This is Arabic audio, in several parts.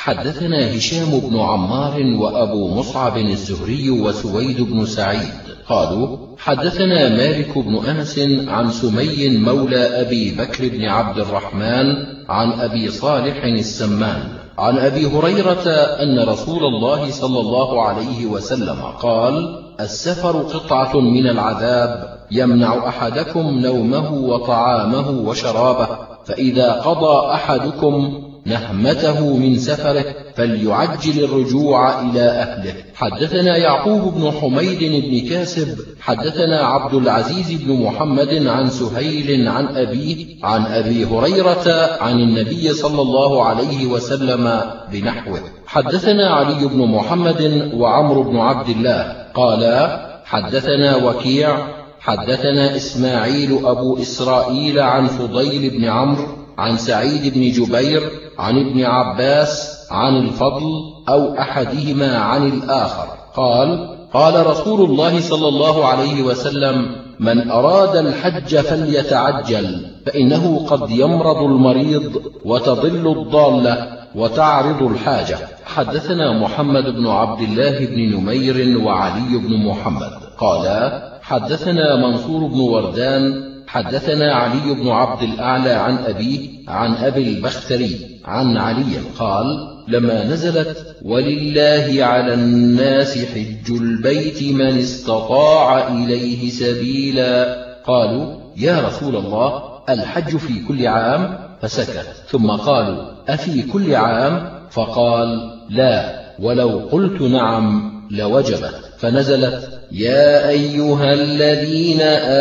حدثنا هشام بن عمار وأبو مصعب الزهري وسويد بن سعيد قالوا حدثنا مالك بن أنس عن سمي مولى أبي بكر بن عبد الرحمن عن أبي صالح السمان عن أبي هريرة أن رسول الله صلى الله عليه وسلم قال: السفر قطعة من العذاب يمنع أحدكم نومه وطعامه وشرابه، فإذا قضى أحدكم نهمته من سفره فليعجل الرجوع إلى أهله. حدثنا يعقوب بن حميد بن كاسب حدثنا عبد العزيز بن محمد عن سهيل عن أبيه عن أبي هريرة عن النبي صلى الله عليه وسلم بنحوه. حدثنا علي بن محمد وعمرو بن عبد الله قالا حدثنا وكيع حدثنا إسماعيل أبو إسرائيل عن فضيل بن عمرو عن سعيد بن جبير عن ابن عباس عن الفضل أو أحدهما عن الآخر قال: قال رسول الله صلى الله عليه وسلم: من أراد الحج فليتعجل، فإنه قد يمرض المريض وتضل الضالة وتعرض الحاجة. حدثنا محمد بن عبد الله بن نمير وعلي بن محمد قالا حدثنا منصور بن وردان حدثنا علي بن عبد الأعلى عن أبيه عن أبي البختري عن علي قال: لما نزلت ولله على الناس حج البيت من استطاع إليه سبيلا، قالوا: يا رسول الله، الحج في كل عام؟ فسكت، ثم قالوا: أفي كل عام؟ فقال: لا، ولو قلت نعم لوجبت. فنزلت: يا أيها الذين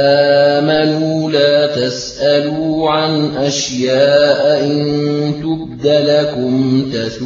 آمنوا لا تسألوا عن أشياء إن تبد لكم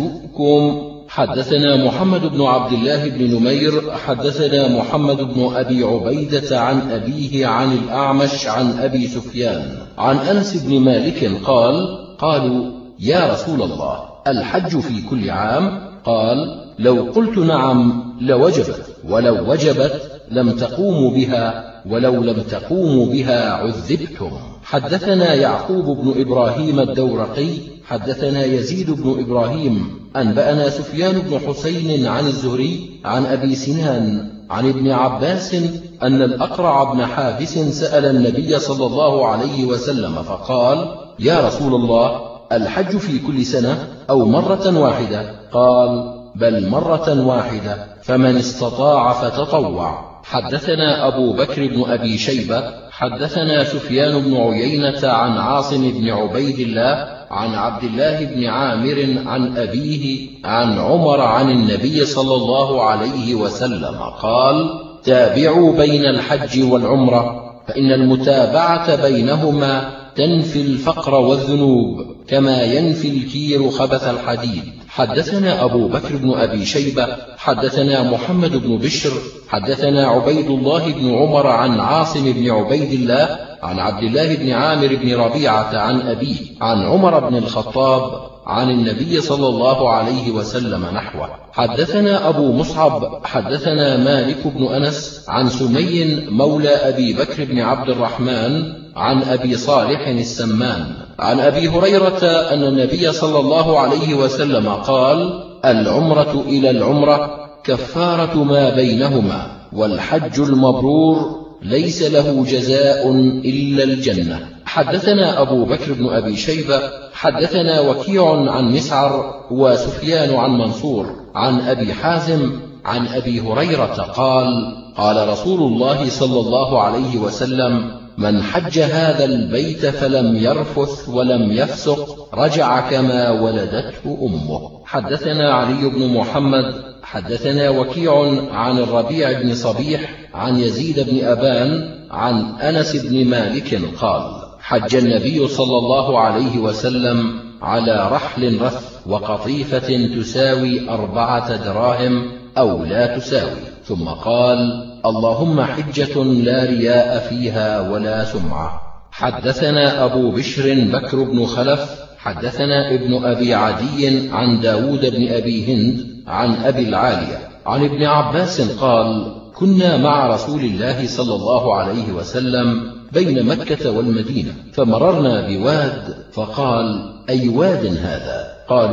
تسؤكم. حدثنا محمد بن عبد الله بن نمير حدثنا محمد بن أبي عبيدة عن أبيه عن الأعمش عن أبي سفيان عن أنس بن مالك قال: قالوا: يا رسول الله، الحج في كل عام؟ قال: لو قلت نعم لوجبت، ولو وجبت لم تقوموا بها، ولو لم تقوموا بها عذبتم. حدثنا يعقوب بن إبراهيم الدورقي حدثنا يزيد بن إبراهيم أنبأنا سفيان بن حسين عن الزهري عن أبي سنان عن ابن عباس أن الأقرع بن حابس سأل النبي صلى الله عليه وسلم فقال: يا رسول الله، الحج في كل سنة أو مرة واحدة؟ قال: بل مرة واحدة، فمن استطاع فتطوع. حدثنا أبو بكر بن أبي شيبة حدثنا سفيان بن عيينة عن عاصم بن عبيد الله عن عبد الله بن عامر عن أبيه عن عمر عن النبي صلى الله عليه وسلم قال: تابعوا بين الحج والعمرة، فإن المتابعة بينهما تنفي الفقر والذنوب كما ينفي الكير خبث الحديد. حدثنا أبو بكر بن أبي شيبة حدثنا محمد بن بشر حدثنا عبيد الله بن عمر عن عاصم بن عبيد الله عن عبد الله بن عامر بن ربيعة عن أبيه عن عمر بن الخطاب عن النبي صلى الله عليه وسلم نحوه. حدثنا أبو مصعب حدثنا مالك بن أنس عن سمي مولى أبي بكر بن عبد الرحمن عن أبي صالح السمان عن أبي هريرة أن النبي صلى الله عليه وسلم قال: العمرة إلى العمرة كفارة ما بينهما، والحج المبرور ليس له جزاء إلا الجنة. حدثنا أبو بكر بن أبي شيبة حدثنا وكيع عن مسعر وسفيان عن منصور عن أبي حازم عن أبي هريرة قال: قال رسول الله صلى الله عليه وسلم: من حج هذا البيت فلم يرفث ولم يفسق رجع كما ولدته أمه. حدثنا علي بن محمد حدثنا وكيع عن الربيع بن صبيح عن يزيد بن أبان عن أنس بن مالك قال: حج النبي صلى الله عليه وسلم على رحل رث وقطيفة تساوي 4 دراهم أو لا تساوي، ثم قال: اللهم حجة لا رياء فيها ولا سمعة. حدثنا أبو بشر بكر بن خلف حدثنا ابن أبي عدي عن داود بن أبي هند عن أبي العالية عن ابن عباس قال: كنا مع رسول الله صلى الله عليه وسلم بين مكة والمدينة، فمررنا بواد، فقال: أي واد هذا؟ قالوا: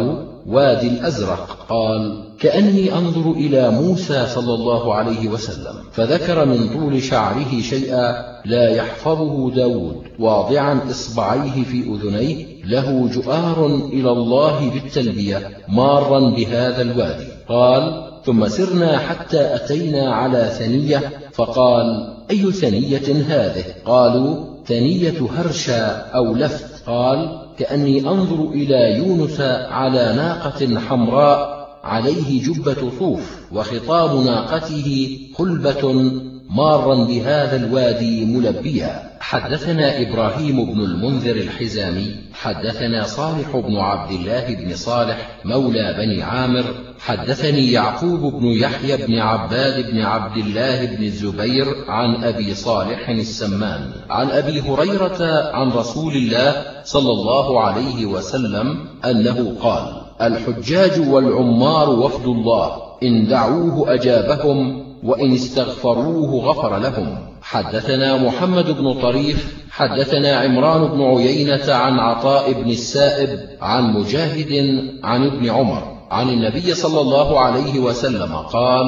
وادي الأزرق. قال: كأني أنظر إلى موسى صلى الله عليه وسلم. فذكر من طول شعره شيئا لا يحفظه داود، واضعا إصبعيه في أذنيه، له جؤار إلى الله بالتلبية مارا بهذا الوادي. قال: ثم سرنا حتى أتينا على ثنية، فقال: أي ثنية هذه؟ قالوا: ثنية هرشا أو لفت. قال: كأني أنظر إلى يونس على ناقة حمراء عليه جبة صوف، وخطام ناقته خلبة، مارا بهذا الوادي ملبيا. حدثنا إبراهيم بن المنذر الحزامي حدثنا صالح بن عبد الله بن صالح مولى بني عامر حدثني يعقوب بن يحيى بن عباد بن عبد الله بن الزبير عن أبي صالح السمان عن أبي هريرة عن رسول الله صلى الله عليه وسلم أنه قال: الحجاج والعمار وفد الله، إن دعوه أجابهم، وإن استغفروه غفر لهم. حدثنا محمد بن طريف حدثنا عمران بن عيينة عن عطاء بن السائب عن مجاهد عن ابن عمر عن النبي صلى الله عليه وسلم قال: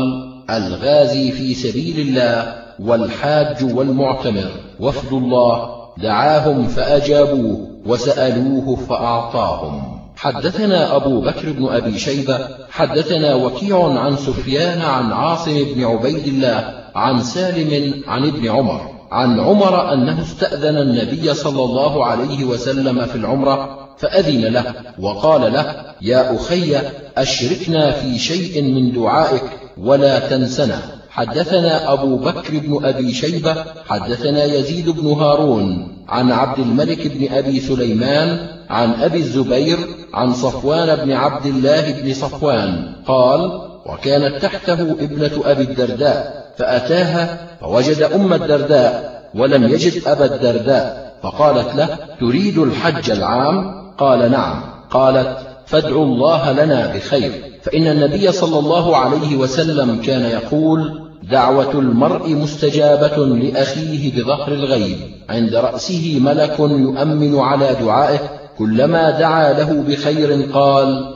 الغازي في سبيل الله والحاج والمعتمر وفد الله، دعاهم فأجابوه وسألوه فأعطاهم. حدثنا أبو بكر بن أبي شيبة حدثنا وكيع عن سفيان عن عاصم بن عبيد الله عن سالم عن ابن عمر عن عمر أنه استأذن النبي صلى الله عليه وسلم في العمرة، فأذن له وقال له: يا أخي، أشركنا في شيء من دعائك ولا تنسنا. حدثنا أبو بكر بن أبي شيبة حدثنا يزيد بن هارون عن عبد الملك بن أبي سليمان عن أبي الزبير عن صفوان بن عبد الله بن صفوان قال: وكانت تحته ابنة أبي الدرداء، فأتاها فوجد أم الدرداء ولم يجد أبا الدرداء، فقالت له: تريد الحج العام؟ قال: نعم. قالت: فادعوا الله لنا بخير، فإن النبي صلى الله عليه وسلم كان يقول: دعوة المرء مستجابة لأخيه بظهر الغيب، عند رأسه ملك يؤمن على دعائه، كلما دعا له بخير قال: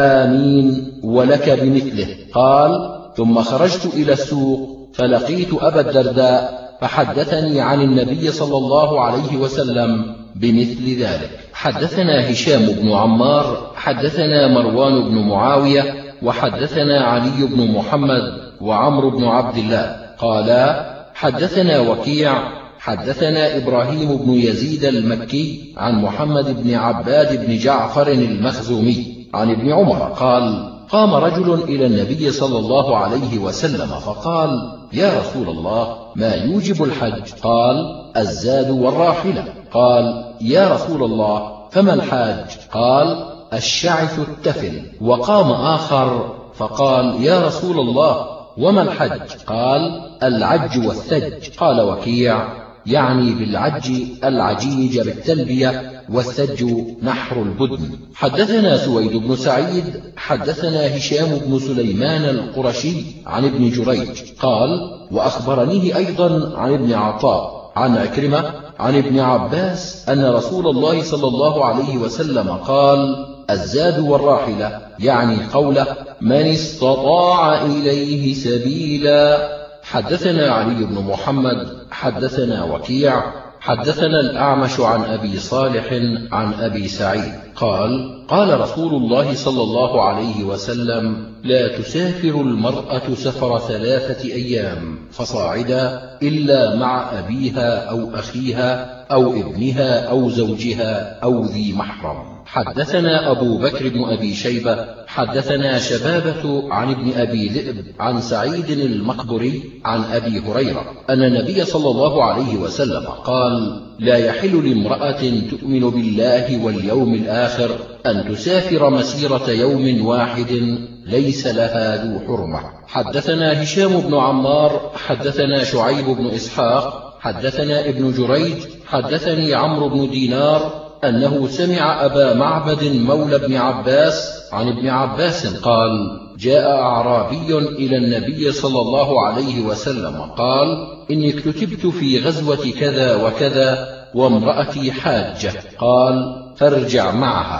آمين ولك بمثله. قال: ثم خرجت إلى السوق فلقيت أبا الدرداء فحدثني عن النبي صلى الله عليه وسلم بمثل ذلك. حدثنا هشام بن عمار حدثنا مروان بن معاوية وحدثنا علي بن محمد وعمرو بن عبد الله قالا: حدثنا وكيع حدثنا إبراهيم بن يزيد المكي عن محمد بن عباد بن جعفر المخزومي عن ابن عمر قال: قام رجل إلى النبي صلى الله عليه وسلم فقال: يا رسول الله، ما يوجب الحج؟ قال: الزاد والراحلة. قال: يا رسول الله، فما الحاج؟ قال: الشعث التفل. وقام آخر فقال: يا رسول الله، وما الحج؟ قال: العج والثج. قال وكيع: يعني بالعج العجيج بالتلبية، والثج نحر البدن. حدثنا سويد بن سعيد حدثنا هشام بن سليمان القرشي عن ابن جريج قال: وأخبرنيه أيضا عن ابن عطاء عن عكرمة عن ابن عباس أن رسول الله صلى الله عليه وسلم قال: الزاد والراحلة، يعني قوله: من استطاع إليه سبيلا. حدثنا علي بن محمد حدثنا وكيع حدثنا الأعمش عن أبي صالح عن أبي سعيد قال: قال رسول الله صلى الله عليه وسلم: لا تسافر المرأة سفر 3 أيام فصاعدا إلا مع أبيها أو أخيها أو ابنها أو زوجها أو ذي محرم. حدثنا أبو بكر بن أبي شيبة حدثنا شبابة عن ابن أبي ذئب عن سعيد المقبري عن أبي هريرة أن النبي صلى الله عليه وسلم قال: لا يحل لامرأة تؤمن بالله واليوم الآخر أن تسافر مسيرة يوم واحد ليس لها ذو حرمة. حدثنا هشام بن عمار حدثنا شعيب بن إسحاق حدثنا ابن جريج حدثني عمرو بن دينار أنه سمع أبا معبد مولى ابن عباس عن ابن عباس قال: جاء أعرابي إلى النبي صلى الله عليه وسلم قال: إني اكتتبت في غزوة كذا وكذا وامرأتي حاجة. قال: فارجع معها.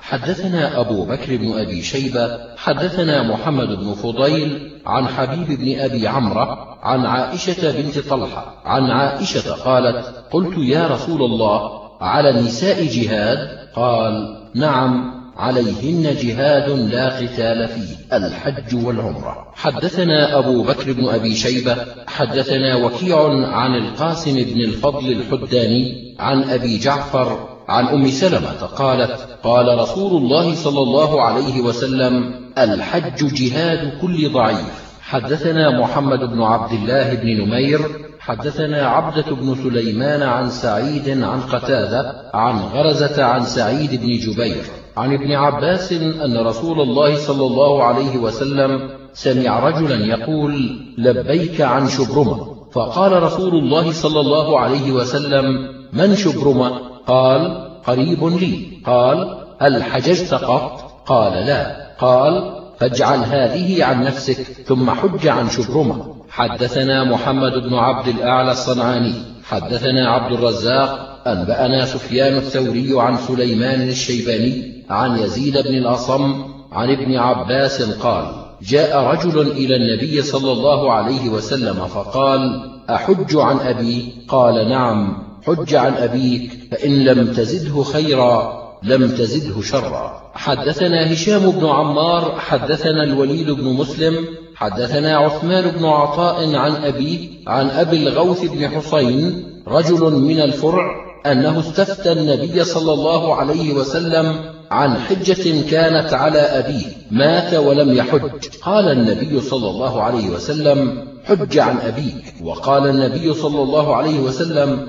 حدثنا أبو بكر بن أبي شيبة حدثنا محمد بن فضيل عن حبيب بن أبي عمرو عن عائشة بنت طلحة عن عائشة قالت: قلت يا رسول الله، على النساء جهاد؟ قال: نعم، عليهن جهاد لا قتال فيه، الحج والعمرة. حدثنا أبو بكر بن أبي شيبة حدثنا وكيع عن القاسم بن الفضل الحداني عن أبي جعفر عن أم سلمة قالت: قال رسول الله صلى الله عليه وسلم: الحج جهاد كل ضعيف. حدثنا محمد بن عبد الله بن نمير حدثنا عبدة بن سليمان عن سعيد عن قتادة عن غرزة عن سعيد بن جبير عن ابن عباس أن رسول الله صلى الله عليه وسلم سمع رجلا يقول: لبيك عن شبرمة. فقال رسول الله صلى الله عليه وسلم: من شبرمة؟ قال: قريب لي. قال: هل حججت قط؟ قال: لا. قال: فاجعل هذه عن نفسك ثم حج عن شبرمة. حدثنا محمد بن عبد الأعلى الصنعاني حدثنا عبد الرزاق أنبأنا سفيان الثوري عن سليمان الشيباني عن يزيد بن الأصم عن ابن عباس قال: جاء رجل إلى النبي صلى الله عليه وسلم فقال: أحج عن أبي؟ قال: نعم، حج عن أبيك، فإن لم تزده خيرا لم تزده شرا. حدثنا هشام بن عمار حدثنا الوليد بن مسلم حدثنا عثمان بن عطاء عن أبيه عن أبي الغوث بن حسين رجل من الفرع أنه استفتى النبي صلى الله عليه وسلم عن حجة كانت على أبيه مات ولم يحج. قال النبي صلى الله عليه وسلم: حج عن أبيك. وقال النبي صلى الله عليه وسلم: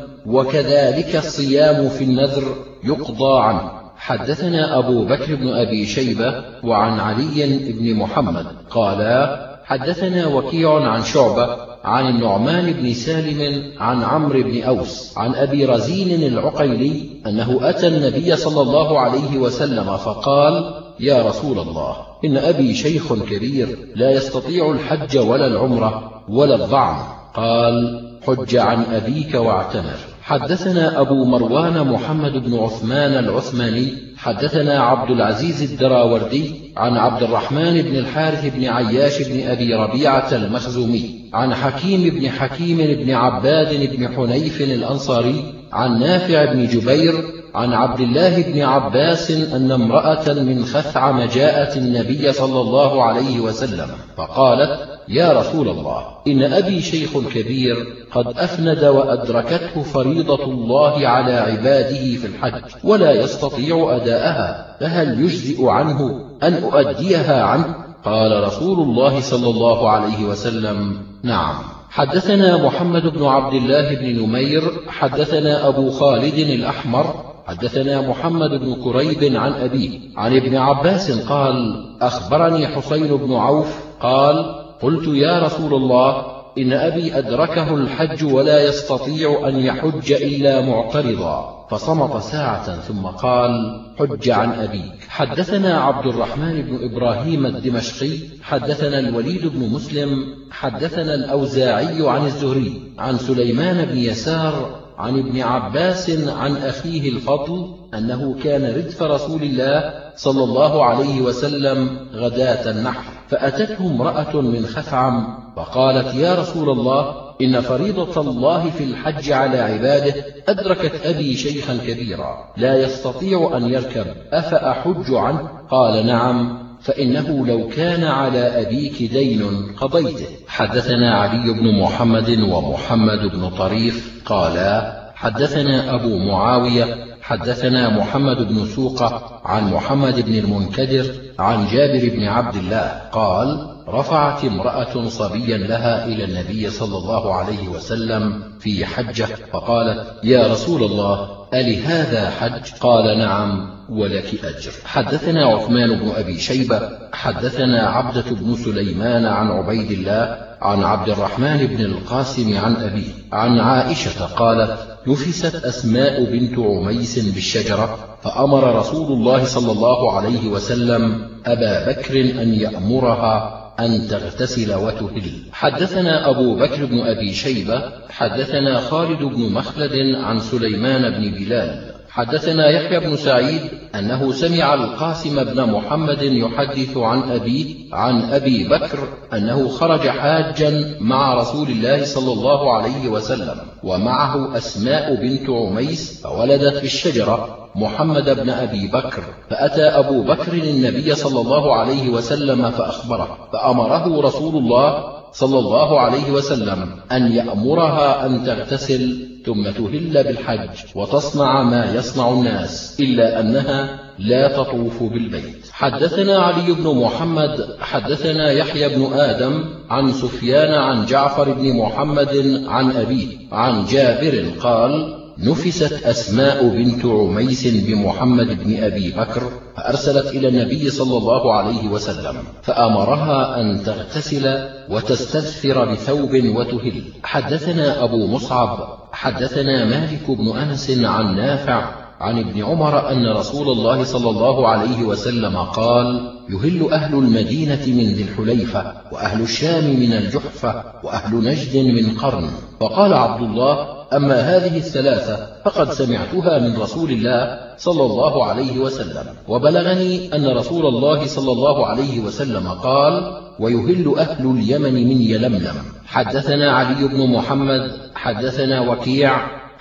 وكذلك الصيام في النذر يقضى عنه. حدثنا أبو بكر بن أبي شيبة وعن علي بن محمد قالا: حدثنا وكيع عن شعبة عن النعمان بن سالم عن عمرو بن أوس عن أبي رزين العقيلي أنه أتى النبي صلى الله عليه وسلم فقال: يا رسول الله، إن أبي شيخ كبير لا يستطيع الحج ولا العمرة ولا الظعن. قال: حج عن أبيك واعتمر. حدثنا أبو مروان محمد بن عثمان العثماني حدثنا عبد العزيز الدراوردي عن عبد الرحمن بن الحارث بن عياش بن أبي ربيعة المخزومي عن حكيم بن حكيم بن عباد بن حنيف الأنصاري عن نافع بن جبير عن عبد الله بن عباس أن امرأة من خثعم جاءت النبي صلى الله عليه وسلم فقالت: يا رسول الله، إن أبي شيخ كبير قد أفند وأدركته فريضة الله على عباده في الحج ولا يستطيع أداءها، فهل يجزئ عنه أن أؤديها عنه؟ قال رسول الله صلى الله عليه وسلم: نعم. حدثنا محمد بن عبد الله بن نمير حدثنا أبو خالد الأحمر حدثنا محمد بن كريب عن أبيه عن ابن عباس قال: أخبرني حسين بن عوف قال: قلت يا رسول الله، إن أبي أدركه الحج ولا يستطيع أن يحج إلا معترضا، فصمت ساعة ثم قال: حج عن أبيك. حدثنا عبد الرحمن بن إبراهيم الدمشقي حدثنا الوليد بن مسلم حدثنا الأوزاعي عن الزهري عن سليمان بن يسار عن ابن عباس عن أخيه الفضل أنه كان ردف رسول الله صلى الله عليه وسلم غداة النحر، فأتته امرأة من خثعم فقالت: يا رسول الله، إن فريضة الله في الحج على عباده أدركت أبي شيخا كبيرا لا يستطيع أن يركب، أفأحج عنه؟ قال: نعم، فإنه لو كان على أبيك دين قضيته. حدثنا علي بن محمد ومحمد بن طريف قالا: حدثنا أبو معاوية حدثنا محمد بن سوقة عن محمد بن المنكدر عن جابر بن عبد الله قال: رفعت امرأة صبيا لها إلى النبي صلى الله عليه وسلم في حجة فقالت: يا رسول الله، ألهذا حج؟ قال: نعم، ولك أجر. حدثنا عثمان بن أبي شيبة حدثنا عبدة بن سليمان عن عبيد الله عن عبد الرحمن بن القاسم عن أبيه عن عائشة قالت: نفست أسماء بنت عميس بالشجرة، فأمر رسول الله صلى الله عليه وسلم أبا بكر أن يأمرها أن تغتسل وتهل. حدثنا أبو بكر بن أبي شيبة حدثنا خالد بن مخلد عن سليمان بن بلال حدثنا يحيى بن سعيد أنه سمع القاسم بن محمد يحدث عن أبيه عن أبي بكر أنه خرج حاجا مع رسول الله صلى الله عليه وسلم، ومعه أسماء بنت عميس، فولدت في الشجرة محمد بن أبي بكر، فأتى أبو بكر النبي صلى الله عليه وسلم فأخبره، فأمره رسول الله صلى الله عليه وسلم أن يأمرها أن تغتسل ثم تهل بالحج وتصنع ما يصنع الناس، إلا أنها لا تطوف بالبيت. حدثنا علي بن محمد حدثنا يحيى بن آدم عن سفيان عن جعفر بن محمد عن أبيه عن جابر قال: نفست أسماء بنت عميس بمحمد بن أبي بكر، فأرسلت إلى النبي صلى الله عليه وسلم فأمرها أن تغتسل وتستذفر بثوب وتهل. حدثنا أبو مصعب حدثنا مالك بن أنس عن نافع عن ابن عمر أن رسول الله صلى الله عليه وسلم قال: يهل أهل المدينة من ذي الحليفة، وأهل الشام من الجحفة، وأهل نجد من قرن. وقال عبد الله: أما هذه الثلاثة فقد سمعتها من رسول الله صلى الله عليه وسلم، وبلغني أن رسول الله صلى الله عليه وسلم قال: ويهل أهل اليمن من يلملم. حدثنا علي بن محمد حدثنا وكيع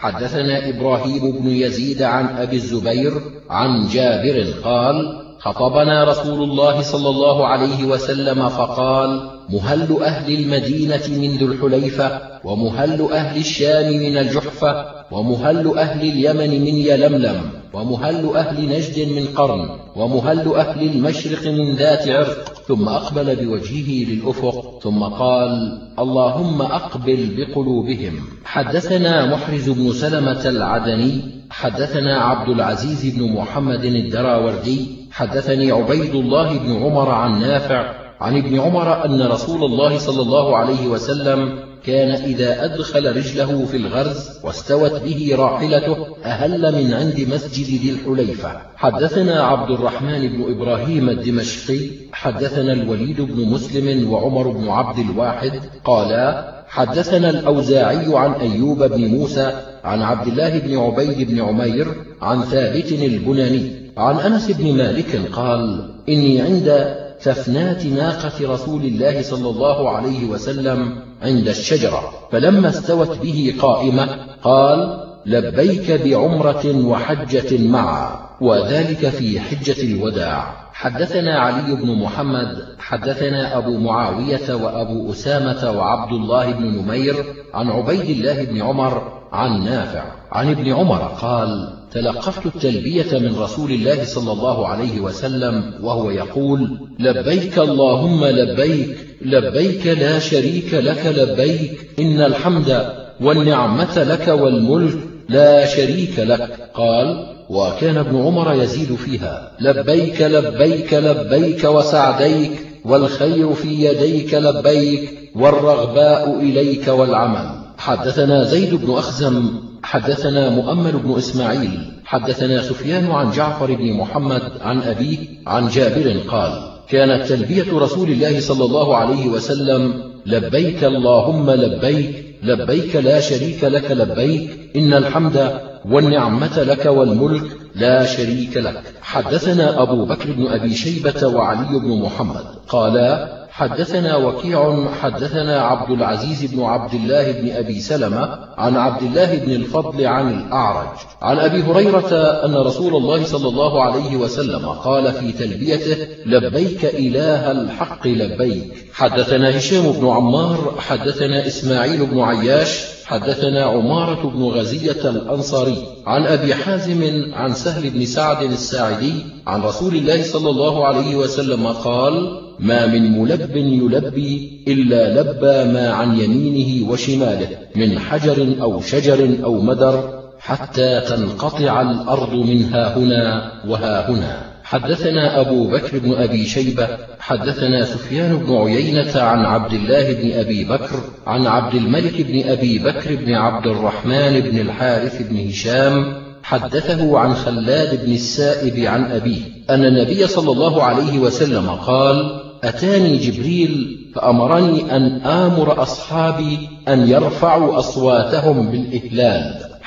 حدثنا إبراهيم بن يزيد عن أبي الزبير عن جابر قال: خطبنا رسول الله صلى الله عليه وسلم فقال: مهل أهل المدينة من ذو الحليفة، ومهل أهل الشام من الجحفة، ومهل أهل اليمن من يلملم، ومهل أهل نجد من قرن، ومهل أهل المشرق من ذات عرق. ثم أقبل بوجهه للأفق ثم قال: اللهم أقبل بقلوبهم. حدثنا محرز بن سلمة العدني حدثنا عبد العزيز بن محمد الدراوردي حدثني عبيد الله بن عمر عن نافع عن ابن عمر أن رسول الله صلى الله عليه وسلم كان إذا أدخل رجله في الغرز واستوت به راحلته أهل من عند مسجد ذي الحليفة. حدثنا عبد الرحمن بن إبراهيم الدمشقي حدثنا الوليد بن مسلم وعمر بن عبد الواحد قالا: حدثنا الأوزاعي عن أيوب بن موسى عن عبد الله بن عبيد بن عمير عن ثابت البناني عن أنس بن مالك قال: إني عند ثفنات ناقة رسول الله صلى الله عليه وسلم عند الشجرة، فلما استوت به قائمة قال: لبيك بعمرة وحجة معا، وذلك في حجة الوداع. حدثنا علي بن محمد حدثنا أبو معاوية وأبو أسامة وعبد الله بن نمير عن عبيد الله بن عمر عن نافع عن ابن عمر قال: تلقفت التلبية من رسول الله صلى الله عليه وسلم وهو يقول: لبيك اللهم لبيك، لبيك لا شريك لك لبيك، إن الحمد والنعمة لك والملك لا شريك لك. قال: وكان ابن عمر يزيد فيها: لبيك لبيك لبيك وسعديك، والخير في يديك لبيك، والرغباء إليك والعمل. حدثنا زيد بن أخزم حدثنا مؤمل بن إسماعيل حدثنا سفيان عن جعفر بن محمد عن أبيه عن جابر قال: كانت تلبية رسول الله صلى الله عليه وسلم: لبيك اللهم لبيك، لبيك لا شريك لك لبيك، إن الحمد والنعمة لك والملك لا شريك لك. حدثنا أبو بكر بن أبي شيبة وعلي بن محمد قالا: حدثنا وكيع حدثنا عبد العزيز بن عبد الله بن أبي سلمة عن عبد الله بن الفضل عن الأعرج عن أبي هريرة أن رسول الله صلى الله عليه وسلم قال في تلبيته: لبيك إله الحق لبيك. حدثنا هشام بن عمار حدثنا إسماعيل بن عياش حدثنا عمارة بن غزية الأنصاري عن أبي حازم عن سهل بن سعد الساعدي عن رسول الله صلى الله عليه وسلم قال: ما من ملب يلبي إلا لبى ما عن يمينه وشماله من حجر أو شجر أو مدر حتى تنقطع الأرض من ها هنا وها هنا. حدثنا أبو بكر بن أبي شيبة حدثنا سفيان بن عيينة عن عبد الله بن أبي بكر عن عبد الملك بن أبي بكر بن عبد الرحمن بن الحارث بن هشام حدثه عن خلاد بن السائب عن أبيه أن النبي صلى الله عليه وسلم قال: أتاني جبريل فأمرني أن آمر أصحابي أن يرفعوا أصواتهم بالإهلال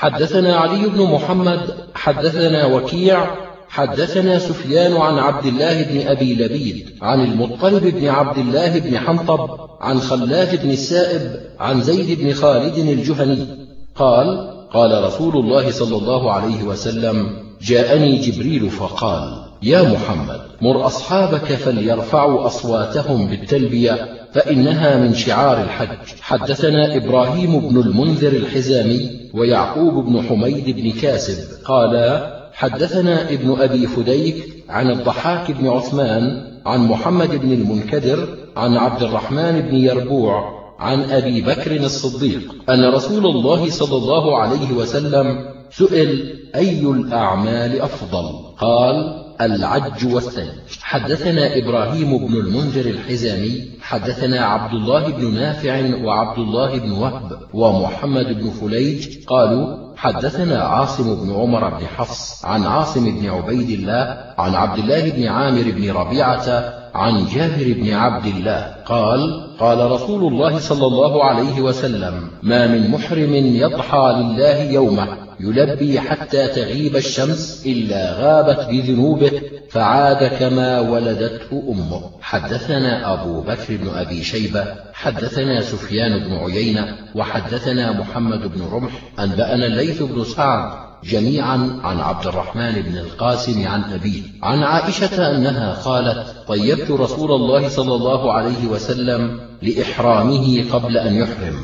حدثنا علي بن محمد حدثنا وكيع حدثنا سفيان عن عبد الله بن أبي لبيد عن المطلب بن عبد الله بن حنطب عن خلاد بن السائب عن زيد بن خالد الجهني قال: قال رسول الله صلى الله عليه وسلم: جاءني جبريل فقال: يا محمد، مر أصحابك فليرفعوا أصواتهم بالتلبية فإنها من شعار الحج. حدثنا إبراهيم بن المنذر الحزامي ويعقوب بن حميد بن كاسب قالا: حدثنا ابن أبي فديك عن الضحاك بن عثمان عن محمد بن المنكدر عن عبد الرحمن بن يربوع عن أبي بكر الصديق أن رسول الله صلى الله عليه وسلم سئل: أي الأعمال أفضل؟ قال: العج والثلج. حدثنا إبراهيم بن المنذر الحزامي حدثنا عبد الله بن نافع وعبد الله بن وهب ومحمد بن فليج قالوا: حدثنا عاصم بن عمر بن حفص عن عاصم بن عبيد الله عن عبد الله بن عامر بن ربيعة عن جابر بن عبد الله قال: قال رسول الله صلى الله عليه وسلم: ما من محرم يضحى لله يومه يلبي حتى تغيب الشمس إلا غابت بذنوبه فعاد كما ولدته أمه. حدثنا أبو بكر بن أبي شيبة حدثنا سفيان بن عيينة وحدثنا محمد بن رمح أنبأنا الليث بن سعد جميعا عن عبد الرحمن بن القاسم عن أبيه عن عائشة أنها قالت: طيبت رسول الله صلى الله عليه وسلم لإحرامه قبل أن يحرم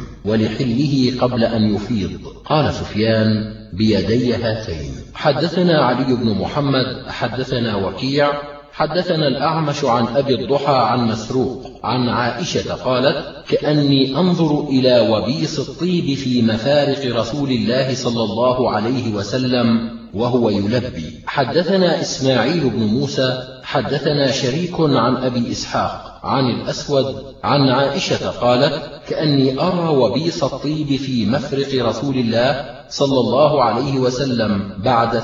ولحله قبل أن يفيض. قال سفيان: بيدي هاتين. حدثنا علي بن محمد حدثنا وكيع حدثنا الأعمش عن أبي الضحى عن مسروق عن عائشة قالت: كأني أنظر إلى وبيص الطيب في مفارق رسول الله صلى الله عليه وسلم وهو يلبي. حدثنا إسماعيل بن موسى حدثنا شريك عن أبي إسحاق عن الأسود عن عائشة قالت: كأني أرى وبيص الطيب في مفرق رسول الله صلى الله عليه وسلم بعد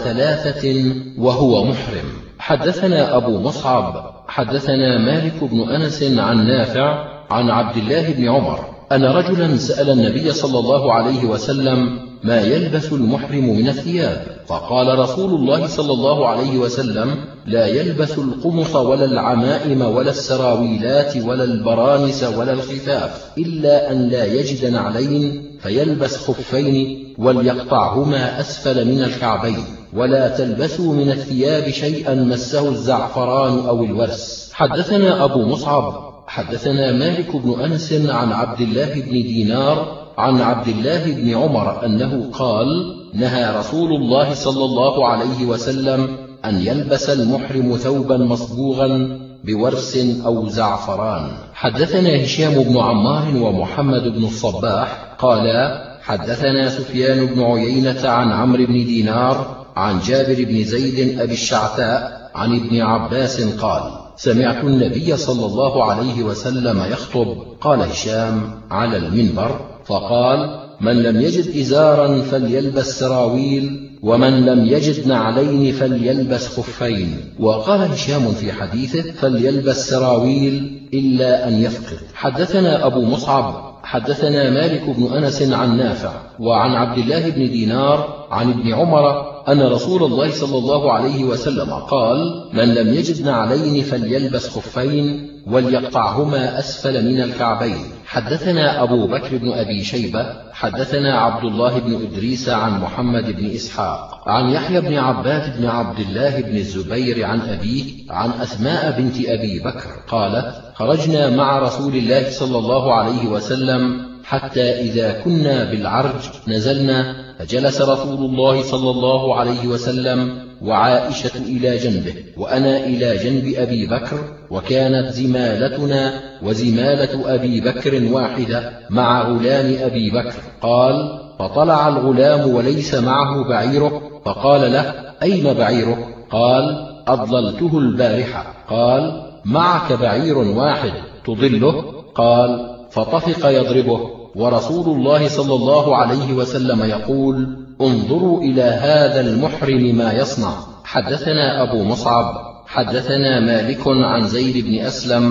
3 وهو محرم. حدثنا أبو مصعب حدثنا مالك بن أنس عن نافع عن عبد الله بن عمر أن رجلا سأل النبي صلى الله عليه وسلم: ما يلبس المحرم من الثياب؟ فقال رسول الله صلى الله عليه وسلم: لا يلبس القمص ولا العمائم ولا السراويلات ولا البرانس ولا الخفاف إلا أن لا يجد نعلين فيلبس خفين وليقطعهما أسفل من الكعبين، ولا تلبسوا من الثياب شيئا مسه الزعفران أو الورس. حدثنا أبو مصعب حدثنا مالك بن أنس عن عبد الله بن دينار عن عبد الله بن عمر أنه قال: نهى رسول الله صلى الله عليه وسلم أن يلبس المحرم ثوبا مصبوغا بورس أو زعفران. حدثنا هشام بن عمار ومحمد بن الصباح قالا: حدثنا سفيان بن عيينة عن عمرو بن دينار عن جابر بن زيد أبي الشعثاء عن ابن عباس قال: سمعت النبي صلى الله عليه وسلم يخطب. قال هشام: على المنبر، فقال: من لم يجد إزارا فليلبس سراويل، ومن لم يجد نعلين فليلبس خفين. وقال هشام في حديثه: فليلبس سراويل إلا أن يفقد. حدثنا أبو مصعب حدثنا مالك بن أنس عن نافع وعن عبد الله بن دينار عن ابن عمر أن رسول الله صلى الله عليه وسلم قال: من لم يجد نعلين فليلبس خفين وليقطعهما أسفل من الكعبين. حدثنا أبو بكر بن أبي شيبة حدثنا عبد الله بن إدريس عن محمد بن إسحاق عن يحيى بن عباد بن عبد الله بن الزبير عن أبيه عن أسماء بنت أبي بكر قالت: خرجنا مع رسول الله صلى الله عليه وسلم حتى إذا كنا بالعرج نزلنا، فجلس رسول الله صلى الله عليه وسلم وعائشة إلى جنبه وأنا إلى جنب أبي بكر، وكانت زمالتنا وزمالة أبي بكر واحدة مع غلام أبي بكر. قال: فطلع الغلام وليس معه بعيره، فقال له: أين بعيرك؟ قال: أضللته البارحة. قال: معك بعير واحد تضله؟ قال: فطفق يضربه، ورسول الله صلى الله عليه وسلم يقول: انظروا إلى هذا المحرم ما يصنع. حدثنا أبو مصعب حدثنا مالك عن زيد بن أسلم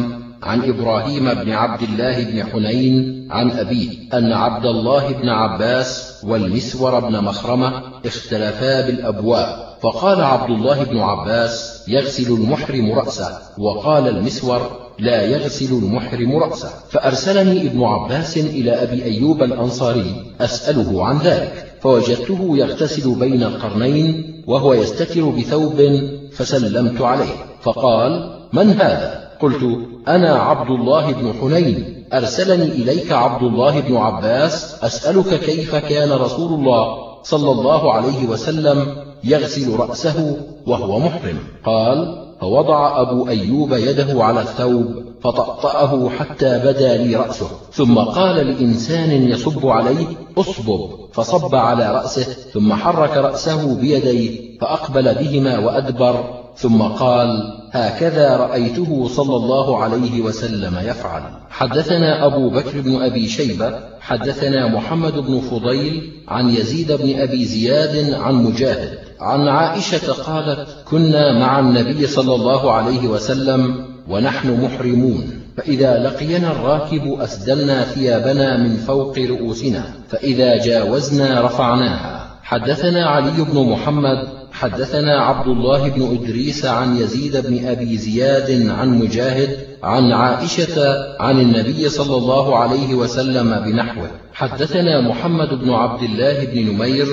عن إبراهيم بن عبد الله بن حنين عن أبيه أن عبد الله بن عباس والمسور بن مخرمة اختلفا بالأبواء، فقال عبد الله بن عباس: يغسل المحرم رأسه، وقال المسور: لا يغسل المحرم رأسه. فأرسلني ابن عباس إلى أبي أيوب الأنصاري أسأله عن ذلك، فوجدته يغتسل بين القرنين وهو يستتر بثوب، فسلمت عليه فقال: من هذا؟ قلت: أنا عبد الله بن حنين، أرسلني إليك عبد الله بن عباس أسألك كيف كان رسول الله صلى الله عليه وسلم يغسل رأسه وهو محرم. قال: فوضع أبو أيوب يده على الثوب فطأطأه حتى بدا لي رأسه، ثم قال لإنسان يصب عليه: أصبب، فصب على رأسه، ثم حرك رأسه بيديه فأقبل بهما وأدبر، ثم قال: هكذا رأيته صلى الله عليه وسلم يفعل. حدثنا أبو بكر بن أبي شيبة حدثنا محمد بن فضيل عن يزيد بن أبي زياد عن مجاهد عن عائشة قالت: كنا مع النبي صلى الله عليه وسلم ونحن محرمون، فإذا لقينا الراكب أسدلنا ثيابنا من فوق رؤوسنا، فإذا جاوزنا رفعناها. حدثنا علي بن محمد حدثنا عبد الله بن إدريس عن يزيد بن أبي زياد عن مجاهد عن عائشة عن النبي صلى الله عليه وسلم بنحوه. حدثنا محمد بن عبد الله بن نمير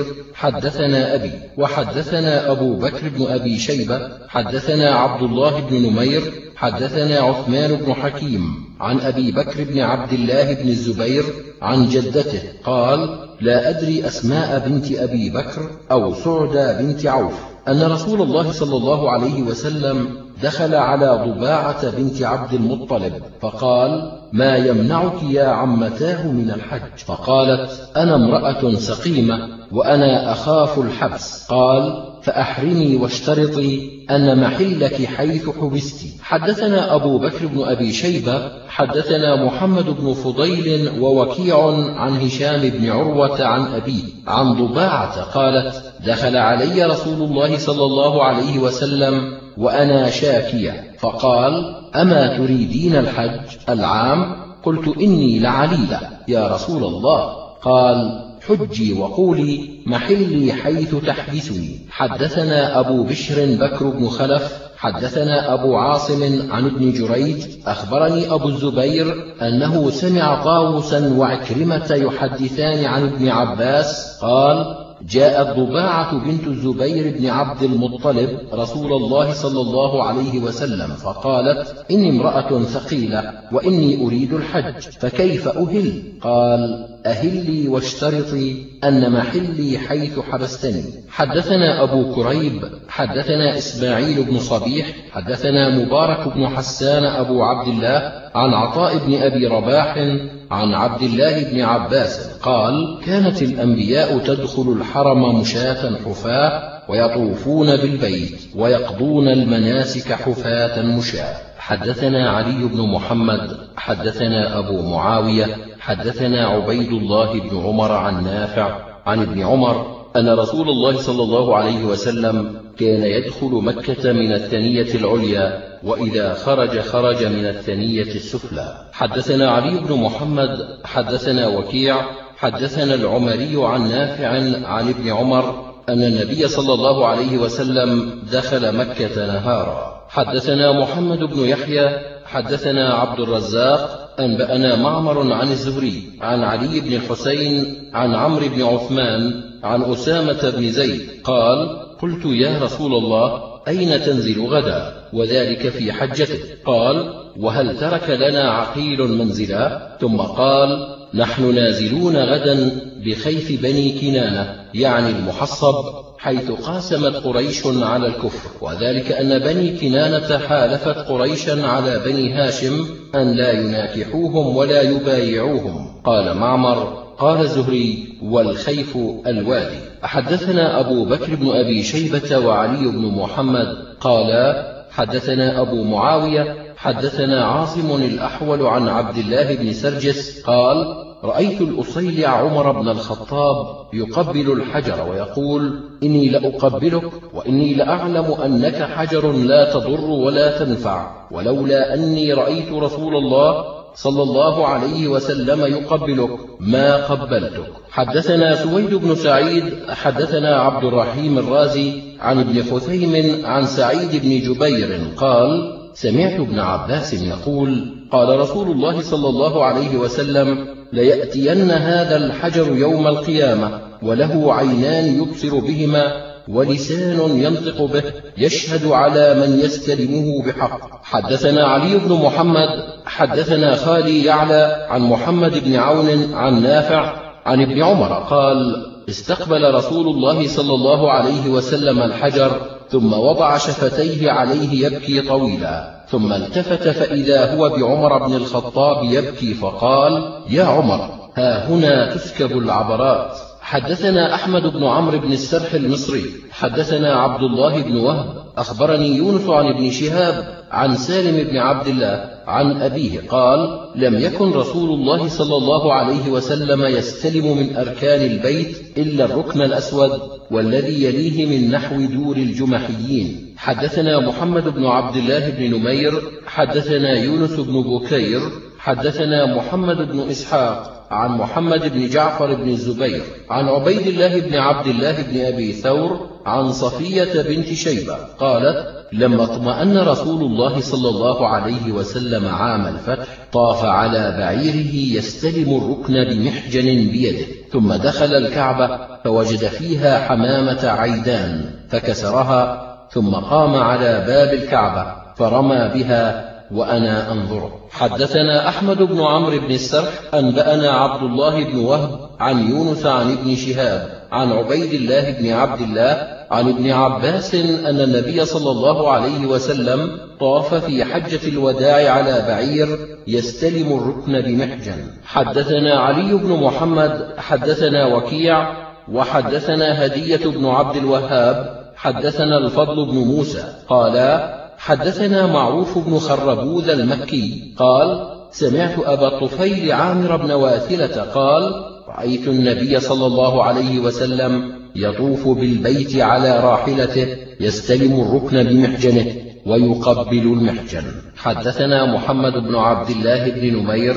حدثنا أبي، وحدثنا أبو بكر بن أبي شيبة حدثنا عبد الله بن نمير حدثنا عثمان بن حكيم عن أبي بكر بن عبد الله بن الزبير عن جدته قال: لا أدري أسماء بنت أبي بكر أو سعدى بنت عوف أن رسول الله صلى الله عليه وسلم دخل على ضباعة بنت عبد المطلب فقال: ما يمنعك يا عمتاه من الحج؟ فقالت: أنا امرأة سقيمة وأنا أخاف الحبس. قال: فأحرمي واشترطي أن محلك حيث حبستي. حدثنا أبو بكر بن أبي شيبة حدثنا محمد بن فضيل ووكيع عن هشام بن عروة عن أبيه عن ضباعة قالت: دخل علي رسول الله صلى الله عليه وسلم وأنا شاكية، فقال: أما تريدين الحج العام؟ قلت: إني لعليلة يا رسول الله. قال: حجي وقولي محلي حيث تحبسني. حدثنا أبو بشر بكر بن خلف حدثنا أبو عاصم عن ابن جريج أخبرني أبو الزبير أنه سمع طاووسا وعكرمة يحدثان عن ابن عباس قال: جاءت ضباعة بنت الزبير بن عبد المطلب رسول الله صلى الله عليه وسلم فقالت: إني امرأة ثقيلة وإني أريد الحج، فكيف أهل؟ قال: أهلي واشترطي أن محلي حيث حبستني. حدثنا أبو كريب حدثنا إسماعيل بن صبيح حدثنا مبارك بن حسان أبو عبد الله عن عطاء بن أبي رباح عن عبد الله بن عباس قال: كانت الأنبياء تدخل الحرم مشاة حفاة ويطوفون بالبيت ويقضون المناسك حفاة مشاة. حدثنا علي بن محمد حدثنا أبو معاوية حدثنا عبيد الله بن عمر عن نافع عن ابن عمر أن رسول الله صلى الله عليه وسلم كان يدخل مكة من الثنية العليا، وإذا خرج من الثنية السفلى. حدثنا علي بن محمد حدثنا وكيع حدثنا العمري عن نافع عن ابن عمر أن النبي صلى الله عليه وسلم دخل مكة نهارا. حدثنا محمد بن يحيى حدثنا عبد الرزاق أنبأنا معمر عن الزهري عن علي بن الحسين عن عمرو بن عثمان عن أسامة بن زيد قال: قلت: يا رسول الله، أين تنزل غدا؟ وذلك في حجته. قال: وهل ترك لنا عقيل منزلا؟ ثم قال: نحن نازلون غدا بخيف بني كنانة، يعني المحصب، حيث قاسمت قريش على الكفر، وذلك أن بني كنانة حالفت قريشا على بني هاشم أن لا يناكحوهم ولا يبايعوهم. قال معمر: قال الزهري: والخيف الوادي. حدثنا أبو بكر بن أبي شيبة وعلي بن محمد قالا: حدثنا أبو معاوية حدثنا عاصم الأحول عن عبد الله بن سرجس قال: رأيت الأصيلع عمر بن الخطاب يقبل الحجر ويقول: إني لأقبلك وإني لأعلم أنك حجر لا تضر ولا تنفع، ولولا أني رأيت رسول الله صلى الله عليه وسلم يقبلك ما قبلتك. حدثنا سويد بن سعيد حدثنا عبد الرحيم الرازي عن ابن خثيم عن سعيد بن جبير قال: سمعت ابن عباس يقول: قال رسول الله صلى الله عليه وسلم: ليأتين هذا الحجر يوم القيامة وله عينان يبصر بهما ولسان ينطق به يشهد على من يستلمه بحق. حدثنا علي بن محمد حدثنا خالي يعلى عن محمد بن عون عن نافع عن ابن عمر قال: استقبل رسول الله صلى الله عليه وسلم الحجر ثم وضع شفتيه عليه يبكي طويلا، ثم التفت فإذا هو بعمر بن الخطاب يبكي فقال: يا عمر، ها هنا تسكب العبرات. حدثنا أحمد بن عمرو بن السرح المصري حدثنا عبد الله بن وهب أخبرني يونس عن ابن شهاب عن سالم بن عبد الله عن أبيه قال: لم يكن رسول الله صلى الله عليه وسلم يستلم من أركان البيت إلا الركن الأسود والذي يليه من نحو دور الجمحيين. حدثنا محمد بن عبد الله بن نمير حدثنا يونس بن بكير حدثنا محمد بن إسحاق عن محمد بن جعفر بن الزبير عن عبيد الله بن عبد الله بن أبي ثور عن صفية بنت شيبة قالت: لما اطمأن رسول الله صلى الله عليه وسلم عام الفتح طاف على بعيره يستلم الركن بمحجن بيده، ثم دخل الكعبة فوجد فيها حمامة عيدان فكسرها، ثم قام على باب الكعبة فرمى بها وأنا أنظره. حدثنا أحمد بن عمرو بن السرح أنبأنا عبد الله بن وهب عن يونس عن ابن شهاب عن عبيد الله بن عبد الله عن ابن عباس أن النبي صلى الله عليه وسلم طاف في حجة الوداع على بعير يستلم الركن بمحجن. حدثنا علي بن محمد حدثنا وكيع وحدثنا هدية بن عبد الوهاب حدثنا الفضل بن موسى قال: حدثنا معروف بن خربوذ المكي قال: سمعت أبا الطفيل عامر بن واثلة قال: رأيت النبي صلى الله عليه وسلم يطوف بالبيت على راحلته يستلم الركن بمحجنه ويقبل المحجن. حدثنا محمد بن عبد الله بن نمير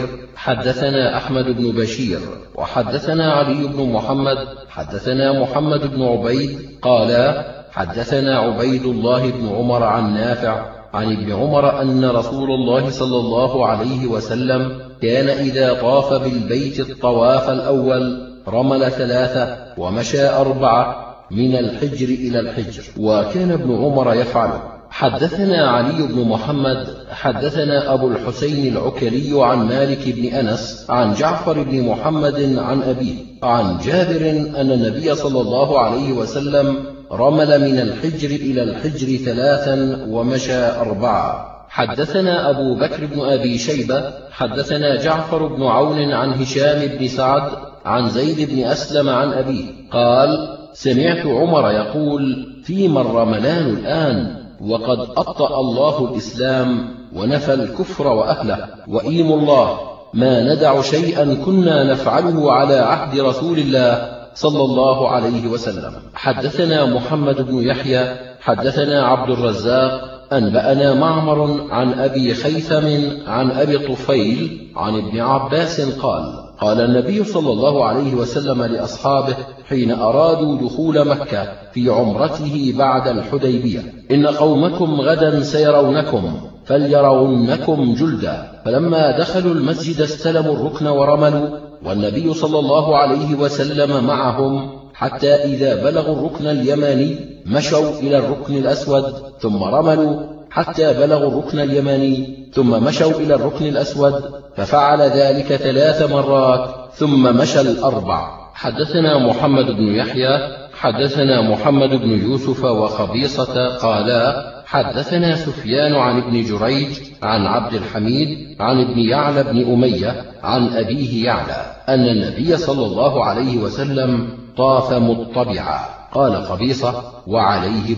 حدثنا أحمد بن بشير وحدثنا علي بن محمد حدثنا محمد بن عبيد قال: حدثنا عبيد الله بن عمر عن نافع عن ابن عمر أن رسول الله صلى الله عليه وسلم كان إذا طاف بالبيت الطواف الأول رمل 3 ومشى 4 من الحجر إلى الحجر، وكان ابن عمر يفعله. حدثنا علي بن محمد حدثنا أبو الحسين العكري عن مالك بن أنس عن جعفر بن محمد عن أبيه عن جابر أن النبي صلى الله عليه وسلم رمل من الحجر إلى الحجر 3 ومشى 4. حدثنا أبو بكر بن أبي شيبة حدثنا جعفر بن عون عن هشام بن سعد عن زيد بن أسلم عن أبيه قال: سمعت عمر يقول: فيما الرملان الآن وقد أبطأ الله الإسلام ونفى الكفر وأهله، وإيم الله ما ندع شيئا كنا نفعله على عهد رسول الله صلى الله عليه وسلم. حدثنا محمد بن يحيى حدثنا عبد الرزاق أنبأنا معمر عن أبي خيثم عن أبي طفيل عن ابن عباس قال: قال النبي صلى الله عليه وسلم لأصحابه حين أرادوا دخول مكة في عمرته بعد الحديبية: إن قومكم غدا سيرونكم فليرونكم جلدا. فلما دخلوا المسجد استلموا الركن ورملوا، والنبي صلى الله عليه وسلم معهم، حتى إذا بلغوا الركن اليماني مشوا إلى الركن الأسود ثم رملوا حتى بلغوا الركن اليماني ثم مشوا إلى الركن الأسود، ففعل ذلك 3 مرات ثم مشى 4. حدثنا محمد بن يحيى حدثنا محمد بن يوسف وخبيصة قالا: حدثنا سفيان عن ابن جريج عن عبد الحميد عن ابن يعلى بن أمية عن أبيه يعلى أن النبي صلى الله عليه وسلم طاف مطبعا. قال قبيصة: وعليه برد.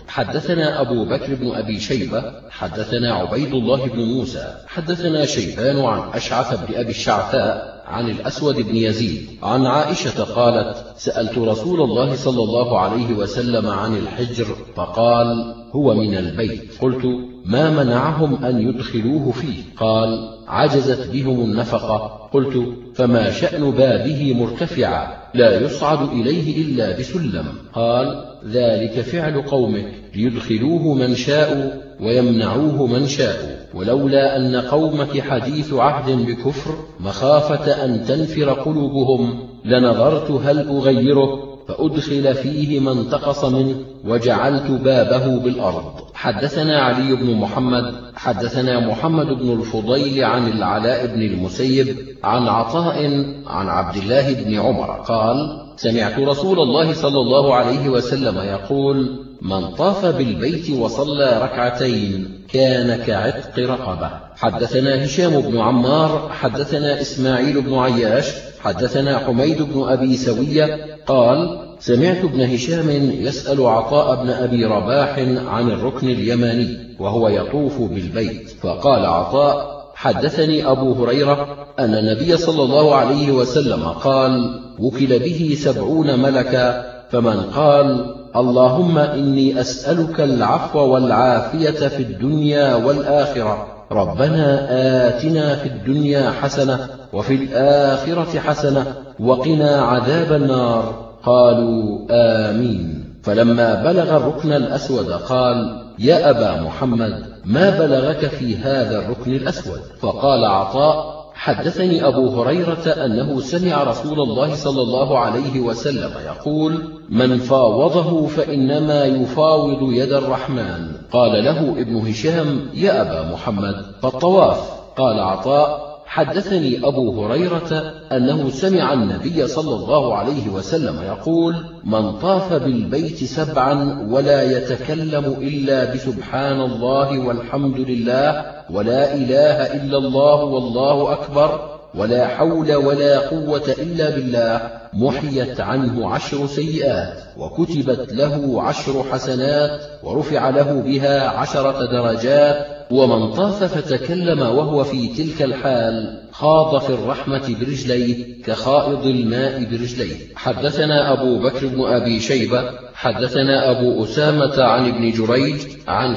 حدثنا أبو بكر بن أبي شيبة حدثنا عبيد الله بن موسى حدثنا شيبان عن أشعث بن أبي الشعثاء عن الأسود بن يزيد عن عائشة قالت: سألت رسول الله صلى الله عليه وسلم عن الحجر فقال: هو من البيت. قلت: ما منعهم أن يدخلوه فيه؟ قال: عجزت بهم النفقة. قلت: فما شأن بابه مرتفعا لا يصعد إليه إلا بسلم؟ قال: ذلك فعل قومك، ليدخلوه من شاء ويمنعوه من شاء، ولولا أن قومك حديث عهد بكفر مخافة أن تنفر قلوبهم لنظرت هل أغيره فأدخل فيه ما انتقص منه وجعلت بابه بالأرض. حدثنا علي بن محمد حدثنا محمد بن الفضيل عن العلاء بن المسيب عن عطاء عن عبد الله بن عمر قال: سمعت رسول الله صلى الله عليه وسلم يقول: من طاف بالبيت وصلى ركعتين كان كعتق رقبة. حدثنا هشام بن عمار حدثنا إسماعيل بن عياش حدثنا حميد بن أبي سوية قال: سمعت ابن هشام يسأل عطاء بن أبي رباح عن الركن اليماني وهو يطوف بالبيت، فقال عطاء: حدثني أبو هريرة أن النبي صلى الله عليه وسلم قال: وكل به 70 ملكا، فمن قال: اللهم إني أسألك العفو والعافية في الدنيا والآخرة، ربنا آتنا في الدنيا حسنة وفي الآخرة حسنة وقنا عذاب النار، قالوا آمين. فلما بلغ الركن الأسود قال: يا أبا محمد، ما بلغك في هذا الركن الأسود؟ فقال عطاء: حدثني أبو هريرة أنه سمع رسول الله صلى الله عليه وسلم يقول: من فاوضه فإنما يفاوض يد الرحمن. قال له ابن هشام: يا أبا محمد، فالطواف؟ قال عطاء: حدثني أبو هريرة أنه سمع النبي صلى الله عليه وسلم يقول: من طاف بالبيت 7 ولا يتكلم إلا بسبحان الله والحمد لله ولا إله إلا الله والله أكبر ولا حول ولا قوة إلا بالله، محيت عنه 10 سيئات وكتبت له 10 حسنات ورفع له بها 10 درجات. ومن طاف فتكلم وهو في تلك الحال خاض في الرحمة برجليه كخائض الماء برجليه. حدثنا أبو بكر بن أبي شيبة حدثنا أبو أسامة عن ابن جريج عن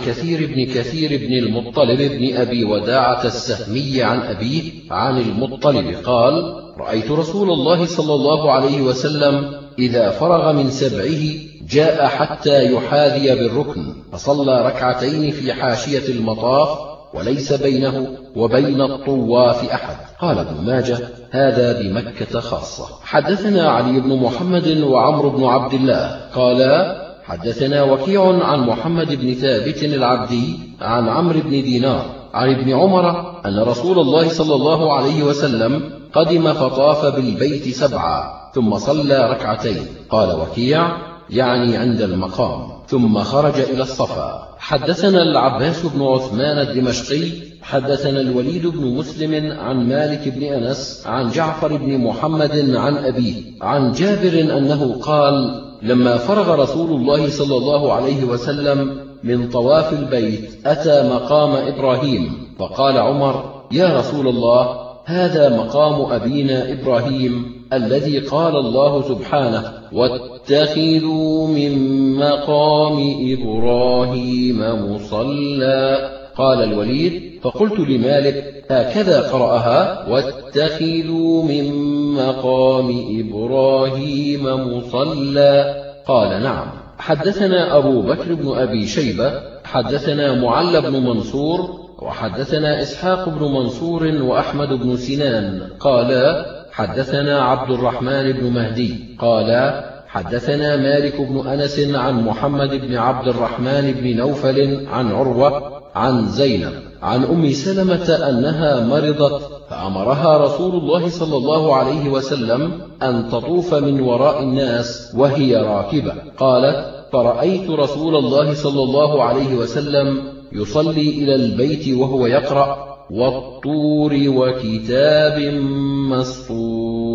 كثير بن المطلب بن أبي وداعة السهمي عن أبيه عن المطلب قال: رأيت رسول الله صلى الله عليه وسلم إذا فرغ من 7 جاء حتى يحاذي بالركن فصلى ركعتين في حاشية المطاف وليس بينه وبين الطواف أحد. قال ابن ماجه: هذا بمكة خاصة. حدثنا علي بن محمد وعمرو بن عبد الله قالا: حدثنا وكيع عن محمد بن ثابت العبدي عن عمرو بن دينار عن ابن عمر أن رسول الله صلى الله عليه وسلم قدم فطاف بالبيت 7 ثم صلى ركعتين. قال وكيع: يعني عند المقام، ثم خرج إلى الصفا. حدثنا العباس بن عثمان الدمشقي حدثنا الوليد بن مسلم عن مالك بن أنس عن جعفر بن محمد عن أبيه عن جابر أنه قال: لما فرغ رسول الله صلى الله عليه وسلم من طواف البيت أتى مقام إبراهيم، فقال عمر: يا رسول الله، هذا مقام أبينا إبراهيم الذي قال الله سبحانه: واتخذوا من مقام إبراهيم مصلى. قال الوليد: فقلت لمالك: هكذا قرأها واتخذوا من مقام إبراهيم مصلى؟ قال: نعم. حدثنا أبو بكر بن أبي شيبة حدثنا معل بن منصور وحدثنا إسحاق بن منصور وأحمد بن سنان قالا: حدثنا عبد الرحمن بن مهدي قالا: حدثنا مالك بن أنس عن محمد بن عبد الرحمن بن نوفل عن عروة عن زينب عن أم سلمة أنها مرضت فأمرها رسول الله صلى الله عليه وسلم أن تطوف من وراء الناس وهي راكبة. قالت: فرأيت رسول الله صلى الله عليه وسلم يصلي إلى البيت وهو يقرأ: والطور وكتاب مسطور.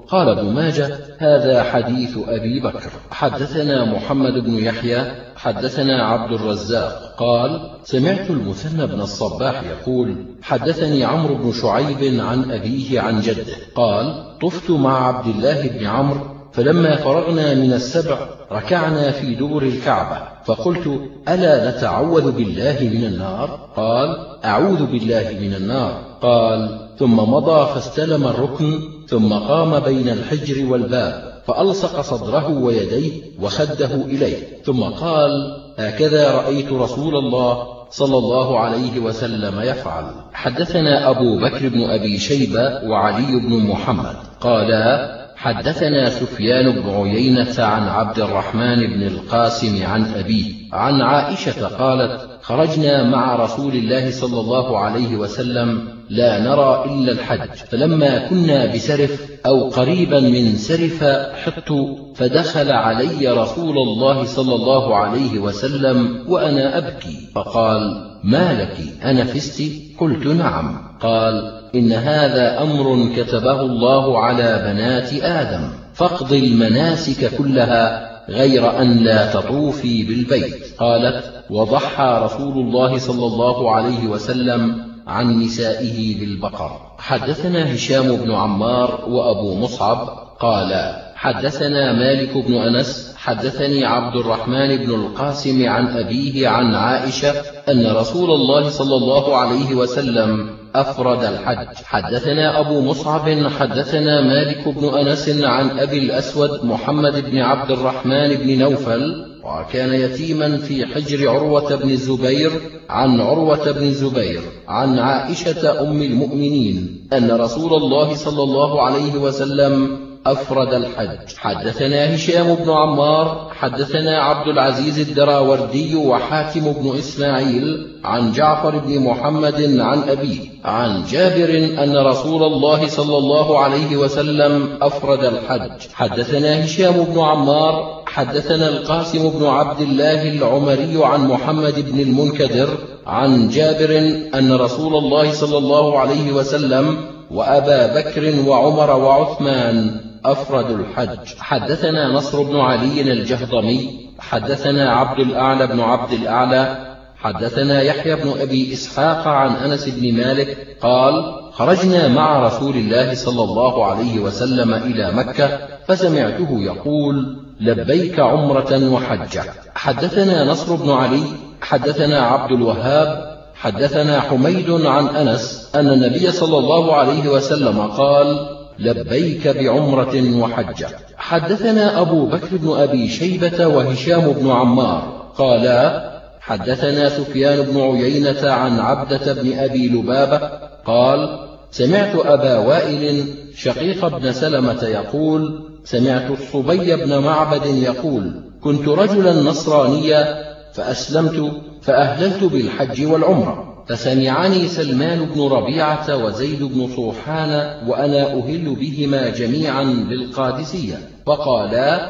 قال ابن ماجه: هذا حديث أبي بكر. حدثنا محمد بن يحيى حدثنا عبد الرزاق قال: سمعت المثنى بن الصباح يقول: حدثني عمرو بن شعيب عن أبيه عن جده قال: طفت مع عبد الله بن عمرو، فلما فرغنا من السبع ركعنا في دبر الكعبة، فقلت: ألا نتعوذ بالله من النار؟ قال: أعوذ بالله من النار. قال: ثم مضى فاستلم الركن، ثم قام بين الحجر والباب فألصق صدره ويديه وخده إليه، ثم قال: هكذا رأيت رسول الله صلى الله عليه وسلم يفعل. حدثنا أبو بكر بن أبي شيبة وعلي بن محمد قالا: حدثنا سفيان بن عيينة عن عبد الرحمن بن القاسم عن أبيه عن عائشة قالت: خرجنا مع رسول الله صلى الله عليه وسلم لا نرى إلا الحج، فلما كنا بسرف أو قريبا من سرف حط، فدخل علي رسول الله صلى الله عليه وسلم وأنا أبكي، فقال: ما لك أنفست؟ قلت: نعم. قال: إن هذا أمر كتبه الله على بنات آدم، فاقض المناسك كلها غير أن لا تطوفي بالبيت. قالت: وضحى رسول الله صلى الله عليه وسلم عن نسائه بالبقر. حدثنا هشام بن عمار وأبو مصعب قال: حدثنا مالك بن أنس حدثني عبد الرحمن بن القاسم عن أبيه عن عائشة أن رسول الله صلى الله عليه وسلم أفرد الحج. حدثنا أبو مصعب حدثنا مالك بن أنس عن أبي الأسود محمد بن عبد الرحمن بن نوفل، وكان يتيما في حجر عروة بن الزبير، عن عروة بن الزبير عن عائشة أم المؤمنين أن رسول الله صلى الله عليه وسلم أفرد الحج. حدثنا هشام بن عمار حدثنا عبد العزيز الدراوردي وحاتم بن إسماعيل عن جعفر بن محمد عن أبيه عن جابر أن رسول الله صلى الله عليه وسلم أفرد الحج. حدثنا هشام بن عمار حدثنا القاسم بن عبد الله العمري عن محمد بن المنكدر عن جابر أن رسول الله صلى الله عليه وسلم وأبا بكر وعمر وعثمان أفردوا الحج. حدثنا نصر بن علي الجهضمي حدثنا عبد الأعلى بن عبد الأعلى حدثنا يحيى بن أبي إسحاق عن أنس بن مالك قال: خرجنا مع رسول الله صلى الله عليه وسلم إلى مكة، فسمعته يقول: لبيك عمرة وحجة. حدثنا نصر بن علي حدثنا عبد الوهاب حدثنا حميد عن أنس أن النبي صلى الله عليه وسلم قال: لبيك بعمرة وحجة. حدثنا أبو بكر بن أبي شيبة وهشام بن عمار قالا: حدثنا سفيان بن عيينة عن عبدة بن أبي لبابة قال: سمعت أبا وائل شقيق بن سلمة يقول: سمعت الصبي بن معبد يقول: كنت رجلا نصرانيا فأسلمت فأهللت بالحج والعمرة، فسمعني سلمان بن ربيعة وزيد بن صوحان وأنا أهل بهما جميعا بالقادسية، فقالا: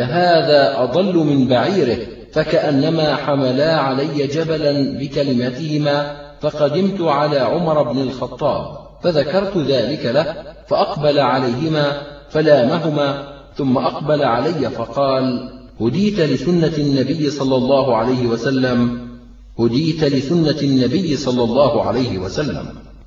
لهذا أضل من بعيره، فكأنما حملا علي جبلا بكلمتهما، فقدمت على عمر بن الخطاب فذكرت ذلك له، فأقبل عليهما فلامهما، ثم أقبل علي فقال: هديت لسنة النبي صلى الله عليه وسلم، هديت لسنة النبي صلى الله عليه وسلم.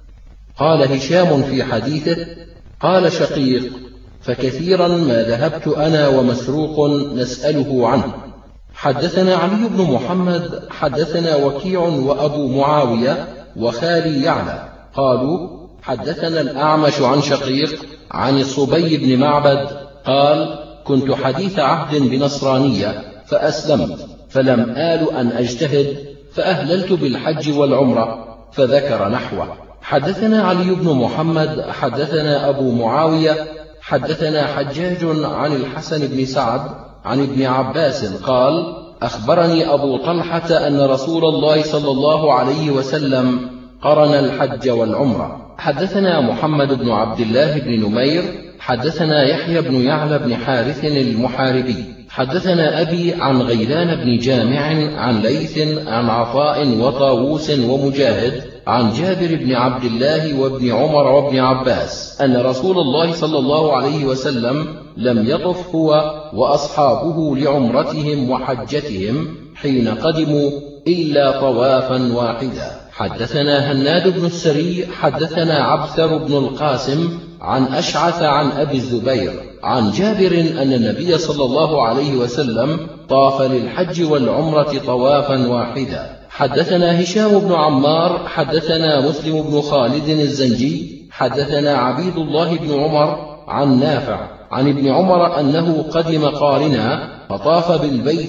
قال هشام في حديثه: قال شقيق: فكثيرا ما ذهبت أنا ومسروق نسأله عنه. حدثنا علي بن محمد حدثنا وكيع وأبو معاوية وخالي يعلى قالوا: حدثنا الأعمش عن شقيق عن الصبي بن معبد قال: كنت حديث عهد بنصرانية فأسلمت، فلم آل أن أجتهد، فأهللت بالحج والعمرة، فذكر نحوه. حدثنا علي بن محمد حدثنا أبو معاوية حدثنا حجاج عن الحسن بن سعد عن ابن عباس قال: أخبرني أبو طلحة أن رسول الله صلى الله عليه وسلم قرن الحج والعمرة. حدثنا محمد بن عبد الله بن نمير حدثنا يحيى بن يعلى بن حارث المحاربي حدثنا أبي عن غيلان بن جامع عن ليث عن عطاء وطاووس ومجاهد عن جابر بن عبد الله وابن عمر وابن عباس أن رسول الله صلى الله عليه وسلم لم يطف هو وأصحابه لعمرتهم وحجتهم حين قدموا إلا طوافا واحدا. حدثنا هناد بن السري حدثنا عبثر بن القاسم عن أشعث عن أبي الزبير عن جابر أن النبي صلى الله عليه وسلم طاف للحج والعمرة طوافا واحدا. حدثنا هشام بن عمار حدثنا مسلم بن خالد الزنجي حدثنا عبيد الله بن عمر عن نافع عن ابن عمر أنه قدم قارنا فطاف بالبيت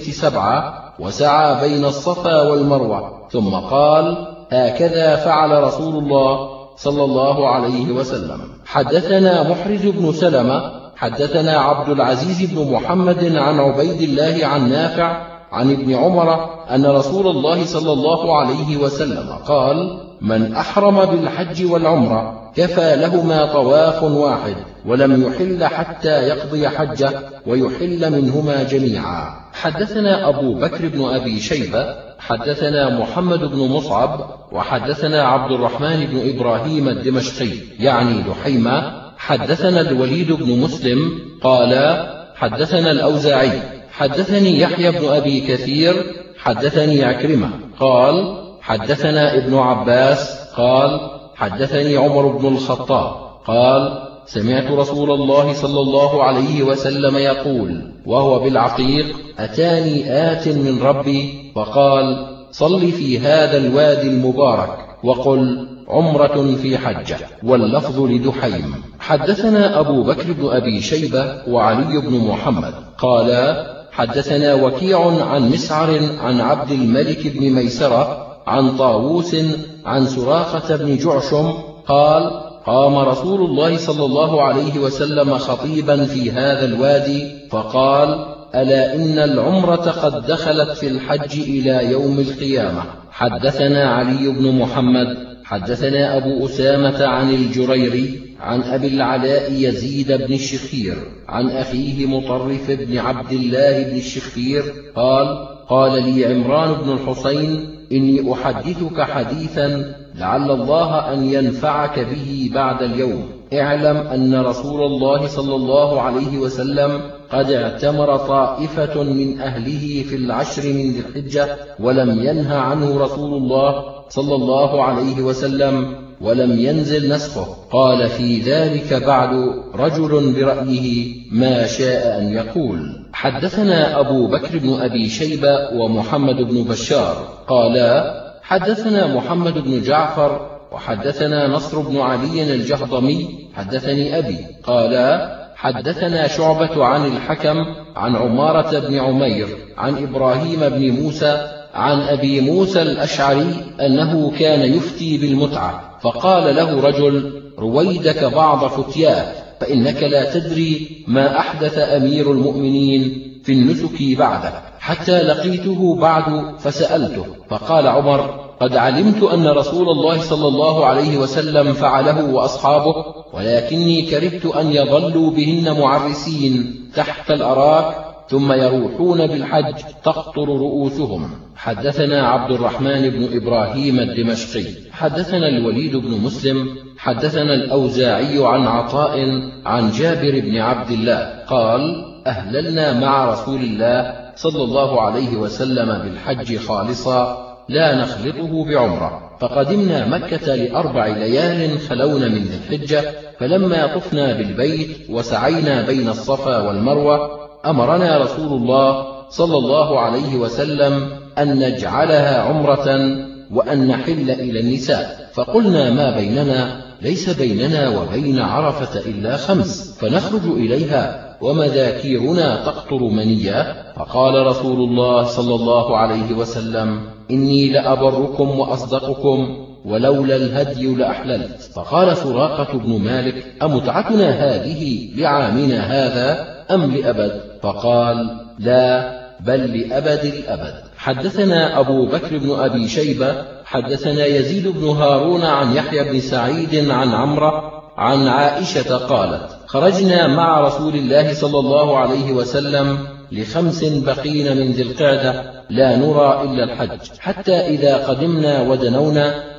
7 وسعى بين الصفا والمروة ثم قال: هكذا فعل رسول الله صلى الله عليه وسلم. حدثنا محرز بن سلمة حدثنا عبد العزيز بن محمد عن عبيد الله عن نافع عن ابن عمر أن رسول الله صلى الله عليه وسلم قال: من أحرم بالحج والعمرة كفى لهما طواف واحد ولم يحل حتى يقضي حجه ويحل منهما جميعا. حدثنا أبو بكر بن أبي شيبة حدثنا محمد بن مصعب وحدثنا عبد الرحمن بن إبراهيم الدمشقي يعني دحيمة حدثنا الوليد بن مسلم قال: حدثنا الأوزاعي حدثني يحيى بن أبي كثير حدثني عكرمة قال: حدثنا ابن عباس قال: حدثني عمر بن الخطاب قال: سمعت رسول الله صلى الله عليه وسلم يقول وهو بالعقيق: أتاني آت من ربي فقال: صل في هذا الوادي المبارك وقل عمرة في حجة. واللفظ لدحيم. حدثنا أبو بكر بن أبي شيبة وعلي بن محمد قال: حدثنا وكيع عن مسعر عن عبد الملك بن ميسرة عن طاووس عن سراقة بن جعشم قال: قام رسول الله صلى الله عليه وسلم خطيبا في هذا الوادي فقال: ألا إن العمرة قد دخلت في الحج إلى يوم القيامة. حدثنا علي بن محمد حدثنا أبو أسامة عن الجريري عن أبي العلاء يزيد بن الشخير عن أخيه مطرف بن عبد الله بن الشخير قال: قال لي عمران بن الحسين: إني أحدثك حديثا لعل الله أن ينفعك به بعد اليوم. اعلم أن رسول الله صلى الله عليه وسلم قد اعتمر طائفة من أهله في العشر من ذي الحجة ولم ينه عنه رسول الله صلى الله عليه وسلم ولم ينزل نسخه. قال في ذلك بعد رجل برأيه ما شاء أن يقول. حدثنا أبو بكر بن أبي شيبة ومحمد بن بشار قالا: حدثنا محمد بن جعفر وحدثنا نصر بن علي الجهضمي حدثني أبي قالا: حدثنا شعبة عن الحكم عن عمارة بن عمير عن إبراهيم بن موسى عن أبي موسى الأشعري أنه كان يفتي بالمتعة فقال له رجل: رويدك بعض فتياه فإنك لا تدري ما أحدث أمير المؤمنين في النسك بعدك. حتى لقيته بعد فسألته فقال عمر: قد علمت أن رسول الله صلى الله عليه وسلم فعله وأصحابه ولكني كرهت أن يظلوا بهن معرسين تحت الأراك ثم يروحون بالحج تقطر رؤوسهم. حدثنا عبد الرحمن بن إبراهيم الدمشقي حدثنا الوليد بن مسلم حدثنا الأوزاعي عن عطاء عن جابر بن عبد الله قال: أهللنا مع رسول الله صلى الله عليه وسلم بالحج خالصا لا نخلطه بعمرة، فقدمنا مكة ل4 ليال خلون من ذي الحجة، فلما طفنا بالبيت وسعينا بين الصفا والمروة أمرنا رسول الله صلى الله عليه وسلم أن نجعلها عمرة وأن نحل إلى النساء، فقلنا ما بيننا ليس بيننا وبين عرفة إلا 5، فنخرج إليها ومذاكيرنا تقطر منيا. فقال رسول الله صلى الله عليه وسلم: إني لأبركم وأصدقكم ولولا الهدي لأحللت. فقال سراقة بن مالك: أمتعتنا هذه لعامنا هذا أم لأبد؟ فقال: لا بل لأبد الأبد. حدثنا أبو بكر بن أبي شيبة حدثنا يزيد بن هارون عن يحيى بن سعيد عن عمرة عن عائشة قالت: خرجنا مع رسول الله صلى الله عليه وسلم ل5 بقين من ذي القعدة لا نرى إلا الحج، حتى إذا قدمنا ودنونا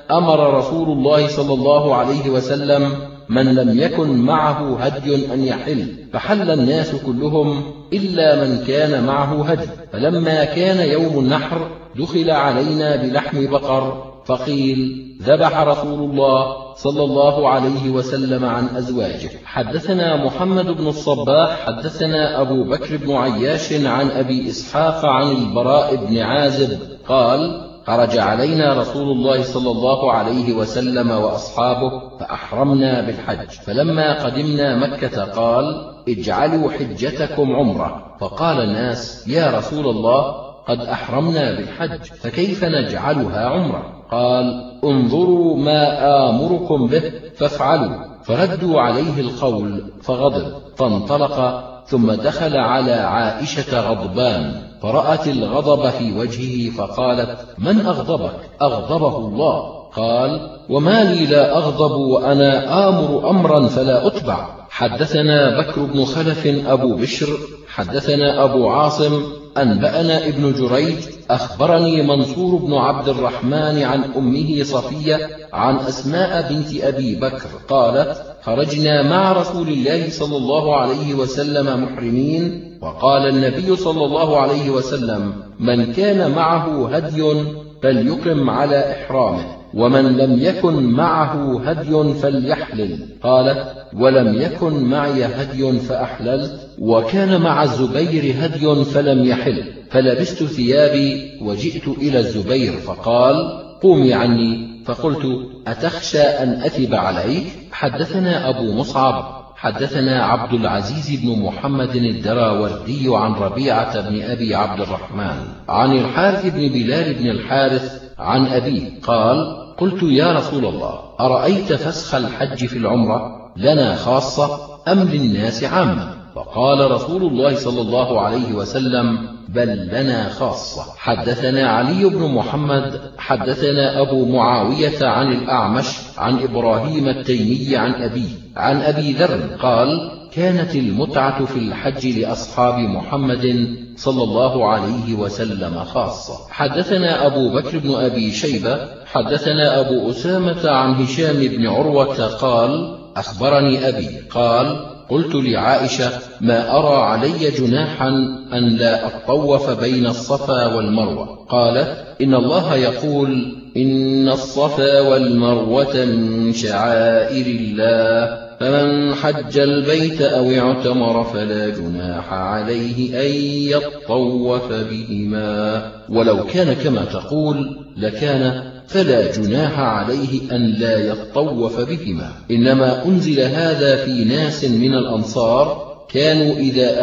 أمر رسول الله صلى الله عليه وسلم من لم يكن معه هدي أن يحل، فحل الناس كلهم إلا من كان معه هدي. فلما كان يوم النحر دخل علينا بلحم بقر، فقيل ذبح رسول الله صلى الله عليه وسلم عن أزواجه. حدثنا محمد بن الصباح حدثنا أبو بكر بن عياش عن أبي إسحاق عن البراء بن عازب قال: خرج علينا رسول الله صلى الله عليه وسلم وأصحابه فأحرمنا بالحج، فلما قدمنا مكة قال: اجعلوا حجتكم عمرة. فقال الناس: يا رسول الله، قد أحرمنا بالحج فكيف نجعلها عمرة؟ قال: انظروا ما آمركم به فافعلوا. فردوا عليه القول فغضب، فانطلق، ثم دخل على عائشة غضبان، فرأت الغضب في وجهه فقالت: من أغضبك؟ أغضبه الله. قال: وما لي لا أغضب وأنا آمر أمرا فلا أتبع. حدثنا بكر بن خلف أبو بشر حدثنا أبو عاصم أنبأنا ابن جريج أخبرني منصور بن عبد الرحمن عن أمه صفية عن أسماء بنت أبي بكر قالت: خرجنا مع رسول الله صلى الله عليه وسلم محرمين، وقال النبي صلى الله عليه وسلم: من كان معه هدي فليقم على إحرامه، ومن لم يكن معه هدي فليحلل. قالت: ولم يكن معي هدي فأحللت، وكان مع الزبير هدي فلم يحل، فلبست ثيابي وجئت إلى الزبير فقال: قومي عني. فقلت: أتخشى أن أثب عليك؟ حدثنا أبو مصعب حدثنا عبد العزيز بن محمد الدراوردي عن ربيعة بن أبي عبد الرحمن عن الحارث بن بلال بن الحارث عن أبيه قال: قلت: يا رسول الله، أرأيت فسخ الحج في العمرة لنا خاصة أم للناس عامة؟ فقال رسول الله صلى الله عليه وسلم: بل لنا خاصة. حدثنا علي بن محمد حدثنا أبو معاوية عن الأعمش عن إبراهيم التيمي عن أبيه عن أبي ذر قال: كانت المتعة في الحج لأصحاب محمد صلى الله عليه وسلم خاصة. حدثنا أبو بكر بن أبي شيبة حدثنا أبو أسامة عن هشام بن عروة قال: أخبرني أبي قال: قلت لعائشة: ما أرى علي جناحا أن لا أطوف بين الصفا والمروة. قالت: إن الله يقول: إن الصفا والمروة من شعائر الله، فمن حج البيت أو اعتمر فلا جناح عليه أن يطوف بهما. ولو كان كما تقول لكان فلا جناح عليه أن لا يطوف بهما، إنما أنزل هذا في ناس من الأنصار كانوا إذا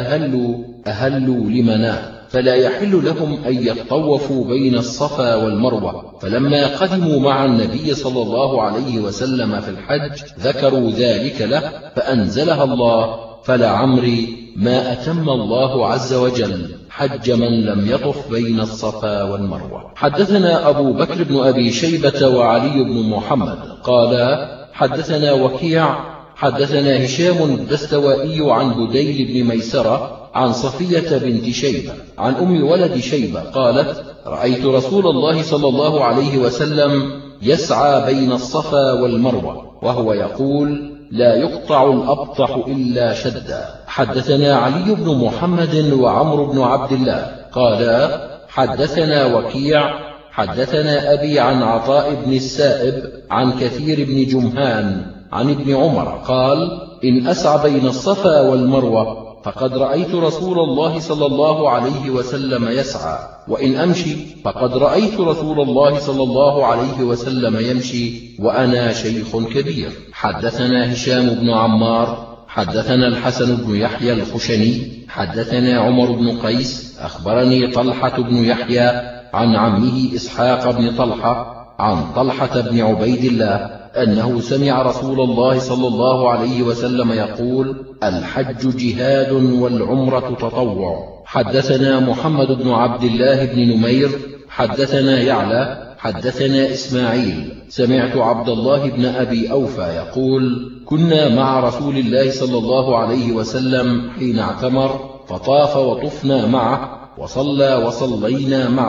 أهلوا لمناه، فلا يحل لهم أن يطوفوا بين الصفا والمروة. فلما قدموا مع النبي صلى الله عليه وسلم في الحج ذكروا ذلك له، فأنزلها الله: فلعمري ما أتم الله عز وجل حج من لم يطف بين الصفا والمروة. حدثنا أبو بكر بن أبي شيبة وعلي بن محمد قالا: حدثنا وكيع حدثنا هشام الدستوائي عن بديل بن ميسرة عن صفية بنت شيبة عن أم ولد شيبة قالت: رأيت رسول الله صلى الله عليه وسلم يسعى بين الصفا والمروة وهو يقول: لا يقطع الأبطح إلا شدا. حدثنا علي بن محمد وعمر بن عبد الله قالا: حدثنا وكيع حدثنا أبي عن عطاء بن السائب عن كثير بن جمهان عن ابن عمر قال: إن أسعى بين الصفا والمروة فقد رأيت رسول الله صلى الله عليه وسلم يسعى، وإن أمشي فقد رأيت رسول الله صلى الله عليه وسلم يمشي وأنا شيخ كبير. حدثنا هشام بن عمار حدثنا الحسن بن يحيى الخشني حدثنا عمر بن قيس أخبرني طلحة بن يحيى عن عمه إسحاق بن طلحة عن طلحة بن عبيد الله أنه سمع رسول الله صلى الله عليه وسلم يقول: الحج جهاد والعمرة تطوع. حدثنا محمد بن عبد الله بن نمير حدثنا يعلى حدثنا إسماعيل سمعت عبد الله بن أبي أوفى يقول: كنا مع رسول الله صلى الله عليه وسلم حين اعتمر، فطاف وطفنا معه، وصلى وصلينا معه،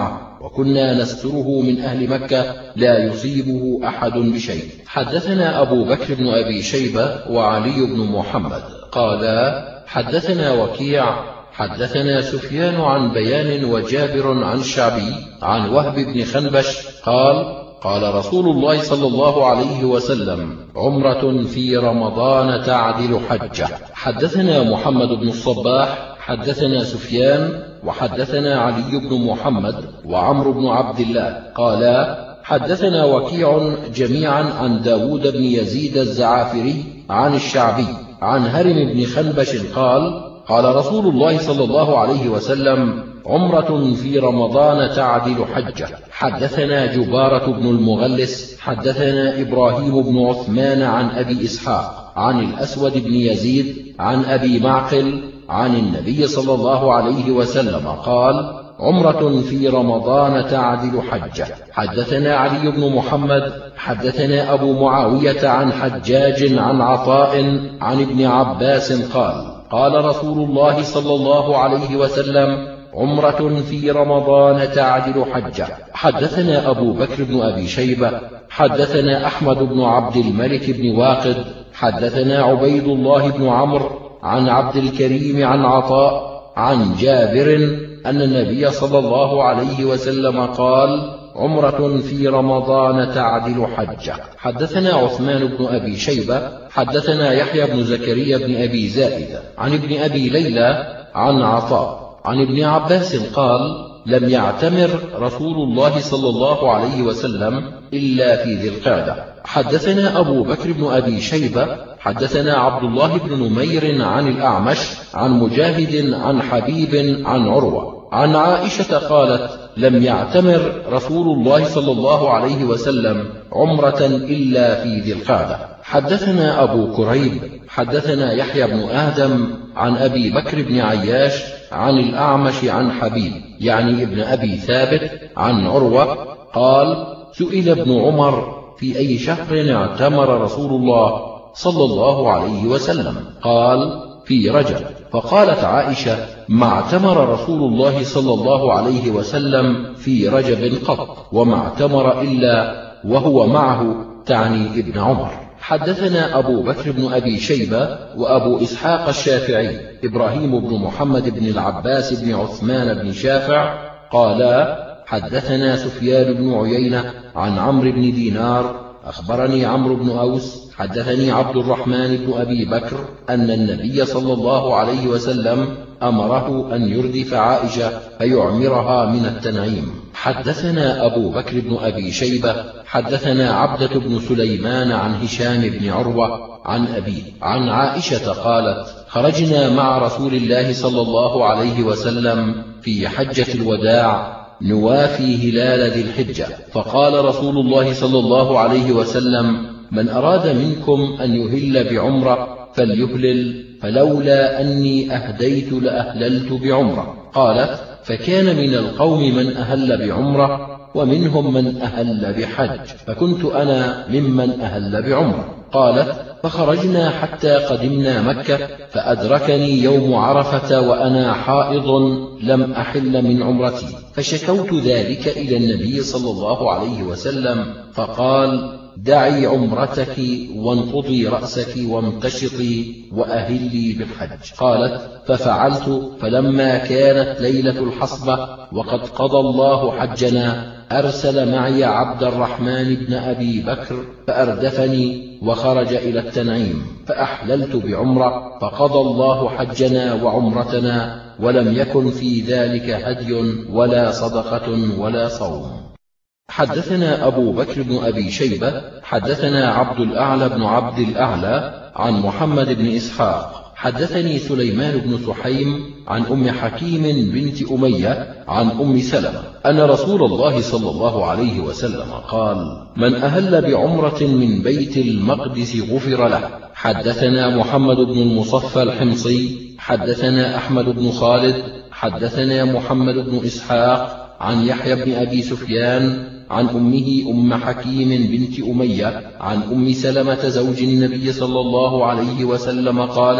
وكنا نستره من أهل مكة لا يصيبه أحد بشيء. حدثنا أبو بكر بن أبي شيبة وعلي بن محمد قالا حدثنا وكيع حدثنا سفيان عن بيان وجابر عن الشعبي عن وهب بن خنبش قال قال رسول الله صلى الله عليه وسلم عمرة في رمضان تعدل حجة. حدثنا محمد بن الصباح حدثنا سفيان وحدثنا علي بن محمد وعمرو بن عبد الله قالا حدثنا وكيع جميعا عن داود بن يزيد الزعافري عن الشعبي عن هرم بن خنبش قال قال رسول الله صلى الله عليه وسلم عمرة في رمضان تعدل حجة. حدثنا جبارة بن المغلس حدثنا إبراهيم بن عثمان عن أبي إسحاق عن الأسود بن يزيد عن أبي معقل عن النبي صلى الله عليه وسلم قال عمرة في رمضان تعدل حجة. حدثنا علي بن محمد حدثنا أبو معاوية عن حجاج عن عطاء عن ابن عباس قال قال رسول الله صلى الله عليه وسلم عمرة في رمضان تعدل حجة. حدثنا أبو بكر بن أبي شيبة حدثنا أحمد بن عبد الملك بن واقد حدثنا عبيد الله بن عمرو عن عبد الكريم عن عطاء عن جابر أن النبي صلى الله عليه وسلم قال عمرة في رمضان تعدل حجة. حدثنا عثمان بن أبي شيبة حدثنا يحيى بن زكريا بن أبي زائدة عن ابن أبي ليلى عن عطاء عن ابن عباس قال لم يعتمر رسول الله صلى الله عليه وسلم إلا في ذي القعدة. حدثنا أبو بكر بن أبي شيبة حدثنا عبد الله بن نمير عن الأعمش عن مجاهد عن حبيب عن عروة عن عائشة قالت لم يعتمر رسول الله صلى الله عليه وسلم عمرة إلا في ذي القعدة. حدثنا أبو كريب حدثنا يحيى بن آدم عن أبي بكر بن عياش عن الأعمش عن حبيب يعني ابن أبي ثابت عن عروة قال سئل ابن عمر في أي شهر اعتمر رسول الله صلى الله عليه وسلم قال في رجب. فقالت عائشة ما اعتمر رسول الله صلى الله عليه وسلم في رجب قط وما اعتمر إلا وهو معه تعني ابن عمر. حدثنا أبو بكر بن أبي شيبة وأبو إسحاق الشافعي إبراهيم بن محمد بن العباس بن عثمان بن شافع قالا حدثنا سفيان بن عيينة عن عمرو بن دينار أخبرني عمرو بن أوس حدثني عبد الرحمن بن أبي بكر أن النبي صلى الله عليه وسلم أمره أن يردف عائشة فيعمرها من التنعيم. حدثنا أبو بكر بن أبي شيبة حدثنا عبدة بن سليمان عن هشام بن عروة عن أبيه عن عائشة قالت خرجنا مع رسول الله صلى الله عليه وسلم في حجة الوداع نوافي هلال ذي الحجة فقال رسول الله صلى الله عليه وسلم من أراد منكم أن يهل بعمرة فليهلل فلولا أني أهديت لأهللت بعمرة. قالت فكان من القوم من أهل بعمرة ومنهم من أهل بحج فكنت أنا ممن أهل بعمرة. قالت فخرجنا حتى قدمنا مكة فأدركني يوم عرفة وأنا حائض لم أحل من عمرتي فشكوت ذلك إلى النبي صلى الله عليه وسلم فقال دعي عمرتك وانقضي رأسك وامتشطي وأهلي بالحج. قالت ففعلت فلما كانت ليلة الحصبة وقد قضى الله حجنا أرسل معي عبد الرحمن بن أبي بكر فأردفني وخرج إلى التنعيم فأحللت بعمرة فقضى الله حجنا وعمرتنا ولم يكن في ذلك هدي ولا صدقة ولا صوم. حدثنا أبو بكر بن أبي شيبة حدثنا عبد الأعلى بن عبد الأعلى عن محمد بن إسحاق حدثني سليمان بن سحيم عن أم حكيم بنت أمية عن أم سلمة أن رسول الله صلى الله عليه وسلم قال من أهل بعمرة من بيت المقدس غفر له. حدثنا محمد بن المصفى الحمصي حدثنا أحمد بن خالد حدثنا محمد بن إسحاق عن يحيى بن أبي سفيان عن أمه أم حكيم بنت أمية عن أم سلمة زوج النبي صلى الله عليه وسلم قالت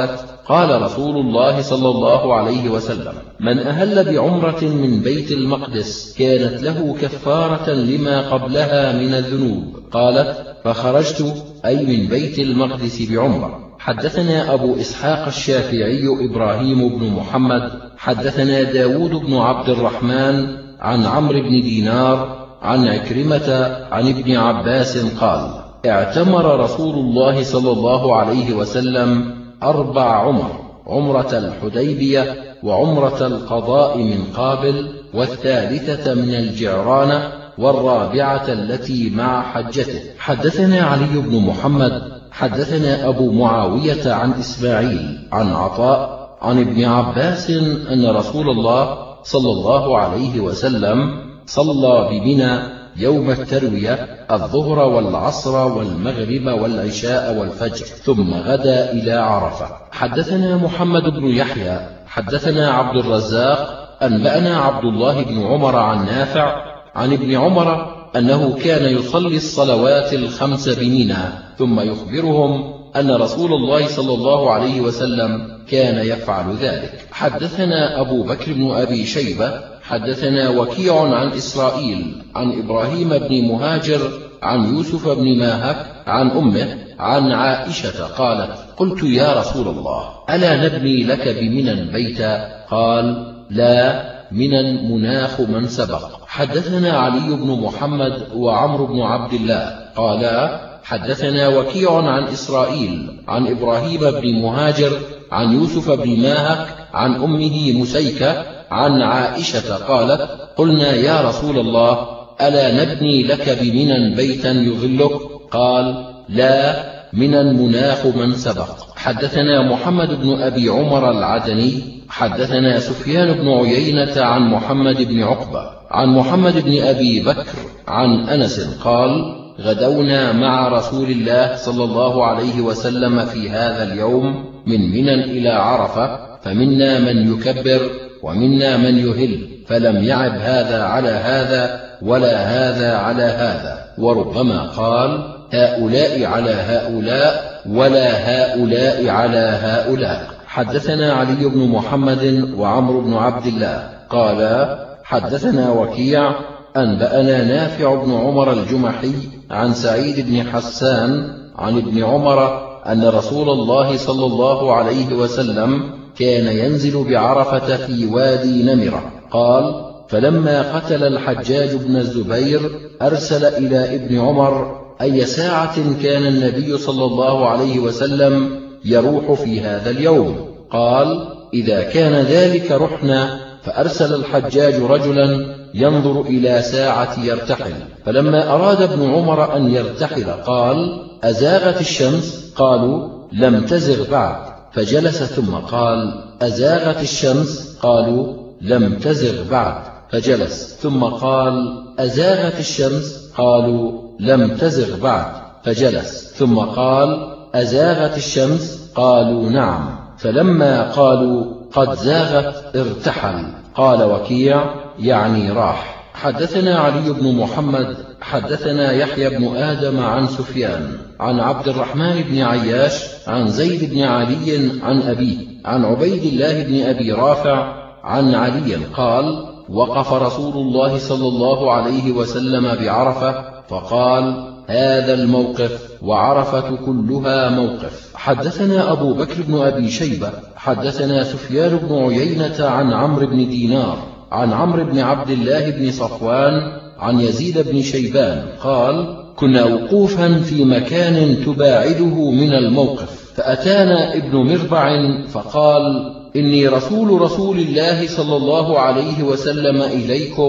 قال رسول الله صلى الله عليه وسلم: من أهل بعمرة من بيت المقدس كانت له كفارة لما قبلها من الذنوب. قالت: فخرجت أي من بيت المقدس بعمرة. حدثنا أبو إسحاق الشافعي إبراهيم بن محمد حدثنا داود بن عبد الرحمن عن عمرو بن دينار عن عكرمة عن ابن عباس قال: اعتمر رسول الله صلى الله عليه وسلم 4 عمر: عمرة الحديبية، وعمرة القضاء من قابل، والثالثة من الجعرانة، والرابعة التي مع حجته. حدثنا علي بن محمد حدثنا أبو معاوية عن إسماعيل عن عطاء عن ابن عباس أن رسول الله صلى الله عليه وسلم صلى بمنى يوم التروية الظهر والعصر والمغرب والعشاء والفجر، ثم غدا إلى عرفة. حدثنا محمد بن يحيى حدثنا عبد الرزاق أنبأنا عبد الله بن عمر عن نافع عن ابن عمر أنه كان يصلي الصلوات الخمس بمنى، ثم يخبرهم أن رسول الله صلى الله عليه وسلم كان يفعل ذلك. حدثنا أبو بكر بن أبي شيبة حدثنا وكيع عن إسرائيل عن إبراهيم بن مهاجر عن يوسف بن ماهك عن أمه عن عائشة قالت: قلت يا رسول الله ألا نبني لك بمنى بيتا؟ قال: لا، منى مناخ من سبق. حدثنا علي بن محمد وعمرو بن عبد الله قالا: حدثنا وكيع عن إسرائيل عن إبراهيم بن مهاجر عن يوسف بن ماهك عن أمه مسيكة عن عائشة قالت: قلنا يا رسول الله ألا نبني لك بمنى بيتا يظلك؟ قال: لا، منى مناخ من سبق. حدثنا محمد بن أبي عمر العدني حدثنا سفيان بن عيينة عن محمد بن عقبة عن محمد بن أبي بكر عن أنس قال: غدونا مع رسول الله صلى الله عليه وسلم في هذا اليوم من منى إلى عرفة، فمنا من يكبر ومنا من يهل، فلم يعب هذا على هذا ولا هذا على هذا، وربما قال: هؤلاء على هؤلاء ولا هؤلاء على هؤلاء. حدثنا علي بن محمد وعمرو بن عبد الله قالا: حدثنا وكيع أنبأنا نافع بن عمر الجمحي عن سعيد بن حسان عن ابن عمر أن رسول الله صلى الله عليه وسلم كان ينزل بعرفة في وادي نمرة. قال: فلما قتل الحجاج بن الزبير أرسل إلى ابن عمر أي ساعة كان النبي صلى الله عليه وسلم يروح في هذا اليوم؟ قال: إذا كان ذلك رحنا. فأرسل الحجاج رجلا ينظر إلى ساعة يرتحل، فلما أراد ابن عمر أن يرتحل قال: أزاغت الشمس؟ قالوا: لم تزغ بعد. فجلس ثم قال: أزاغت الشمس؟ قالوا: لم تزغ بعد. فجلس ثم قال: أزاغت الشمس؟ قالوا: لم تزغ بعد. فجلس ثم قال: أزاغت الشمس؟ قالوا: نعم. فلما قالوا: قد زاغت ارتحل. قال وكيع: يعني راح. حدثنا علي بن محمد حدثنا يحيى بن آدم عن سفيان عن عبد الرحمن بن عياش عن زيد بن علي عن أبيه عن عبيد الله بن أبي رافع عن علي قال: وقف رسول الله صلى الله عليه وسلم بعرفة فقال: هذا الموقف، وعرفة كلها موقف. حدثنا أبو بكر بن أبي شيبة حدثنا سفيان بن عيينة عن عمرو بن دينار عن عمرو بن عبد الله بن صفوان عن يزيد بن شيبان قال: كنا وقوفا في مكان تباعده من الموقف، فأتانا ابن مربع فقال: إني رسول الله صلى الله عليه وسلم إليكم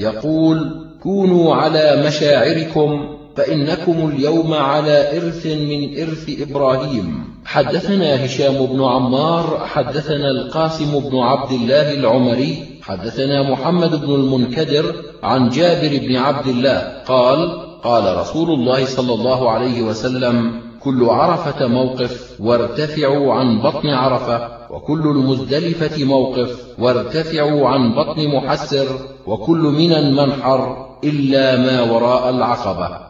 يقول: كونوا على مشاعركم، فإنكم اليوم على إرث من إرث إبراهيم. حدثنا هشام بن عمار حدثنا القاسم بن عبد الله العمري حدثنا محمد بن المنكدر عن جابر بن عبد الله قال: قال رسول الله صلى الله عليه وسلم: كل عرفة موقف، وارتفعوا عن بطن عرفة، وكل المزدلفة موقف، وارتفعوا عن بطن محسر، وكل منى منحر إلا ما وراء العقبة.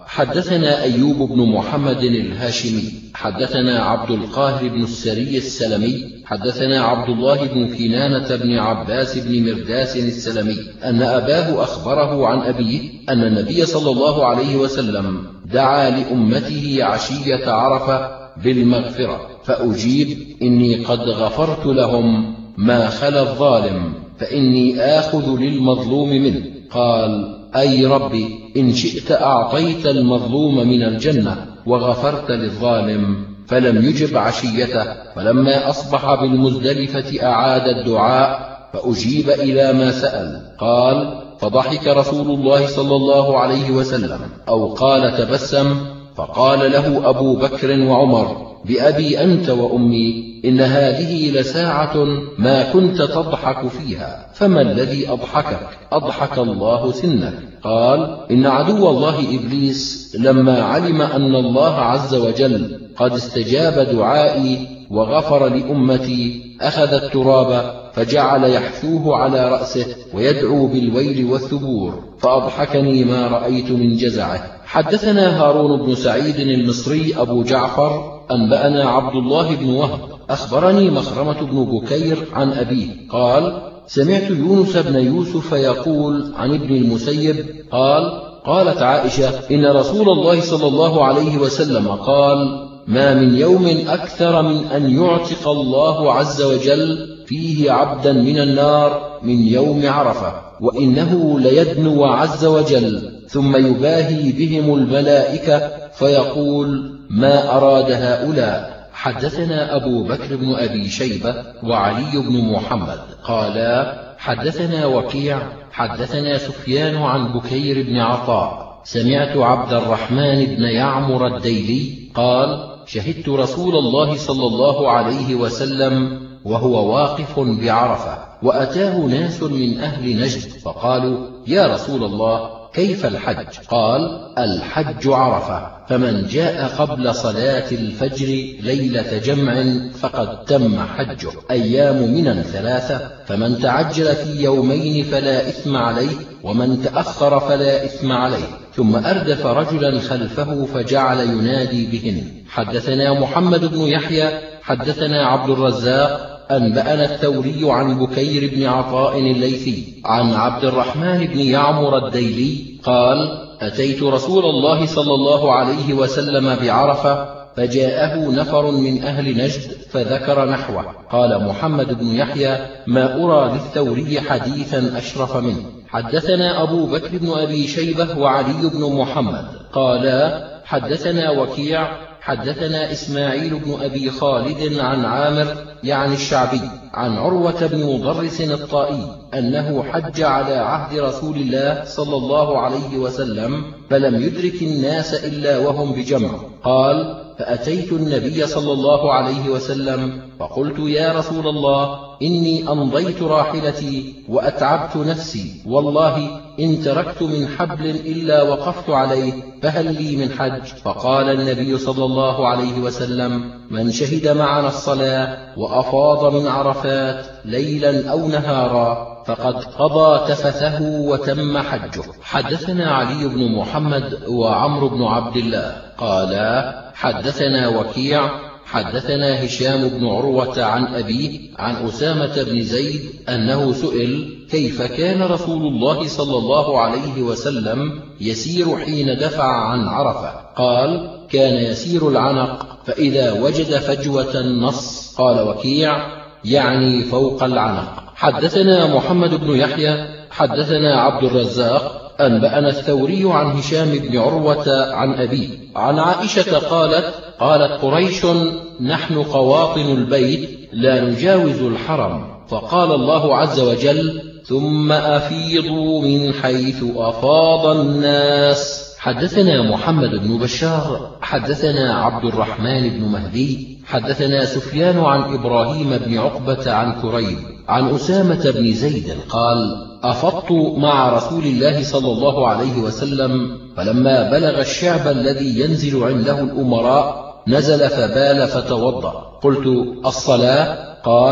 حدثنا أيوب بن محمد الهاشمي حدثنا عبد القاهر بن السري السلمي حدثنا عبد الله بن كنانة بن عباس بن مرداس السلمي أن أباه أخبره عن أبيه أن النبي صلى الله عليه وسلم دعا لأمته عشية عرفة بالمغفرة، فأجيب: إني قد غفرت لهم ما خلا الظالم، فإني آخذ للمظلوم منه. قال: أي ربي، إن شئت أعطيت المظلوم من الجنة وغفرت للظالم. فلم يجب عشيته، فلما أصبح بالمزدلفة أعاد الدعاء فأجيب إلى ما سأل. قال: فضحك رسول الله صلى الله عليه وسلم، أو قال تبسم، فقال له أبو بكر وعمر: بأبي أنت وأمي، إن هذه لساعة ما كنت تضحك فيها، فما الذي أضحكك؟ أضحك الله سنك. قال: إن عدو الله إبليس لما علم أن الله عز وجل قد استجاب دعائي وغفر لأمتي أخذ التراب فجعل يحثوه على رأسه ويدعو بالويل والثبور، فأضحكني ما رأيت من جزعه. حدثنا هارون بن سعيد المصري أبو جعفر أنبأنا عبد الله بن وهب أخبرني مخرمة بن بكير عن أبيه قال: سمعت يونس بن يوسف يقول عن ابن المسيب قال: قالت عائشة: إن رسول الله صلى الله عليه وسلم قال: ما من يوم أكثر من أن يعتق الله عز وجل فيه عبدا من النار من يوم عرفة، وإنه ليدنو عز وجل ثم يباهي بهم الملائكة فيقول: ما أراد هؤلاء. حدثنا أبو بكر بن أبي شيبة وعلي بن محمد قالا: حدثنا وكيع حدثنا سفيان عن بكير بن عطاء سمعت عبد الرحمن بن يعمر الديلي قال: شهدت رسول الله صلى الله عليه وسلم وهو واقف بعرفة، وأتاه ناس من أهل نجد فقالوا: يا رسول الله، كيف الحج؟ قال: الحج عرفة، فمن جاء قبل صلاة الفجر ليلة جمع فقد تم حجه. أيام منى 3، فمن تعجل في يومين فلا إثم عليه، ومن تأخر فلا إثم عليه. ثم أردف رجلا خلفه فجعل ينادي بهن. حدثنا محمد بن يحيى حدثنا عبد الرزاق أنبأنا الثوري عن بكير بن عطاء الليثي عن عبد الرحمن بن يعمر الديلي قال: أتيت رسول الله صلى الله عليه وسلم بعرفة، فجاءه نفر من أهل نجد فذكر نحوه. قال محمد بن يحيى: ما أرى للثوري حديثا أشرف منه. حدثنا أبو بكر بن أبي شيبة وعلي بن محمد قالا: حدثنا وكيع حدثنا إسماعيل بن أبي خالد عن عامر يعني الشعبي عن عروة بن مضرس الطائي أنه حج على عهد رسول الله صلى الله عليه وسلم فلم يدرك الناس إلا وهم بجمع. قال: فأتيت النبي صلى الله عليه وسلم فقلت: يا رسول الله، إني أمضيت راحلتي وأتعبت نفسي، والله إن تركت من حبل إلا وقفت عليه، فهل لي من حج؟ فقال النبي صلى الله عليه وسلم: من شهد معنا الصلاة وأفاض من عرفات ليلا أو نهارا فقد قضى تفثه وتم حجه. حدثنا علي بن محمد وعمرو بن عبد الله قالا: حدثنا وكيع حدثنا هشام بن عروة عن أبيه عن أسامة بن زيد أنه سئل: كيف كان رسول الله صلى الله عليه وسلم يسير حين دفع عن عرفة؟ قال: كان يسير العنق، فإذا وجد فجوة النص. قال وكيع: يعني فوق العنق. حدثنا محمد بن يحيى حدثنا عبد الرزاق أنبأنا الثوري عن هشام بن عروة عن أبيه عن عائشة قالت: قالت قريش: نحن قواطن البيت لا نجاوز الحرم، فقال الله عز وجل: ثم أفيضوا من حيث أفاض الناس. حدثنا محمد بن بشار حدثنا عبد الرحمن بن مهدي حدثنا سفيان عن إبراهيم بن عقبة عن كريب عن أسامة بن زيد قال: أفضت مع رسول الله صلى الله عليه وسلم، فلما بلغ الشعب الذي ينزل عنده الأمراء نزل فبال فتوضأ. قلت: الصلاة؟ قال: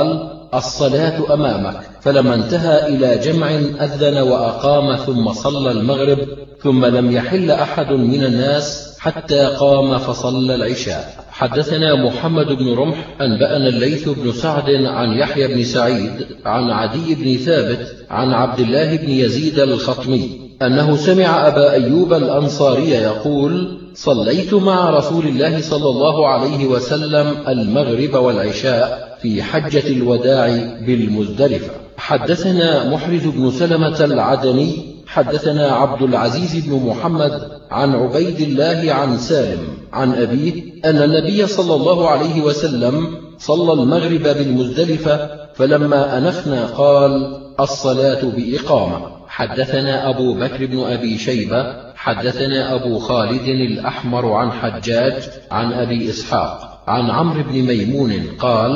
الصلاة أمامك. فلما انتهى إلى جمع أذن وأقام ثم صلى المغرب، ثم لم يحل أحد من الناس حتى قام فصلى العشاء. حدثنا محمد بن رمح أنبأنا الليث بن سعد عن يحيى بن سعيد عن عدي بن ثابت عن عبد الله بن يزيد الخطمي أنه سمع أبا أيوب الأنصاري يقول: صليت مع رسول الله صلى الله عليه وسلم المغرب والعشاء في حجة الوداع بالمزدلفة. حدثنا محرز بن سلمة العدني حدثنا عبد العزيز بن محمد عن عبيد الله عن سالم عن أبيه أن النبي صلى الله عليه وسلم صلى المغرب بالمزدلفة، فلما أنفنا قال: الصلاة بإقامة. حدثنا أبو بكر بن أبي شيبة حدثنا أبو خالد الأحمر عن حجاج عن أبي إسحاق عن عمرو بن ميمون قال: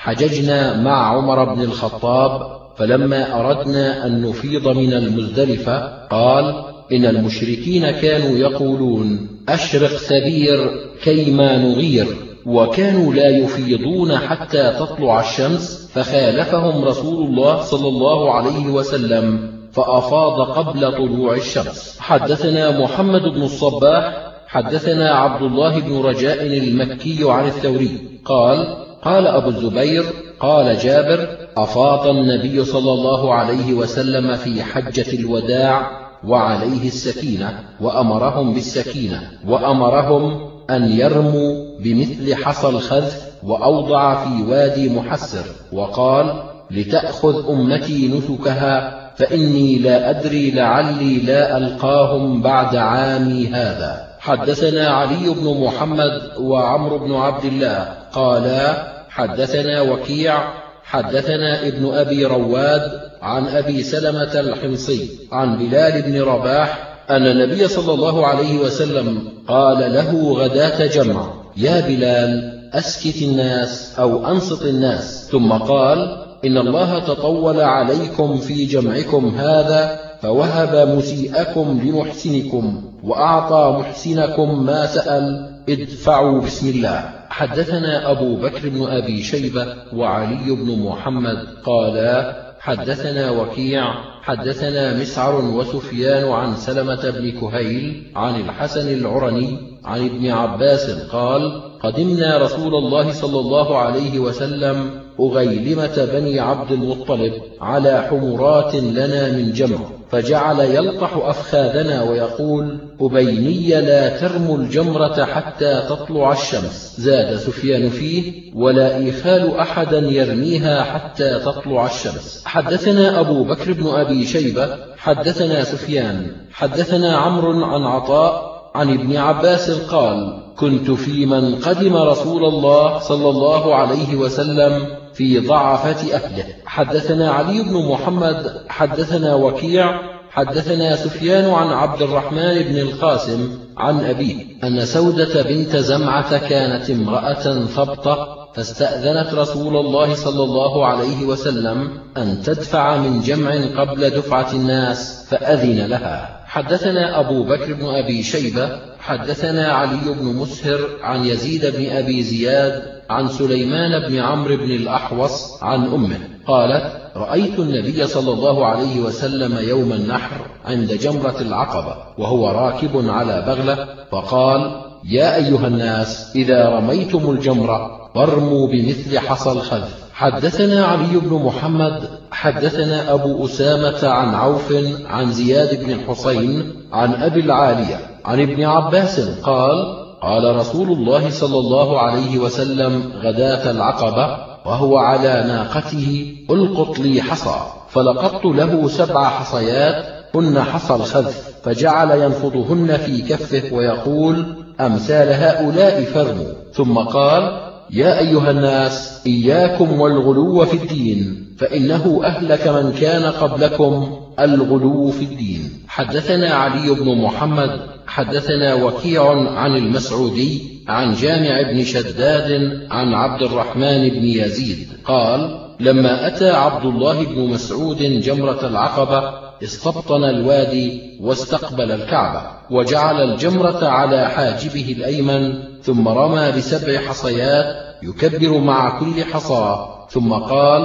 حججنا مع عمر بن الخطاب، فلما أردنا أن نفيض من المزدلفة قال: إن المشركين كانوا يقولون: أشرق ثبير كيما نغير، وكانوا لا يفيضون حتى تطلع الشمس، فخالفهم رسول الله صلى الله عليه وسلم فأفاض قبل طلوع الشمس. حدثنا محمد بن الصباح حدثنا عبد الله بن رجاء المكي عن الثوري قال: قال أبو الزبير قال جابر: أفاض النبي صلى الله عليه وسلم في حجة الوداع وعليه السكينة، وأمرهم بالسكينة، وأمرهم أن يرموا بمثل حصى الخذف، وأوضع في وادي محسر، وقال: لتأخذ أمتي نسكها، فإني لا أدري لعلي لا ألقاهم بعد عامي هذا. حدثنا علي بن محمد وعمرو بن عبد الله قالا: حدثنا وكيع حدثنا ابن أبي رواد عن أبي سلمة الحمصي عن بلال بن رباح أن النبي صلى الله عليه وسلم قال له غداة جمع: يا بلال أسكت الناس أو أنصت الناس، ثم قال: إن الله تطول عليكم في جمعكم هذا، فوهب مسيئكم لمحسنكم، وأعطى محسنكم ما سأل، ادفعوا بسم الله. حدثنا أبو بكر بن أبي شيبة وعلي بن محمد قالا: حدثنا وكيع حدثنا مسعر وسفيان عن سلمة بن كهيل عن الحسن العرني عن ابن عباس قال: قدمنا رسول الله صلى الله عليه وسلم أغيلمة بني عبد المطلب على حمرات لنا من جمع، فجعل يلقح أفخاذنا ويقول: أبيني لا ترموا الجمرة حتى تطلع الشمس. زاد سفيان فيه: ولا إيخال أحدا يرميها حتى تطلع الشمس. حدثنا أبو بكر بن أبي شيبة حدثنا سفيان حدثنا عمرو عن عطاء عن ابن عباس قال: كنت في من قدم رسول الله صلى الله عليه وسلم في ضعفة أهله. حدثنا علي بن محمد حدثنا وكيع حدثنا سفيان عن عبد الرحمن بن القاسم عن أبيه أن سودة بنت زمعة كانت امرأة ثبطة، فاستأذنت رسول الله صلى الله عليه وسلم أن تدفع من جمع قبل دفعة الناس، فأذن لها. حدثنا أبو بكر بن أبي شيبة حدثنا علي بن مسهر عن يزيد بن أبي زياد عن سليمان بن عمرو بن الأحوص عن أمه قالت: رأيت النبي صلى الله عليه وسلم يوم النحر عند جمرة العقبة وهو راكب على بغلة، فقال: يا أيها الناس إذا رميتم الجمرة فارموا بمثل حصى الخذف. حدثنا علي بن محمد حدثنا أبو أسامة عن عوف عن زياد بن الحصين عن أبي العالية عن ابن عباس قال: قال رسول الله صلى الله عليه وسلم غداة العقبة وهو على ناقته: القط لي حصى، فلقطت له 7 حصيات هن حصى الخذف، فجعل ينفضهن في كفه ويقول: أمثال هؤلاء فرموا. ثم قال: يا أيها الناس إياكم والغلو في الدين، فإنه أهلك من كان قبلكم الغلو في الدين. حدثنا علي بن محمد حدثنا وكيع عن المسعودي عن جامع بن شداد عن عبد الرحمن بن يزيد قال: لما أتى عبد الله بن مسعود جمرة العقبة استبطن الوادي واستقبل الكعبة، وجعل الجمرة على حاجبه الأيمن، ثم رمى ب7 حصيات يكبر مع كل حصى، ثم قال: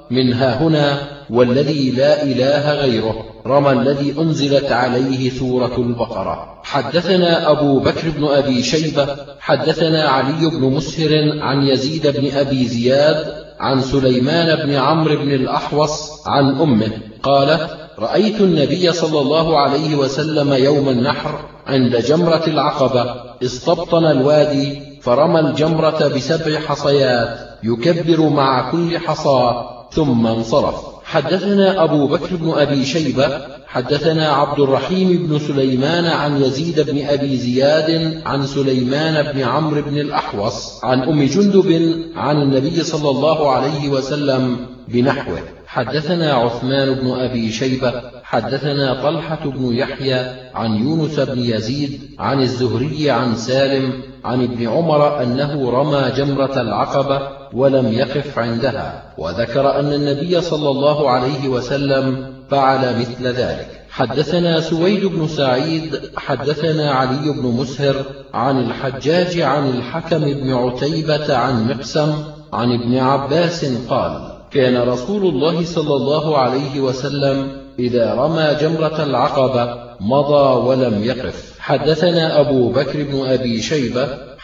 منها هنا والذي لا إله غيره رمى الذي أنزلت عليه سورة البقرة. حدثنا أبو بكر بن أبي شيبة حدثنا علي بن مسهر عن يزيد بن أبي زياد عن سليمان بن عمرو بن الأحوص عن أمه قالت: رأيت النبي صلى الله عليه وسلم يوم النحر عند جمرة العقبة استبطن الوادي فرمى الجمرة ب7 حصيات يكبر مع كل حصاة ثم انصرف. حدثنا أبو بكر بن أبي شيبة حدثنا عبد الرحيم بن سليمان عن يزيد بن أبي زياد عن سليمان بن عمرو بن الأحوص عن أم جندب عن النبي صلى الله عليه وسلم بنحوه. حدثنا عثمان بن أبي شيبة حدثنا طلحة بن يحيى عن يونس بن يزيد عن الزهري عن سالم عن ابن عمر أنه رمى جمرة العقبة ولم يقف عندها، وذكر أن النبي صلى الله عليه وسلم فعل مثل ذلك. حدثنا سويد بن سعيد حدثنا علي بن مسهر عن الحجاج عن الحكم بن عتيبة عن مقسم عن ابن عباس قال: كان رسول الله صلى الله عليه وسلم إذا رمى جمرة العقبة مضى ولم يقف. حدثنا أبو بكر بن أبي شيبة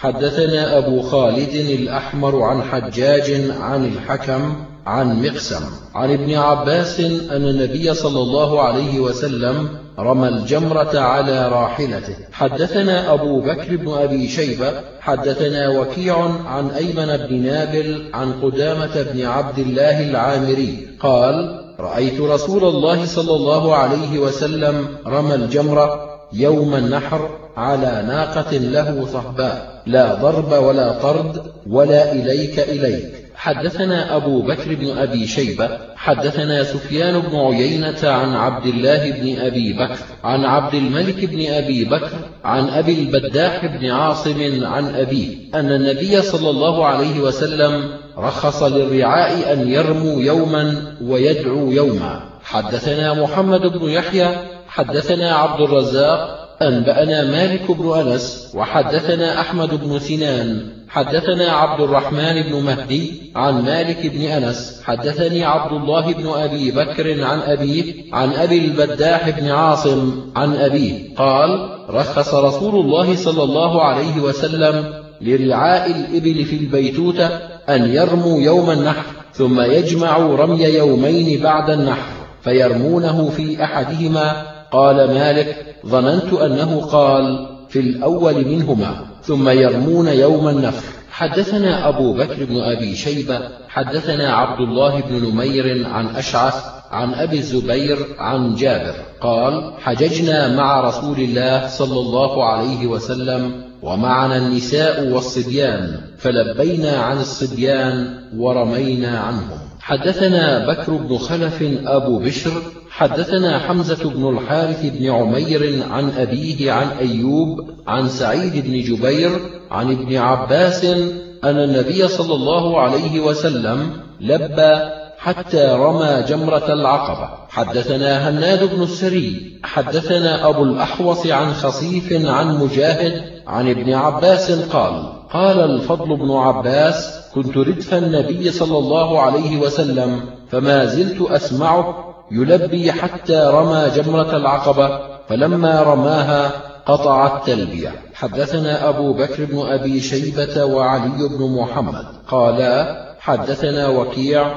حدثنا أبو خالد الأحمر عن حجاج عن الحكم عن مقسم عن ابن عباس أن النبي صلى الله عليه وسلم رمى الجمرة على راحلته. حدثنا أبو بكر بن أبي شيبة حدثنا وكيع عن أيمن بن نابل عن قدامة بن عبد الله العامري قال: رأيت رسول الله صلى الله عليه وسلم رمى الجمرة يوم النحر على ناقة له صهباء لا ضرب ولا طرد ولا إليك. حدثنا أبو بكر بن أبي شيبة حدثنا سفيان بن عيينة عن عبد الله بن أبي بكر عن عبد الملك بن أبي بكر عن أبي البداح بن عاصم عن أبيه أن النبي صلى الله عليه وسلم رخص للرعاء أن يرموا يوما ويدعوا يوما. حدثنا محمد بن يحيى حدثنا عبد الرزاق أنبأنا مالك بن أنس وحدثنا أحمد بن سنان حدثنا عبد الرحمن بن مهدي عن مالك بن أنس حدثني عبد الله بن أبي بكر عن أبيه عن أبي البداح بن عاصم عن أبيه قال: رخص رسول الله صلى الله عليه وسلم لرعاء الإبل في البيتوتة أن يرموا يوم النحر ثم يجمعوا رمي يومين بعد النحر فيرمونه في أحدهما. قال مالك: ظننت أنه قال في الأول منهما ثم يرمون يوم النفر. حدثنا أبو بكر بن أبي شيبة حدثنا عبد الله بن نمير عن أشعث عن أبي الزبير عن جابر قال: حججنا مع رسول الله صلى الله عليه وسلم ومعنا النساء والصبيان فلبينا عن الصبيان ورمينا عنهم. حدثنا بكر بن خلف أبو بشر حدثنا حمزة بن الحارث بن عمير عن أبيه عن أيوب عن سعيد بن جبير عن ابن عباس أن النبي صلى الله عليه وسلم لبى حتى رمى جمرة العقبة. حدثنا هناد بن السري حدثنا أبو الأحوص عن خصيف عن مجاهد عن ابن عباس قال: قال الفضل بن عباس: كنت ردف النبي صلى الله عليه وسلم فما زلت أسمعه يلبي حتى رمى جمرة العقبة فلما رماها قطع التلبية. حدثنا أبو بكر بن أبي شيبة وعلي بن محمد قالا: حدثنا وكيع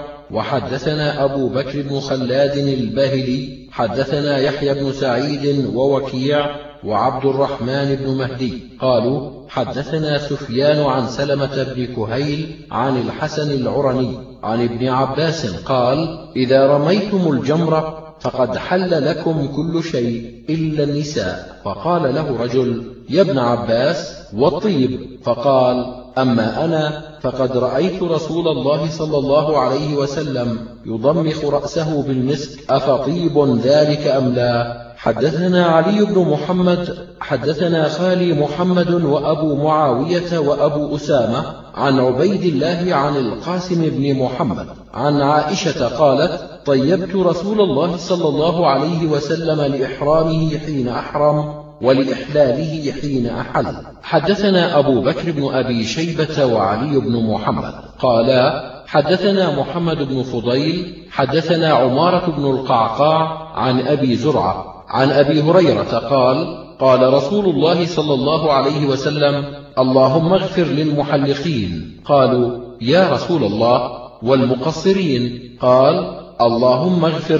وحدثنا أبو بكر بن خلاد الباهلي حدثنا يحيى بن سعيد ووكيع وعبد الرحمن بن مهدي قالوا: حدثنا سفيان عن سلمة بن كهيل عن الحسن العرني عن ابن عباس قال: إذا رميتم الجمرة فقد حل لكم كل شيء إلا النساء. فقال له رجل: يا ابن عباس والطيب؟ فقال: أما أنا فقد رأيت رسول الله صلى الله عليه وسلم يضمخ رأسه بالمسك، أفطيب ذلك أم لا؟ حدثنا علي بن محمد حدثنا خالي محمد وأبو معاوية وأبو أسامة عن عبيد الله عن القاسم بن محمد عن عائشة قالت: طيبت رسول الله صلى الله عليه وسلم لإحرامه حين أحرم ولإحلاله حين أحل. حدثنا أبو بكر بن أبي شيبة وعلي بن محمد قالا: حدثنا محمد بن فضيل حدثنا عمارة بن القعقاع عن أبي زرعة عن أبي هريرة قال: قال رسول الله صلى الله عليه وسلم: اللهم اغفر للمحلقين. قالوا: يا رسول الله والمقصرين؟ قال: اللهم اغفر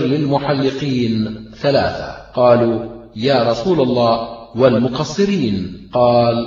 للمحلقين 3. قالوا: يا رسول الله والمقصرين؟ قال: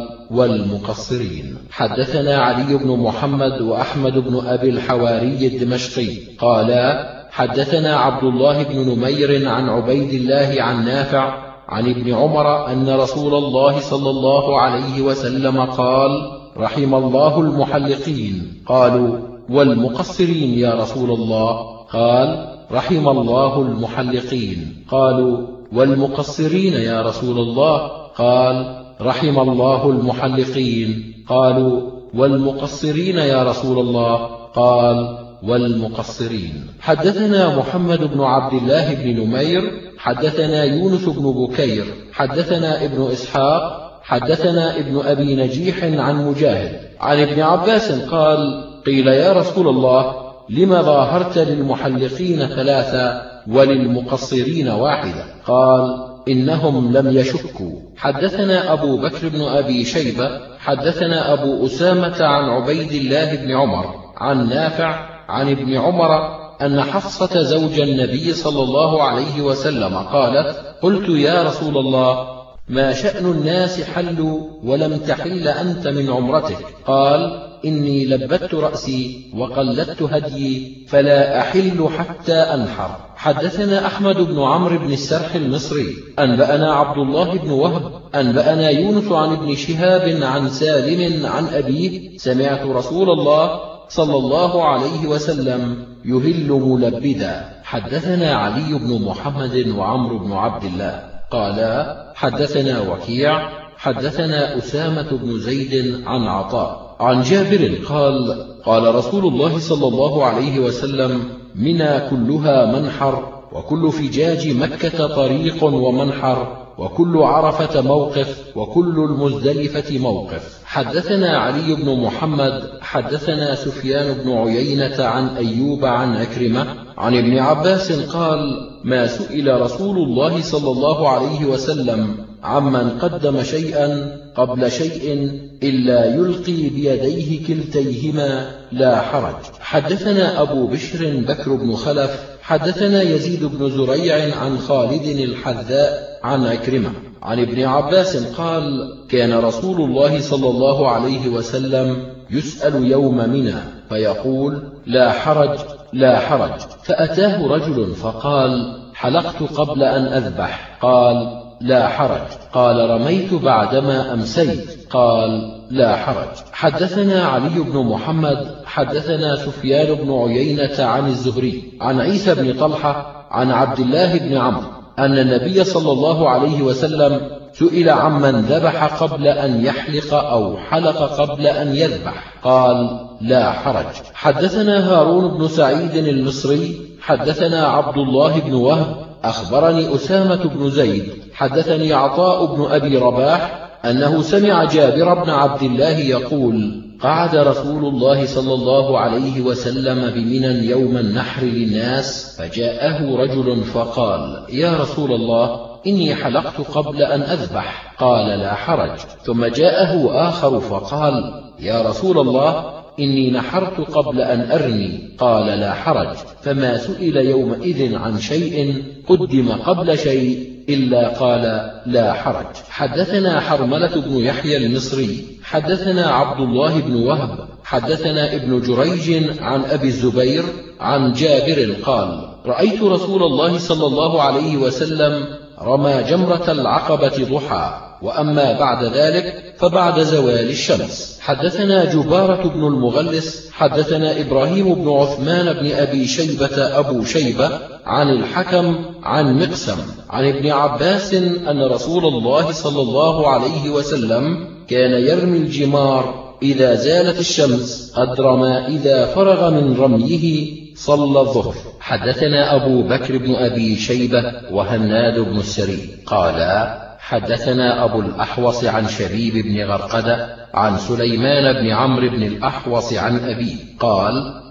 والمقصرين. حدثنا علي بن محمد وأحمد بن أبي الحواري الدمشقي قالا: حدثنا عبد الله بن نمير عن عبيد الله عن نافع عن ابن عمر أن رسول الله صلى الله عليه وسلم قال: رحم الله المحلقين. قالوا: والمقصرين يا رسول الله؟ قال: رحم الله المحلقين. قالوا: والمقصرين يا رسول الله؟ قال: رحم الله المحلقين. قالوا: والمقصرين يا رسول الله؟ قال: والمقصرين. حدثنا محمد بن عبد الله بن نمير حدثنا يونس بن بكير حدثنا ابن إسحاق حدثنا ابن أبي نجيح عن مجاهد عن ابن عباس قال: قيل يا رسول الله لما ظاهرت للمحلقين 3 وللمقصرين 1؟ قال: إنهم لم يشكوا. حدثنا أبو بكر بن أبي شيبة حدثنا أبو أسامة عن عبيد الله بن عمر عن نافع عن ابن عمر أن حفصة زوج النبي صلى الله عليه وسلم قالت: قلت يا رسول الله ما شأن الناس حلوا ولم تحل أنت من عمرتك؟ قال: إني لبت رأسي وقلدت هديي فلا أحل حتى أنحر. حدثنا أحمد بن عمرو بن السرح المصري أنبأنا عبد الله بن وهب أنبأنا يونس عن ابن شهاب عن سالم عن أبيه: سمعت رسول الله صلى الله عليه وسلم يهل ملبدا. حدثنا علي بن محمد وعمرو بن عبد الله قالا: حدثنا وكيع حدثنا أسامة بن زيد عن عطاء عن جابر قال: قال رسول الله صلى الله عليه وسلم: منى كلها منحر، وكل فجاج مكة طريق ومنحر، وكل عرفة موقف، وكل المزدلفة موقف. حدثنا علي بن محمد حدثنا سفيان بن عيينة عن أيوب عن عكرمة عن ابن عباس قال: ما سئل رسول الله صلى الله عليه وسلم عمن قدم شيئا قبل شيء إلا يلقي بيديه كلتيهما لا حرج. حدثنا أبو بشر بكر بن خلف حدثنا يزيد بن زريع عن خالد الحذاء عن عكرمة عن ابن عباس قال: كان رسول الله صلى الله عليه وسلم يسأل يوم منى فيقول: لا حرج لا حرج. فأتاه رجل فقال: حلقت قبل أن أذبح. قال: لا حرج. قال: رميت بعدما أمسيت. قال: لا حرج. حدثنا علي بن محمد حدثنا سفيان بن عيينة عن الزهري عن عيسى بن طلحة عن عبد الله بن عمرو أن النبي صلى الله عليه وسلم سئل عمن ذبح قبل أن يحلق أو حلق قبل أن يذبح. قال: لا حرج. حدثنا هارون بن سعيد المصري حدثنا عبد الله بن وهب أخبرني أسامة بن زيد حدثني عطاء بن أبي رباح أنه سمع جابر بن عبد الله يقول: قعد رسول الله صلى الله عليه وسلم بمنى يوم النحر للناس، فجاءه رجل فقال: يا رسول الله إني حلقت قبل أن أذبح. قال: لا حرج. ثم جاءه آخر فقال: يا رسول الله إني نحرت قبل أن أرمي. قال: لا حرج. فما سئل يومئذ عن شيء قدم قبل شيء إلا قال: لا حرج. حدثنا حرملة بن يحيى المصري حدثنا عبد الله بن وهب حدثنا ابن جريج عن أبي الزبير عن جابر قال: رأيت رسول الله صلى الله عليه وسلم رمى جمرة العقبة ضحى، وأما بعد ذلك فبعد زوال الشمس. حدثنا جبارة بن المغلس حدثنا إبراهيم بن عثمان بن أبي شيبة أبو شيبة عن الحكم عن مقسم عن ابن عباس أن رسول الله صلى الله عليه وسلم كان يرمي الجمار إذا زالت الشمس قدر ما إذا فرغ من رميه صلى الظهر. حدثنا أبو بكر بن أبي شيبة وهناد بن السري قالا: حدثنا أبو الأحوص عن شبيب بن غرقدة عن سليمان بن عمرو بن الأحوص عن أبيه قال: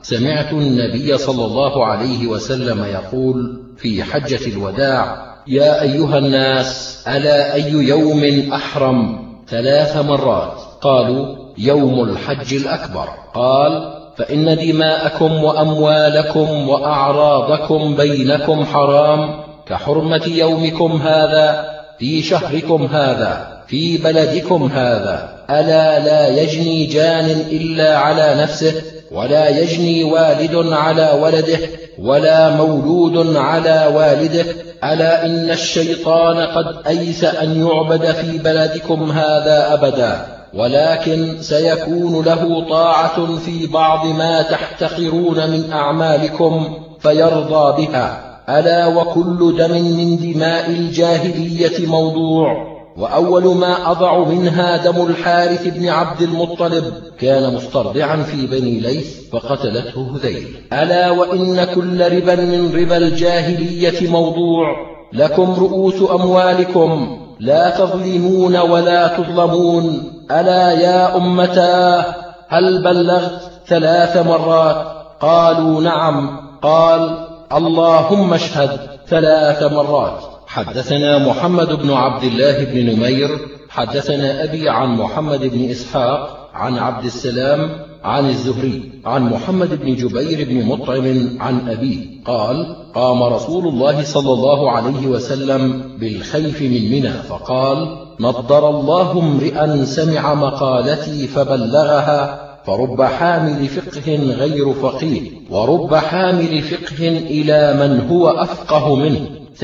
سمعت النبي صلى الله عليه وسلم يقول في حجة الوداع: يا أيها الناس، ألا أي يوم أحرم؟ 3 مرات. قالوا: يوم الحج الأكبر. قال: فإن دماءكم وأموالكم وأعراضكم بينكم حرام كحرمة يومكم هذا في شهركم هذا في بلدكم هذا. ألا لا يجني جان إلا على نفسه، ولا يجني والد على ولده، ولا مولود على والده. ألا إن الشيطان قد أيس أن يعبد في بلدكم هذا أبدا، ولكن سيكون له طاعة في بعض ما تحتقرون من أعمالكم فيرضى بها. ألا وكل دم من دماء الجاهلية موضوع، وأول ما أضع منها دم الحارث بن عبد المطلب، كان مسترضعا في بني ليث فقتلته هذيل. ألا وإن كل ربا من ربا الجاهلية موضوع. لكم رؤوس أموالكم، لا تظلمون ولا تظلمون. ألا يا أمتاه، هل بلغت؟ 3 مرات. قالوا: نعم. قال: اللهم اشهد 3 مرات. حدثنا محمد بن عبد الله بن نمير حدثنا أبي عن محمد بن إسحاق عن عبد السلام عن الزهري عن محمد بن جبير بن مطعم عن أبيه قال: قام رسول الله صلى الله عليه وسلم بالخيف من منى فقال: نضر الله امرئا سمع مقالتي فبلغها، فرب حامل فقه غير فقيه، ورب حامل فقه إلى من هو أفقه منه.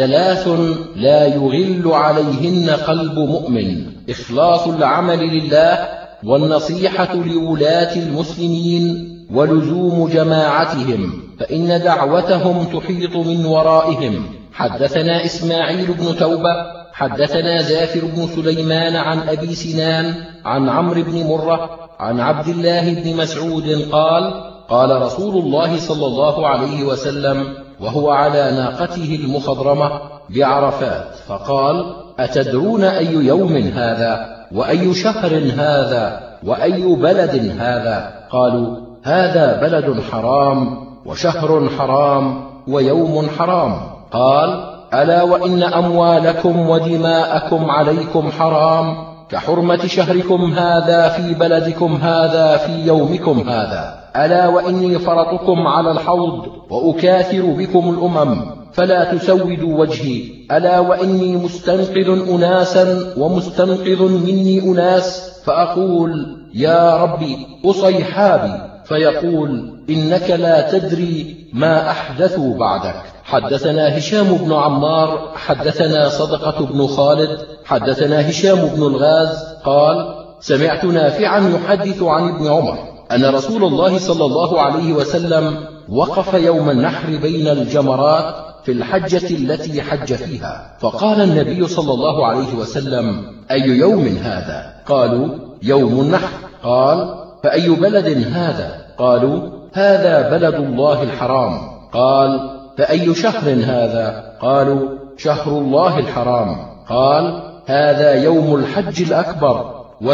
3 لا يغل عليهن قلب مؤمن: إخلاص العمل لله، والنصيحة لولاة المسلمين، ولزوم جماعتهم، فإن دعوتهم تحيط من ورائهم. حدثنا إسماعيل بن توبة حدثنا زافر بن سليمان عن أبي سنان عن عمرو بن مرة عن عبد الله بن مسعود قال: قال رسول الله صلى الله عليه وسلم وهو على ناقته المخضرمة بعرفات فقال: أتدرون أي يوم هذا؟ وأي شهر هذا؟ وأي بلد هذا؟ قالوا: هذا بلد حرام، وشهر حرام، ويوم حرام. قال: ألا وإن أموالكم ودماءكم عليكم حرام كحرمة شهركم هذا في بلدكم هذا في يومكم هذا. ألا وإني فرطكم على الحوض، وأكاثر بكم الأمم، فلا تسودوا وجهي. ألا وإني مستنقذ أناسا ومستنقذ مني أناس، فأقول: يا ربي أصيحابي، فيقول: إنك لا تدري ما أحدثوا بعدك. حدثنا هشام بن عمار حدثنا صدقة بن خالد حدثنا هشام بن الغاز قال: سمعت نافعا يحدث عن ابن عمر أن رسول الله صلى الله عليه وسلم وقف يوم النحر بين الجمرات في الحجة التي حج فيها، فقال النبي صلى الله عليه وسلم: أي يوم هذا؟ قالوا: يوم النحر. قال: فأي بلد هذا؟ قالوا: هذا بلد الله الحرام. قال: فأي شهر هذا؟ قالوا: شهر الله الحرام. قال: هذا يوم الحج الأكبر،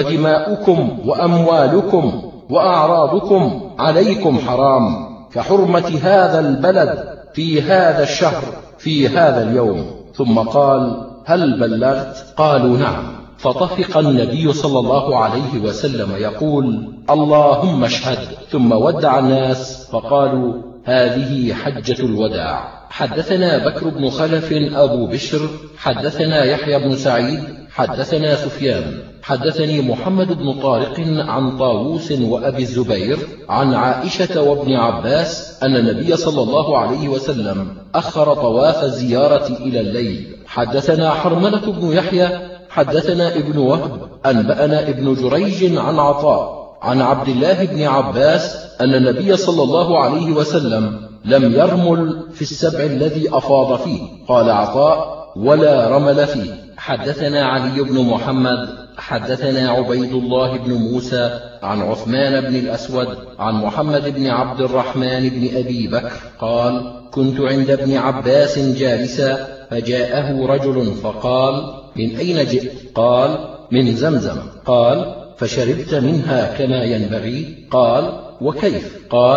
ودماؤكم وأموالكم وأعراضكم عليكم حرام كحرمة هذا البلد في هذا الشهر في هذا اليوم. ثم قال: هل بلغت؟ قالوا: نعم. فطفق النبي صلى الله عليه وسلم يقول: اللهم اشهد، ثم ودع الناس فقالوا: هذه حجة الوداع. حدثنا بكر بن خلف أبو بشر حدثنا يحيى بن سعيد حدثنا سفيان حدثني محمد بن طارق عن طاووس وأبي الزبير عن عائشة وابن عباس أن النبي صلى الله عليه وسلم أخر طواف الزيارة إلى الليل. حدثنا حرملة بن يحيى حدثنا ابن وهب أنبأنا ابن جريج عن عطاء عن عبد الله بن عباس أن النبي صلى الله عليه وسلم لم يرمل في السبع الذي أفاض فيه. قال عطاء: ولا رمل فيه. حدثنا علي بن محمد حدثنا عبيد الله بن موسى عن عثمان بن الأسود عن محمد بن عبد الرحمن بن أبي بكر قال: كنت عند ابن عباس جالسا، فجاءه رجل فقال: من أين جئت؟ قال: من زمزم. قال: فشربت منها كما ينبغي؟ قال: وكيف؟ قال: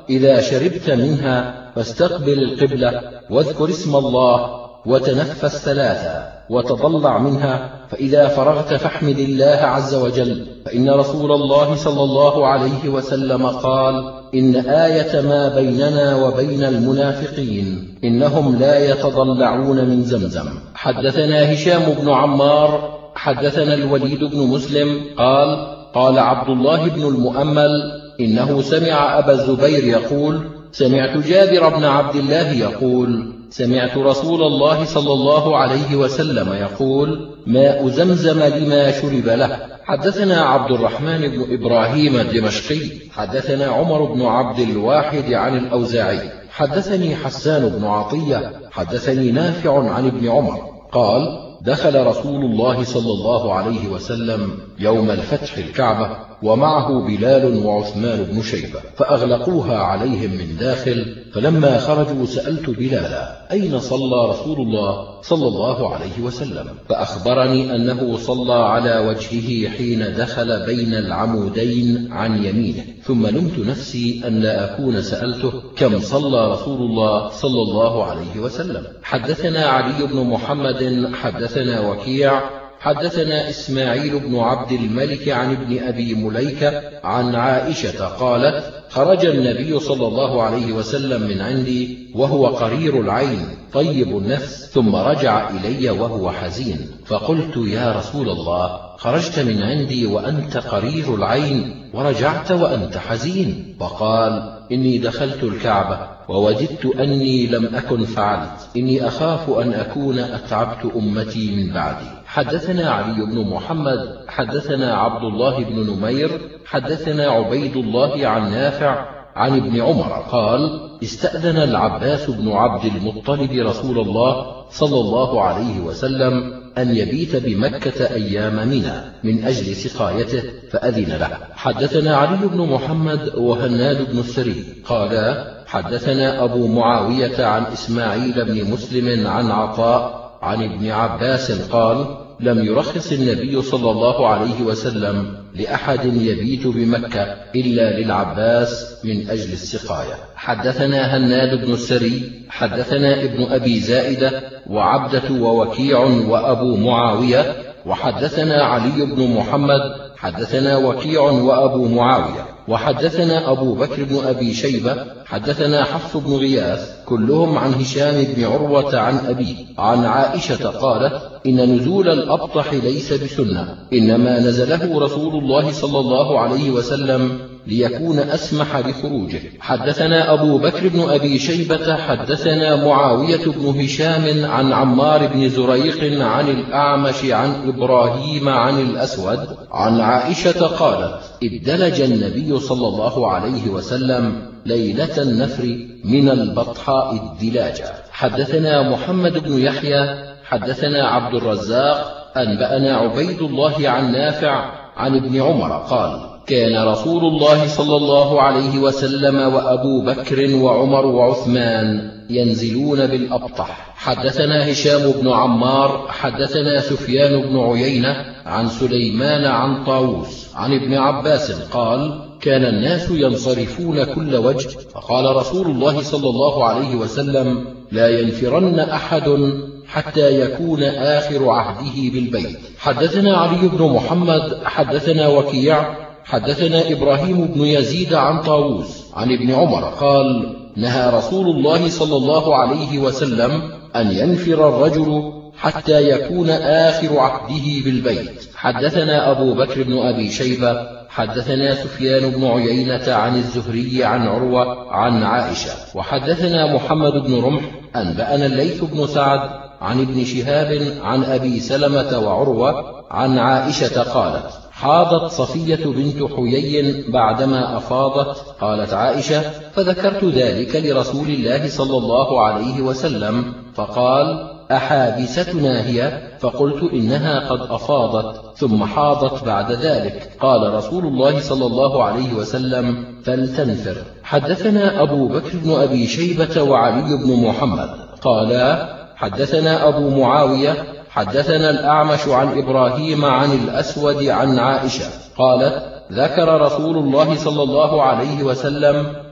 إذا شربت منها فاستقبل القبلة واذكر اسم الله وتنفس ثلاثا وتضلع منها، فإذا فرغت فاحمد الله عز وجل، فإن رسول الله صلى الله عليه وسلم قال: إن آية ما بيننا وبين المنافقين إنهم لا يتضلعون من زمزم. حدثنا هشام بن عمار حدثنا الوليد بن مسلم قال: قال عبد الله بن المؤمل إنه سمع أبا الزبير يقول: سمعت جابر بن عبد الله يقول: سمعت رسول الله صلى الله عليه وسلم يقول: ماء زمزم لما شرب له. حدثنا عبد الرحمن بن إبراهيم الدمشقي حدثنا عمر بن عبد الواحد عن الأوزاعي حدثني حسان بن عطية حدثني نافع عن ابن عمر قال: دخل رسول الله صلى الله عليه وسلم يوم الفتح الكعبة ومعه بلال وعثمان بن شيبة، فأغلقوها عليهم من داخل، فلما خرجوا سألت بلالا: أين صلى رسول الله صلى الله عليه وسلم؟ فأخبرني أنه صلى على وجهه حين دخل بين العمودين عن يمينه، ثم لمت نفسي أن لا أكون سألته كم صلى رسول الله صلى الله عليه وسلم. حدثنا علي بن محمد حدثنا وكيع حدثنا إسماعيل بن عبد الملك عن ابن أبي مليكة عن عائشة قالت: خرج النبي صلى الله عليه وسلم من عندي وهو قرير العين طيب النفس، ثم رجع إلي وهو حزين، فقلت: يا رسول الله، خرجت من عندي وأنت قرير العين ورجعت وأنت حزين؟ فقال: إني دخلت الكعبة ووجدت أني لم أكن فعلت، إني أخاف أن أكون أتعبت أمتي من بعدي. حدثنا علي بن محمد حدثنا عبد الله بن نمير حدثنا عبيد الله عن نافع عن ابن عمر قال: استأذن العباس بن عبد المطلب رسول الله صلى الله عليه وسلم أن يبيت بمكة أيام منى من أجل سقايته، فأذن له. حدثنا علي بن محمد وهناد بن السري قالا: حدثنا أبو معاوية عن إسماعيل بن مسلم عن عطاء عن ابن عباس قال: لم يرخص النبي صلى الله عليه وسلم لأحد يبيت بمكة إلا للعباس من أجل السقاية. حدثنا هناد بن السري حدثنا ابن أبي زائدة وعبدة ووكيع وأبو معاوية، وحدثنا علي بن محمد حدثنا وكيع وأبو معاوية، وحدثنا أبو بكر بن أبي شيبة حدثنا حفص بن غياث كلهم عن هشام بن عروة عن أبيه عن عائشة قالت: إن نزول الأبطح ليس بسنة، إنما نزله رسول الله صلى الله عليه وسلم ليكون أسمح بخروجه. حدثنا أبو بكر بن أبي شيبة حدثنا معاوية بن هشام عن عمار بن زريق عن الأعمش عن إبراهيم عن الأسود عن عائشة قالت: ادلج النبي صلى الله عليه وسلم ليلة النفر من البطحاء الدلاجة. حدثنا محمد بن يحيى حدثنا عبد الرزاق أنبأنا عبيد الله عن نافع عن ابن عمر قال: كان رسول الله صلى الله عليه وسلم وأبو بكر وعمر وعثمان ينزلون بالأبطح. حدثنا هشام بن عمار حدثنا سفيان بن عيينة عن سليمان عن طاووس عن ابن عباس قال: كان الناس ينصرفون كل وجه، فقال رسول الله صلى الله عليه وسلم: لا ينفرن أحد حتى يكون آخر عهده بالبيت. حدثنا علي بن محمد حدثنا وكيع حدثنا إبراهيم بن يزيد عن طاووس عن ابن عمر قال: نهى رسول الله صلى الله عليه وسلم أن ينفر الرجل حتى يكون آخر عهده بالبيت. حدثنا أبو بكر بن أبي شيبة حدثنا سفيان بن عيينة عن الزهري عن عروة عن عائشة، وحدثنا محمد بن رمح أنبأنا الليث بن سعد عن ابن شهاب عن أبي سلمة وعروة عن عائشة قالت: حاضت صفية بنت حيي بعدما أفاضت. قالت عائشة: فذكرت ذلك لرسول الله صلى الله عليه وسلم فقال: أحابستنا هي؟ فقلت: إنها قد أفاضت ثم حاضت بعد ذلك. قال رسول الله صلى الله عليه وسلم: فلتنفر. حدثنا أبو بكر بن أبي شيبة وعلي بن محمد قالا: حدثنا أبو معاوية حدثنا الأعمش عن إبراهيم عن الأسود عن عائشة قالت: ذكر رسول الله صلى الله عليه وسلم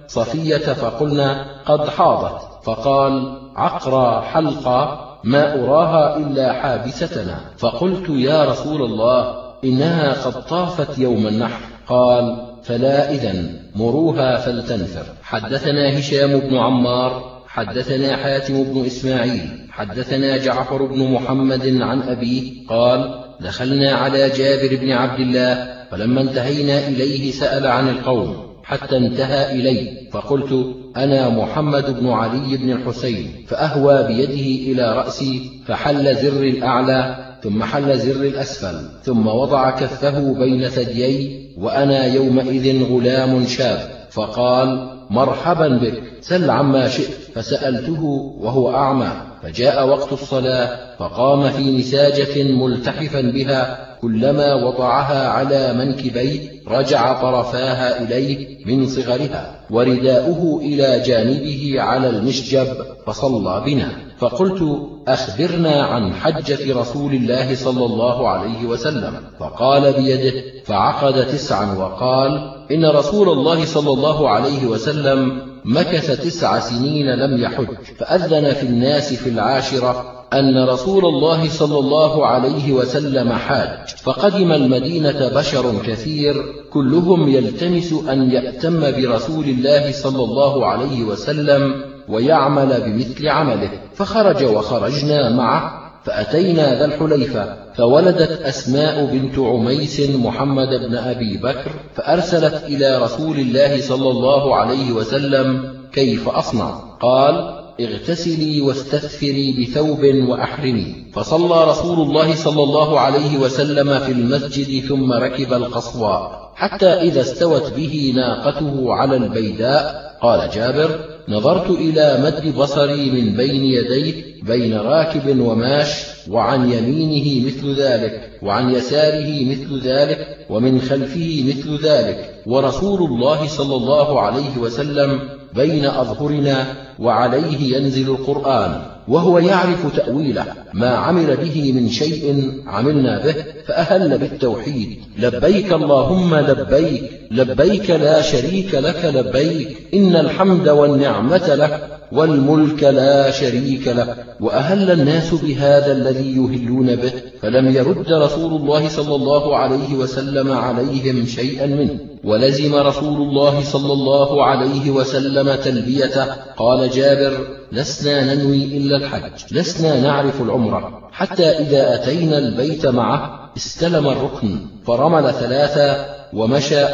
صفية فقلنا قد حاضت، فقال عقرى حلقة ما أراها إلا حابستنا. فقلت يا رسول الله إنها قد طافت يوم النحر. قال فلا إذن مروها فلتنفر. حدثنا هشام بن عمار حدثنا حاتم بن إسماعيل حدثنا جعفر بن محمد عن أبيه قال دخلنا على جابر بن عبد الله فلما انتهينا إليه سأل عن القوم حتى انتهى إلي، فقلت أنا محمد بن علي بن الحسين، فأهوى بيده إلى رأسي فحل زر الأعلى ثم حل زر الأسفل ثم وضع كفه بين ثديي وأنا يومئذ غلام شاب، فقال مرحبا بك سل عما شئت. فسألته وهو أعمى، فجاء وقت الصلاة فقام في نساجة ملتحفا بها، كلما وضعها على منكبيه رجع طرفاها إليه من صغرها، ورداؤه إلى جانبه على المشجب، فصلى بنا. فقلت أخبرنا عن حجة رسول الله صلى الله عليه وسلم، فقال بيده فعقد 9 وقال إن رسول الله صلى الله عليه وسلم مكث 9 سنين لم يحج، فأذن في الناس في 10 أن رسول الله صلى الله عليه وسلم حاج، فقدم المدينة بشر كثير كلهم يلتمس أن يأتم برسول الله صلى الله عليه وسلم ويعمل بمثل عمله، فخرج وخرجنا معه، فأتينا ذا الحليفة، فولدت أسماء بنت عميس محمد بن أبي بكر، فأرسلت إلى رسول الله صلى الله عليه وسلم كيف أصنع؟ قال اغتسلي واستثفري بثوب وأحرمي. فصلى رسول الله صلى الله عليه وسلم في المسجد ثم ركب القصواء حتى إذا استوت به ناقته على البيداء. قال جابر نظرت إلى مد بصري من بين يديه بين راكب وماش، وعن يمينه مثل ذلك وعن يساره مثل ذلك ومن خلفه مثل ذلك، ورسول الله صلى الله عليه وسلم بين أظهرنا وعليه ينزل القرآن وهو يعرف تأويله، ما عمل به من شيء عملنا به، فأهل بالتوحيد لبيك اللهم لبيك لبيك لا شريك لك لبيك إن الحمد والنعمة لك والملك لا شريك لك. وأهل الناس بهذا الذي يهلون به، فلم يرد رسول الله صلى الله عليه وسلم عليهم شيئا منه، ولزم رسول الله صلى الله عليه وسلم تلبيته. قال جابر لسنا ننوي إلا الحج، لسنا نعرف العمرة، حتى إذا أتينا البيت معه استلم الركن فرمل 3 ومشى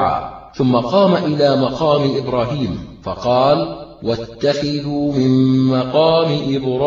4 ثم قام إلى مقام إبراهيم فقال واتخذوا من مقام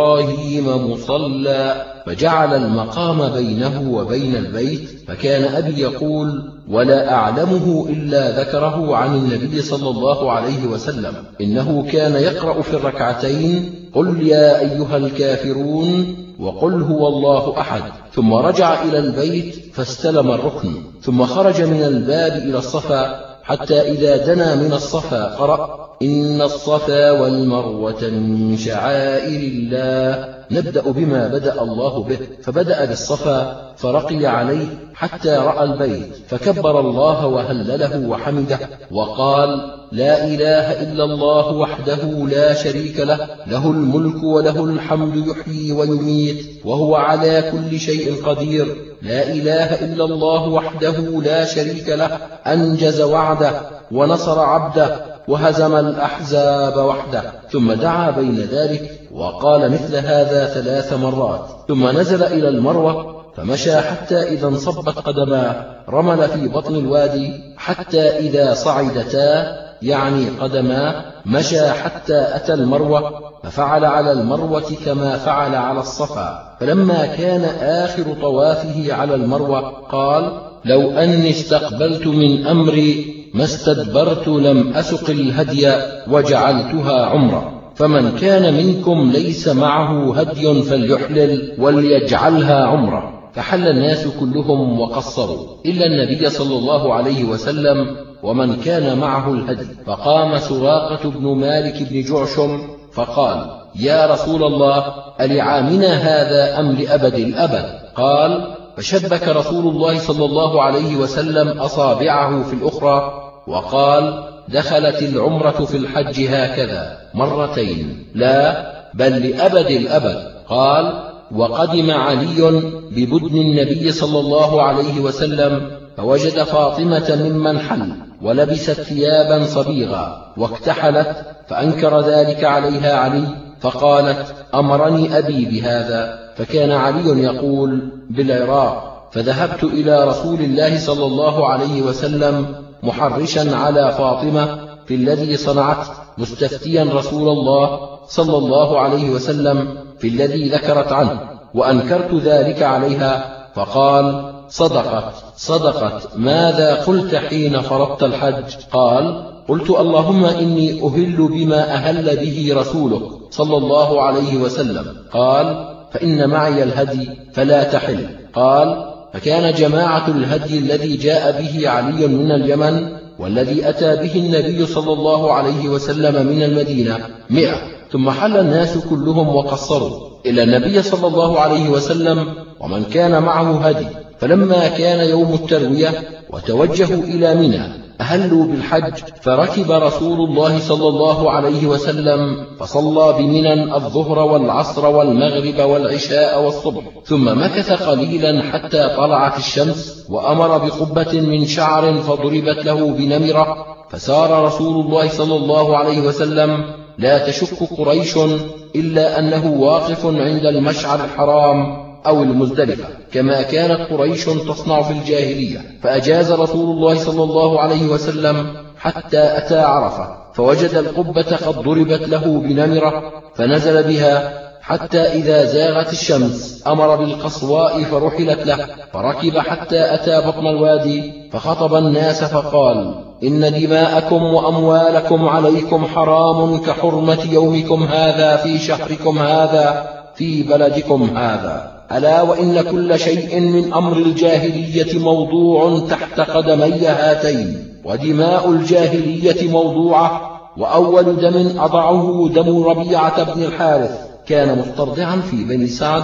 إبراهيم مصلى، فجعل المقام بينه وبين البيت. فكان أبي يقول ولا أعلمه إلا ذكره عن النبي صلى الله عليه وسلم إنه كان يقرأ في الركعتين قل يا أيها الكافرون وقل هو الله أحد، ثم رجع إلى البيت فاستلم الركن، ثم خرج من الباب إلى الصفا حتى إذا دنا من الصفا قرأ إن الصفا والمروة من شعائر الله، نبدأ بما بدأ الله به، فبدأ بالصفا فرقي عليه حتى رأى البيت، فكبر الله وهلله وحمده وقال لا إله إلا الله وحده لا شريك له، له الملك وله الحمد يحيي ويميت وهو على كل شيء قدير، لا إله إلا الله وحده لا شريك له، أنجز وعده ونصر عبده وهزم الأحزاب وحده. ثم دعا بين ذلك وقال مثل هذا 3 مرات، ثم نزل إلى المروة فمشى حتى إذا انصبت قدماه، رمل في بطن الوادي حتى إذا صعدتا يعني قدماه، مشى حتى أتى المروة ففعل على المروة كما فعل على الصفا. فلما كان آخر طوافه على المروة قال لو أني استقبلت من أمري ما استدبرت لم أسق الهدي وجعلتها عمرة، فمن كان منكم ليس معه هدي فليحلل وليجعلها عمرة. فحل الناس كلهم وقصروا إلا النبي صلى الله عليه وسلم ومن كان معه الهدي. فقام سراقة بن مالك بن جعشم فقال يا رسول الله ألعامنا هذا أم لأبد الأبد؟ قال فشبك رسول الله صلى الله عليه وسلم أصابعه في الأخرى وقال دخلت العمرة في الحج هكذا مرتين، لا بل لأبد الأبد. قال: وقدم علي ببدن النبي صلى الله عليه وسلم فوجد فاطمة ممن حل ولبست ثيابا صبيغا واكتحلت، فأنكر ذلك عليها علي، فقالت: أمرني أبي بهذا. فكان علي يقول بالعراق، فذهبت إلى رسول الله صلى الله عليه وسلم محرشا على فاطمة في الذي صنعت، مستفتيا رسول الله صلى الله عليه وسلم في الذي ذكرت عنه، وأنكرت ذلك عليها، فقال: صدقت. ماذا قلت حين فرضت الحج؟ قال: قلت: اللهم إني أهل بما أهل به رسولك صلى الله عليه وسلم. قال: فإن معي الهدي فلا تحل. قال: فكان جماعة الهدي الذي جاء به علي من اليمن والذي أتى به النبي صلى الله عليه وسلم من المدينة 100، ثم حل الناس كلهم وقصروا إلى النبي صلى الله عليه وسلم ومن كان معه هدي. فلما كان يوم التروية وتوجهوا إلى منى أهلوا بالحج، فركب رسول الله صلى الله عليه وسلم فصلى بمنى الظهر والعصر والمغرب والعشاء والصبح، ثم مكث قليلا حتى طلعت الشمس، وأمر بقبة من شعر فضربت له بنمرة، فسار رسول الله صلى الله عليه وسلم لا تشك قريش إلا أنه واقف عند المشعر الحرام أو المزدلفة كما كانت قريش تصنع في الجاهلية. فأجاز رسول الله صلى الله عليه وسلم حتى أتى عرفة، فوجد القبة قد ضربت له بنمرة، فنزل بها حتى إذا زاغت الشمس أمر بالقصواء فرحلت له، فركب حتى أتى بطن الوادي، فخطب الناس فقال: إن دماءكم وأموالكم عليكم حرام كحرمة يومكم هذا في شهركم هذا في بلدكم هذا. ألا وإن كل شيء من أمر الجاهلية موضوع تحت قدمي هاتين، ودماء الجاهلية موضوعة، وأول دم أضعه دم ربيعة بن الحارث، كان مسترضعا في بني سعد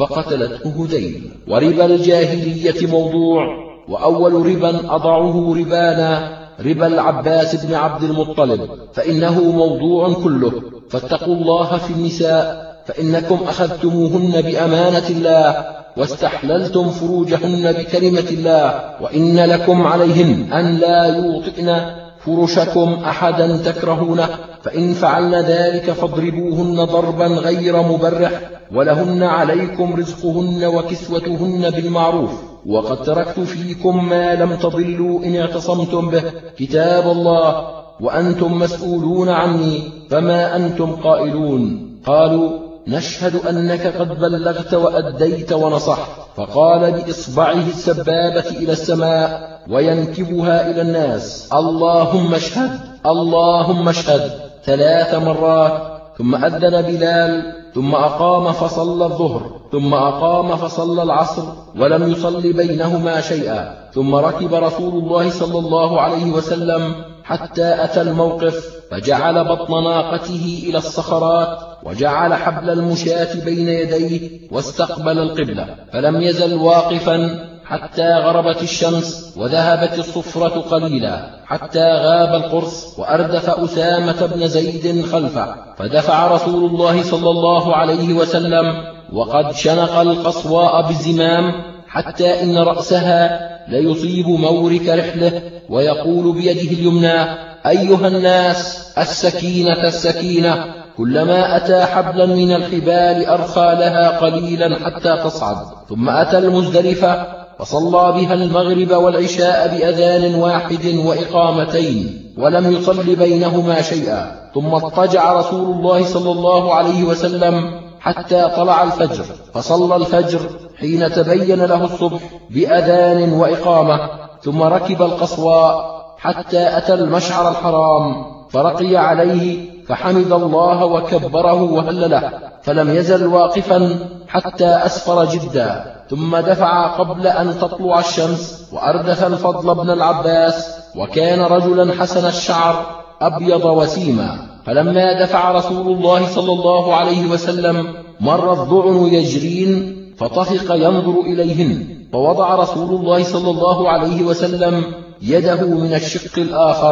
فقتلته هذيل. وربا الجاهلية موضوع، وأول ربا أضعه ربانا ربا العباس بن عبد المطلب، فإنه موضوع كله. فاتقوا الله في النساء، فإنكم أخذتموهن بأمانة الله واستحللتم فروجهن بكلمة الله، وإن لكم عليهن أن لا يوطئن فرشكم أحدا تكرهونه، فإن فعلن ذلك فاضربوهن ضربا غير مبرح، ولهن عليكم رزقهن وكسوتهن بالمعروف. وقد تركت فيكم ما لم تضلوا إن اعتصمتم به، كتاب الله، وأنتم مسؤولون عني، فما أنتم قائلون؟ قالوا: نشهد أنك قد بلغت وأديت ونصحت. فقال بإصبعه السبابة إلى السماء وينكبها إلى الناس: اللهم اشهد اللهم اشهد 3 مرات. ثم أذن بلال، ثم أقام فصلى الظهر، ثم أقام فصلى العصر، ولم يصل بينهما شيئا. ثم ركب رسول الله صلى الله عليه وسلم حتى أتى الموقف، فجعل بطن ناقته إلى الصخرات، وجعل حبل المشاة بين يديه، واستقبل القبلة، فلم يزل واقفا حتى غربت الشمس وذهبت الصفرة قليلا، حتى غاب القرص، وأردف أسامة بن زيد خلفه، فدفع رسول الله صلى الله عليه وسلم وقد شنق القصواء بالزمام، حتى إن رأسها ليصيب مورك رحله، ويقول بيده اليمنى: أيها الناس، السكينة السكينة. كلما أتى حبلا من الحبال أرخى لها قليلا حتى تصعد. ثم أتى المزدلفة فصلى بها المغرب والعشاء بأذان واحد وإقامتين، ولم يصل بينهما شيئا. ثم اضطجع رسول الله صلى الله عليه وسلم حتى طلع الفجر، فصلى الفجر حين تبين له الصبح بأذان وإقامة. ثم ركب القصواء حتى أتى المشعر الحرام، فرقي عليه فحمد الله وكبره وهلله، فلم يزل واقفا حتى أسفر جدا. ثم دفع قبل أن تطلع الشمس، وأردف الفضل بن العباس، وكان رجلا حسن الشعر أبيض وسيما. فلما دفع رسول الله صلى الله عليه وسلم مر الضعن يجرين، فطفق ينظر إليهن، فوضع رسول الله صلى الله عليه وسلم يده من الشق الآخر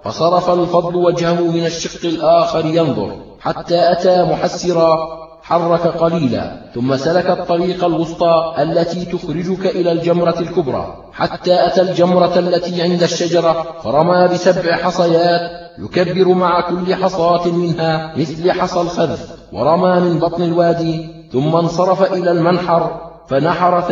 فصرف الفضل وجهه من الشق الآخر ينظر حتى أتى محسرا، حرك قليلا ثم سلك الطريق الوسطى التي تخرجك إلى الجمرة الكبرى، حتى أتى الجمرة التي عند الشجرة، فرمى ب7 حصيات يكبر مع كل حصاة منها مثل حصى الخذف، ورمى من بطن الوادي، ثم انصرف إلى المنحر فنحر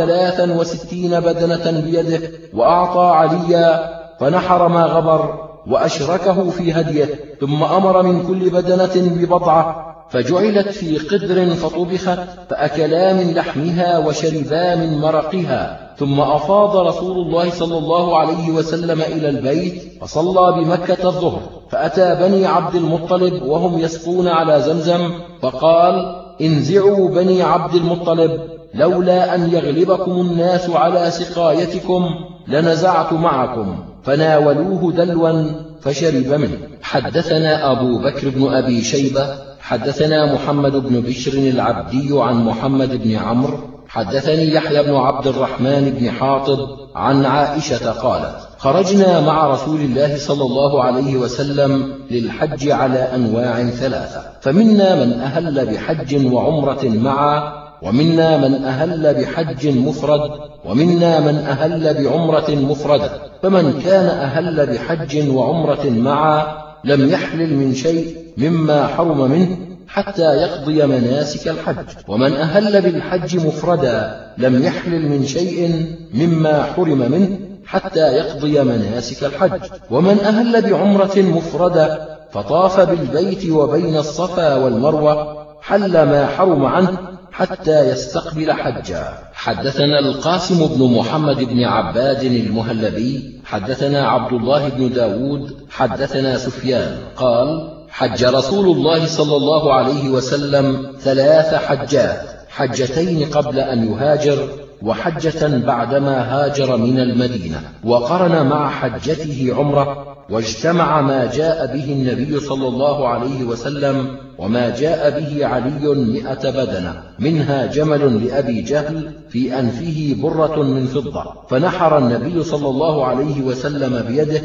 63 بدنة بيده، وأعطى عليا فنحر ما غبر وأشركه في هديه، ثم أمر من كل بدنة ببضعة فجعلت في قدر فطبخت، فأكلا من لحمها وشربا من مرقها. ثم أفاض رسول الله صلى الله عليه وسلم إلى البيت فصلى بمكة الظهر، فأتى بني عبد المطلب وهم يسقون على زمزم، فقال: انزعوا بني عبد المطلب، لولا أن يغلبكم الناس على سقايتكم لنزعت معكم، فناولوه دلوا فشرب منه. حدثنا أبو بكر بن أبي شيبة حدثنا محمد بن بشر العبدي عن محمد بن عمرو حدثني يحيى بن عبد الرحمن بن حاطب عن عائشة قالت: خرجنا مع رسول الله صلى الله عليه وسلم للحج على أنواع 3، فمنا من أهل بحج وعمرة معا، ومنا من أهل بحج مفرد، ومنا من أهل بعمرة مفردة، فمن كان أهل بحج وعمرة معا لم يحلل من شيء مما حرم منه حتى يقضي مناسك الحج، ومن أهل بالحج مفردا لم يحلل من شيء مما حرم منه حتى يقضي مناسك الحج، ومن أهل بعمرة مفردة فطاف بالبيت وبين الصفا والمروة حل ما حرم عنه حتى يستقبل حجا. حدثنا القاسم بن محمد بن عباد المهلبي حدثنا عبد الله بن داود حدثنا سفيان قال: حج رسول الله صلى الله عليه وسلم 3 حجات، حجتين قبل أن يهاجر، وحجة بعدما هاجر من المدينة، وقرن مع حجته عمرة، واجتمع ما جاء به النبي صلى الله عليه وسلم وما جاء به علي 100 بدنة، منها جمل لأبي جهل في أنفه برة من فضة، فنحر النبي صلى الله عليه وسلم بيده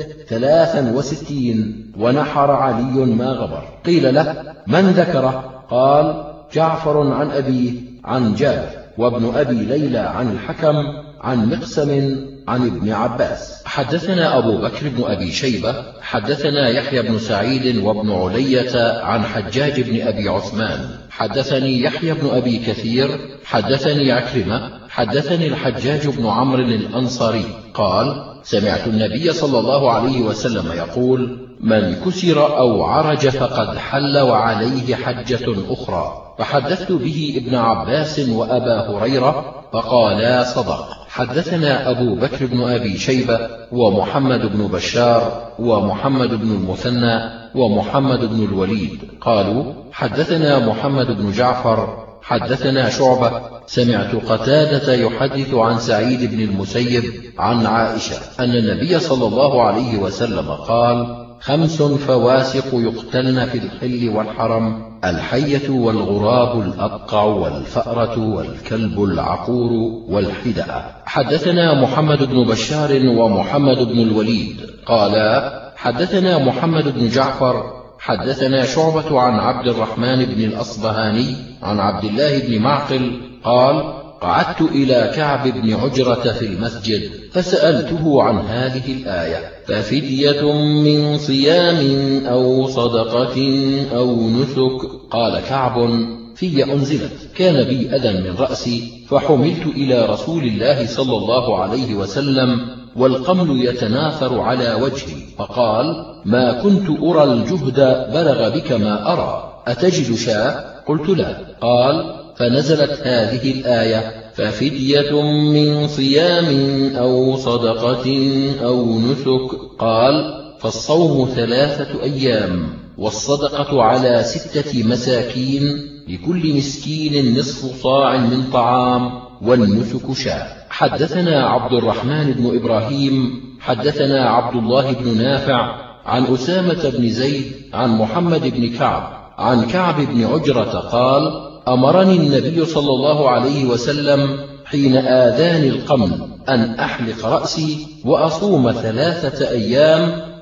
63، ونحر علي ما غبر. قيل له: من ذكره؟ قال: جعفر عن أبيه عن جابر، وابن أبي ليلى عن الحكم عن مقسم عن ابن عباس. حدثنا أبو بكر بن أبي شيبة حدثنا يحيى بن سعيد وابن علية عن حجاج بن أبي عثمان حدثني يحيى بن أبي كثير حدثني عكرمة حدثني الحجاج بن عمرو الأنصاري قال: سمعت النبي صلى الله عليه وسلم يقول: من كسر أو عرج فقد حل وعليه حجة أخرى. فحدثت به ابن عباس وأبا هريرة فقالا: صدق. حدثنا أبو بكر بن أبي شيبة ومحمد بن بشار ومحمد بن المثنى ومحمد بن الوليد قالوا: حدثنا محمد بن جعفر حدثنا شعبة سمعت قتادة يحدث عن سعيد بن المسيب عن عائشة أن النبي صلى الله عليه وسلم قال: 5 فواسق يقتلن في الحل والحرم: الحية والغراب الأبقع والفأرة والكلب العقور والحدأ. حدثنا محمد بن بشار ومحمد بن الوليد قالا: حدثنا محمد بن جعفر حدثنا شعبة عن عبد الرحمن بن الأصبهاني عن عبد الله بن معقل قال: قعدت إلى كعب بن عجرة في المسجد فسألته عن هذه الآية: ففدية من صيام أو صدقة أو نسك. قال كعب: في أنزلت، كان بي أذى من رأسي فحملت إلى رسول الله صلى الله عليه وسلم والقمل يتناثر على وجهي، فقال: ما كنت أرى الجهد بلغ بك ما أرى، أتجد شاء؟ قلت: لا. قال: فنزلت هذه الآية: ففدية من صيام أو صدقة أو نسك. قال: فالصوم 3 أيام، والصدقة على 6 مساكين، لكل مسكين نصف صاع من طعام، والنسك شاء. حدثنا عبد الرحمن بن إبراهيم حدثنا عبد الله بن نافع عن أسامة بن زيد عن محمد بن كعب عن كعب بن عجرة قال: أمرني النبي صلى الله عليه وسلم حين آذاني القمل أن أحلق رأسي وأصوم 3 أيام،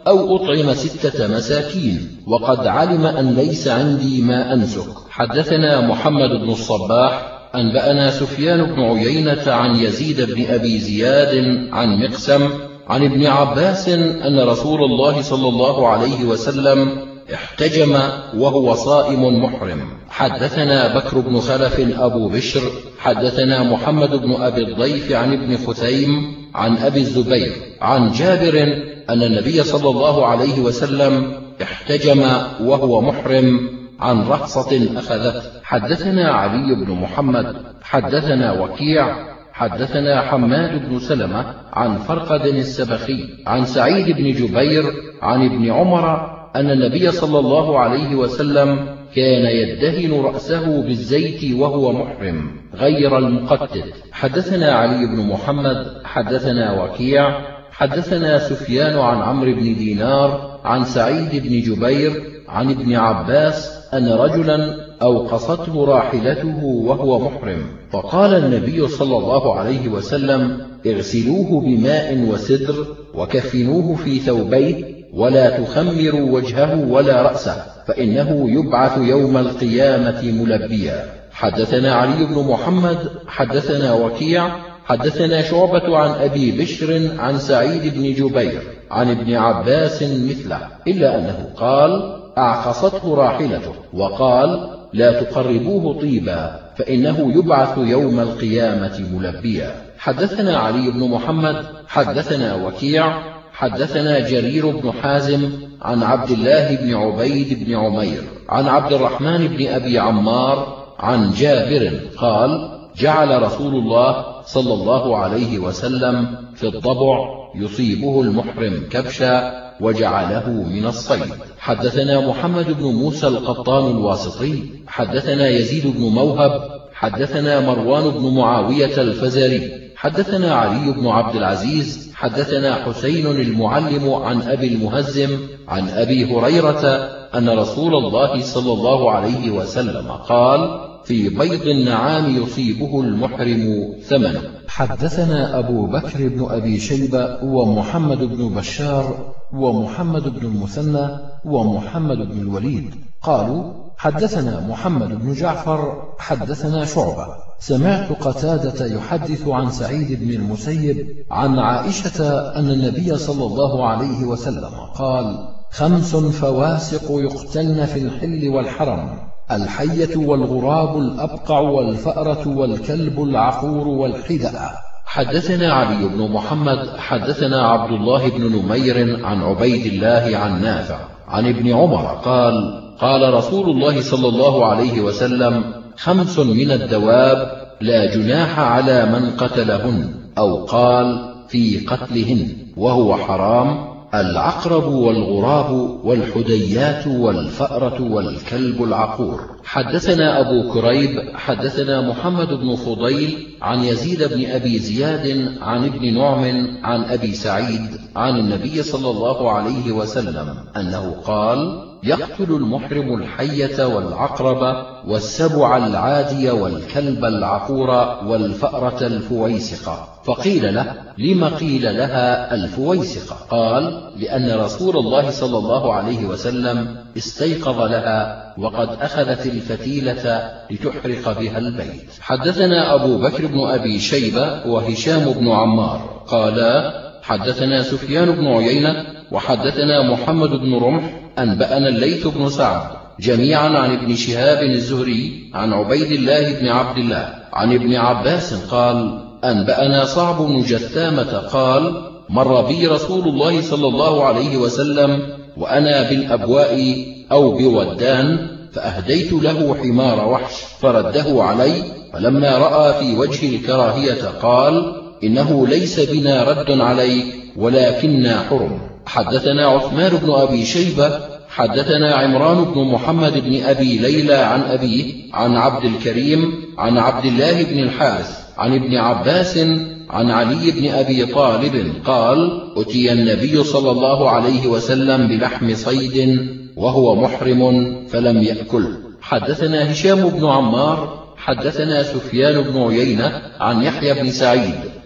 أو أطعم 6 مساكين، وقد علم أن ليس عندي ما أنسك. حدثنا محمد بن الصباح أنبأنا سفيان بن عيينة عن يزيد بن أبي زياد عن مقسم عن ابن عباس أن رسول الله صلى الله عليه وسلم احتجم وهو صائم محرم. حدثنا بكر بن خلف أبو بشر حدثنا محمد بن أبي الضيف عن ابن خثيم عن أبي الزبير عن جابر أن النبي صلى الله عليه وسلم احتجم وهو محرم عن رخصة أخذته. حدثنا علي بن محمد حدثنا وكيع حدثنا حماد بن سلمة عن فرقد السبخي عن سعيد بن جبير عن ابن عمر أن النبي صلى الله عليه وسلم كان يدهن رأسه بالزيت وهو محرم غير المقتد. حدثنا علي بن محمد حدثنا وكيع حدثنا سفيان عن عمرو بن دينار عن سعيد بن جبير عن ابن عباس أن رجلا أوقصته راحلته وهو محرم، فقال النبي صلى الله عليه وسلم: اغسلوه بماء وسدر وكفنوه في ثوبيه ولا تخمروا وجهه ولا رأسه، فإنه يبعث يوم القيامة ملبيا. حدثنا علي بن محمد حدثنا وكيع حدثنا شعبة عن أبي بشر عن سعيد بن جبير عن ابن عباس مثله، إلا أنه قال: أعقصته راحلته، وقال: لا تقربوه طيبا فإنه يبعث يوم القيامة ملبيا. حدثنا علي بن محمد حدثنا وكيع حدثنا جرير بن حازم عن عبد الله بن عبيد بن عمير عن عبد الرحمن بن أبي عمار عن جابر قال: جعل رسول الله صلى الله عليه وسلم في الضبع يصيبه المحرم كبشا وجعله من الصيد. حدثنا محمد بن موسى القطان الواسطي حدثنا يزيد بن موهب حدثنا مروان بن معاوية الفزاري حدثنا علي بن عبد العزيز حدثنا حسين المعلم عن أبي المهزم عن أبي هريرة أن رسول الله صلى الله عليه وسلم قال: في بيض النعام يصيبه المحرم ثمنه. حدثنا أبو بكر بن أبي شيبة ومحمد بن بشار ومحمد بن المثنى ومحمد بن الوليد قالوا: حدثنا محمد بن جعفر حدثنا شعبة سمعت قتادة يحدث عن سعيد بن المسيب عن عائشة أن النبي صلى الله عليه وسلم قال: 5 فواسق يقتلن في الحل والحرم: الحية والغراب الأبقع والفأرة والكلب العقور والحدأ. حدثنا علي بن محمد حدثنا عبد الله بن نمير عن عبيد الله عن نافع عن ابن عمر قال: قال رسول الله صلى الله عليه وسلم: 5 من الدواب لا جناح على من قتلهن، أو قال: في قتلهن وهو حرام: العقرب والغراب والحديات والفأرة والكلب العقور. حدثنا أبو كريب حدثنا محمد بن فضيل عن يزيد بن أبي زياد عن ابن نعم عن أبي سعيد عن النبي صلى الله عليه وسلم أنه قال: يقتل المحرم الحية والعقرب والسبع العادي والكلب العقور والفأرة الفويسقة. فقيل له: لم قيل لها الفويسقة؟ قال: لأن رسول الله صلى الله عليه وسلم استيقظ لها وقد أخذت الفتيلة لتحرق بها البيت. حدثنا أبو بكر بن أبي شيبة وهشام بن عمار قالا: حدثنا سفيان بن عيينة وحدثنا محمد بن رمح أنبأنا الليث بن سعد جميعا عن ابن شهاب الزهري عن عبيد الله بن عبد الله عن ابن عباس قال: أنبأنا صعب بن جثامة قال: مر بي رسول الله صلى الله عليه وسلم وأنا بالأبواء أو بودان، فأهديت له حمار وحش فرده علي، فلما رأى في وجه الكراهية قال: إنه ليس بنا رد عليك ولكننا حرم. حدثنا عثمان بن أبي شيبة حدثنا عمران بن محمد بن أبي ليلى عن أبيه عن عبد الكريم عن عبد الله بن الحارث عن ابن عباس عن علي بن أبي طالب قال: أتي النبي صلى الله عليه وسلم بلحم صيد وهو محرم فلم يأكل. حدثنا هشام بن عمار حدثنا سفيان بن عيينة عن يحيى بن سعيد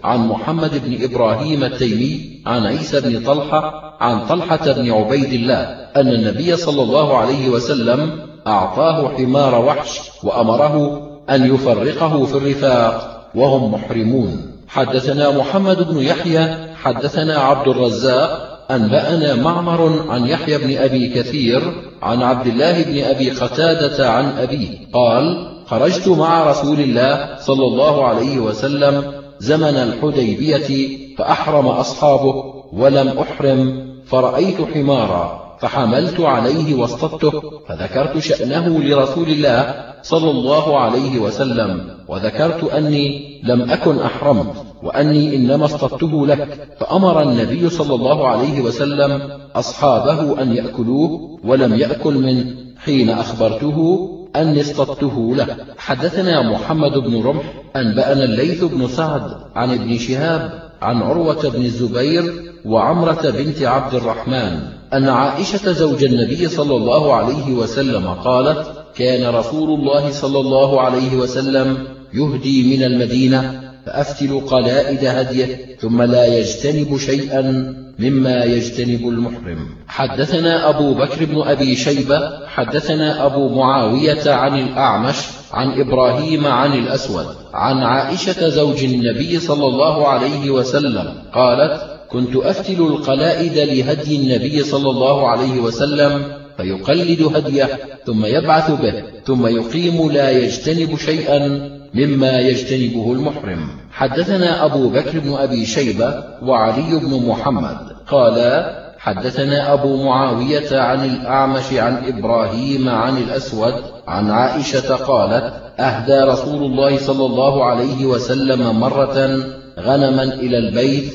عن محمد بن إبراهيم التيمي عن عيسى بن طلحة عن طلحة بن عبيد الله أن النبي صلى الله عليه وسلم أعطاه حمار وحش وأمره أن يفرقه في الرفاق وهم محرمون. حدثنا محمد بن يحيى حدثنا عبد الرزاق أنبأنا معمر عن يحيى بن أبي كثير عن عبد الله بن أبي قتادة عن أبيه قال: خرجت مع رسول الله صلى الله عليه وسلم زمن الحديبية فأحرم أصحابه ولم أحرم، فرأيت حمارا فحملت عليه واصطدته، فذكرت شأنه لرسول الله صلى الله عليه وسلم، وذكرت أني لم أكن أحرمت وأني إنما اصطدته لك، فأمر النبي صلى الله عليه وسلم أصحابه أن يأكلوه ولم يأكل منه حين أخبرته أني اصطدته له. حدثنا محمد بن رمح أنبأنا الليث بن سعد عن ابن شهاب عن عروة بن الزبير وعمرة بنت عبد الرحمن أن عائشة زوج النبي صلى الله عليه وسلم قالت: كان رسول الله صلى الله عليه وسلم يهدي من المدينة فأفتل قلائد هديه ثم لا يجتنب شيئا مما يجتنب المحرم. حدثنا أبو بكر بن أبي شيبة حدثنا أبو معاوية عن الأعمش عن إبراهيم عن الأسود عن عائشة زوج النبي صلى الله عليه وسلم قالت: كنت أفتل القلائد لهدي النبي صلى الله عليه وسلم فيقلد هديه ثم يبعث به ثم يقيم لا يجتنب شيئا مما يجتنبه المحرم. حدثنا أبو بكر بن أبي شيبة وعلي بن محمد قالا: حدثنا أبو معاوية عن الأعمش عن إبراهيم عن الأسود عن عائشة قالت: أهدى رسول الله صلى الله عليه وسلم مرة غنما إلى البيت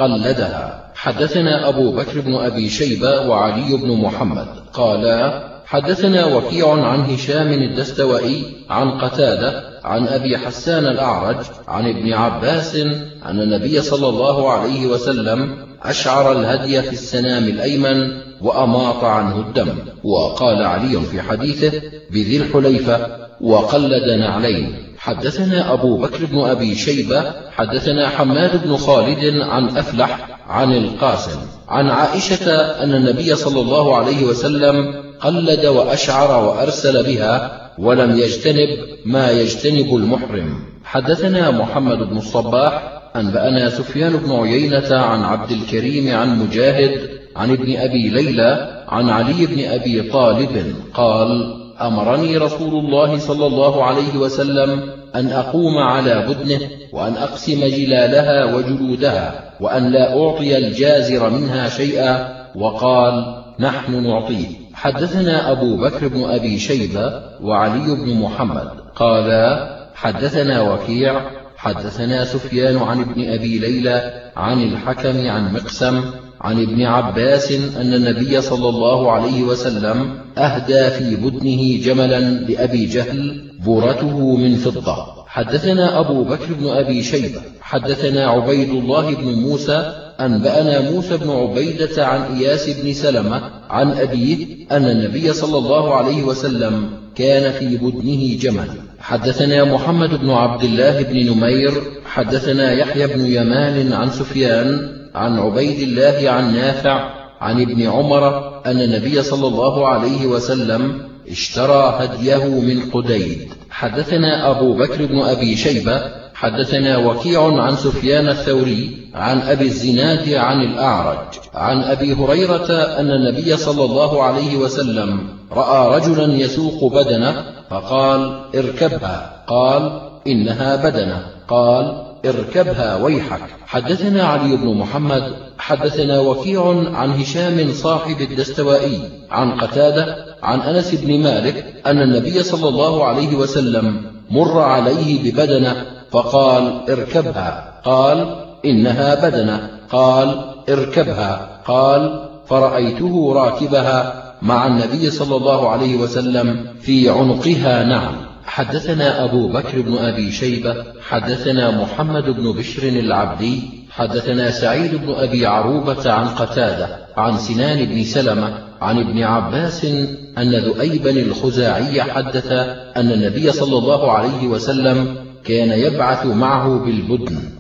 فقلدها. حدثنا أبو بكر بن أبي شيبة وعلي بن محمد قالا: حدثنا وكيع عن هشام الدستوائي عن قتادة عن أبي حسان الأعرج عن ابن عباس أن النبي صلى الله عليه وسلم أشعر الهدي في السنام الأيمن وأماط عنه الدم. وقال علي في حديثه: بذي الحليفة وقلد نعلين. حدثنا أبو بكر بن أبي شيبة حدثنا حماد بن خالد عن أفلح عن القاسم عن عائشة أن النبي صلى الله عليه وسلم قلد وأشعر وأرسل بها ولم يجتنب ما يجتنب المحرم. حدثنا محمد بن الصباح أنبأنا سفيان بن عيينة عن عبد الكريم عن مجاهد عن ابن أبي ليلى عن علي بن أبي طالب قال: أمرني رسول الله صلى الله عليه وسلم أن أقوم على بدنه وأن أقسم جلالها وجلودها وأن لا أعطي الجازر منها شيئا، وقال: نحن نعطيه. حدثنا أبو بكر بن أبي شيبة وعلي بن محمد قالا: حدثنا وكيع حدثنا سفيان عن ابن أبي ليلى عن الحكم عن مقسم عن ابن عباس أن النبي صلى الله عليه وسلم أهدى في بدنه جملا لأبي جهل بورته من فضة. حدثنا أبو بكر بن أبي شيبة حدثنا عبيد الله بن موسى أنبأنا موسى بن عبيدة عن إياس بن سلمة عن أبيه أن النبي صلى الله عليه وسلم كان في بدنه جمل. حدثنا محمد بن عبد الله بن نمير حدثنا يحيى بن يمان عن سفيان عن عبيد الله عن نافع عن ابن عمر أن النبي صلى الله عليه وسلم اشترى هديه من قديد. حدثنا أبو بكر بن أبي شيبة حدثنا وكيع عن سفيان الثوري عن أبي الزناد عن الأعرج عن أبي هريرة أن النبي صلى الله عليه وسلم رأى رجلا يسوق بدنه فقال: اركبها. قال: إنها بدنه. قال: اركبها ويحك. حدثنا علي بن محمد حدثنا وكيع عن هشام صاحب الدستوائي عن قتادة عن أنس بن مالك أن النبي صلى الله عليه وسلم مر عليه ببدنه فقال: اركبها. قال: إنها بدنه. قال: اركبها. قال: فرأيته راكبها مع النبي صلى الله عليه وسلم في عنقها نعل. حدثنا أبو بكر بن أبي شيبة حدثنا محمد بن بشر العبدي حدثنا سعيد بن أبي عروبة عن قتادة عن سنان بن سلمة عن ابن عباس أن ذؤيبا الخزاعي حدث أن النبي صلى الله عليه وسلم كان يبعث معه بالبدن.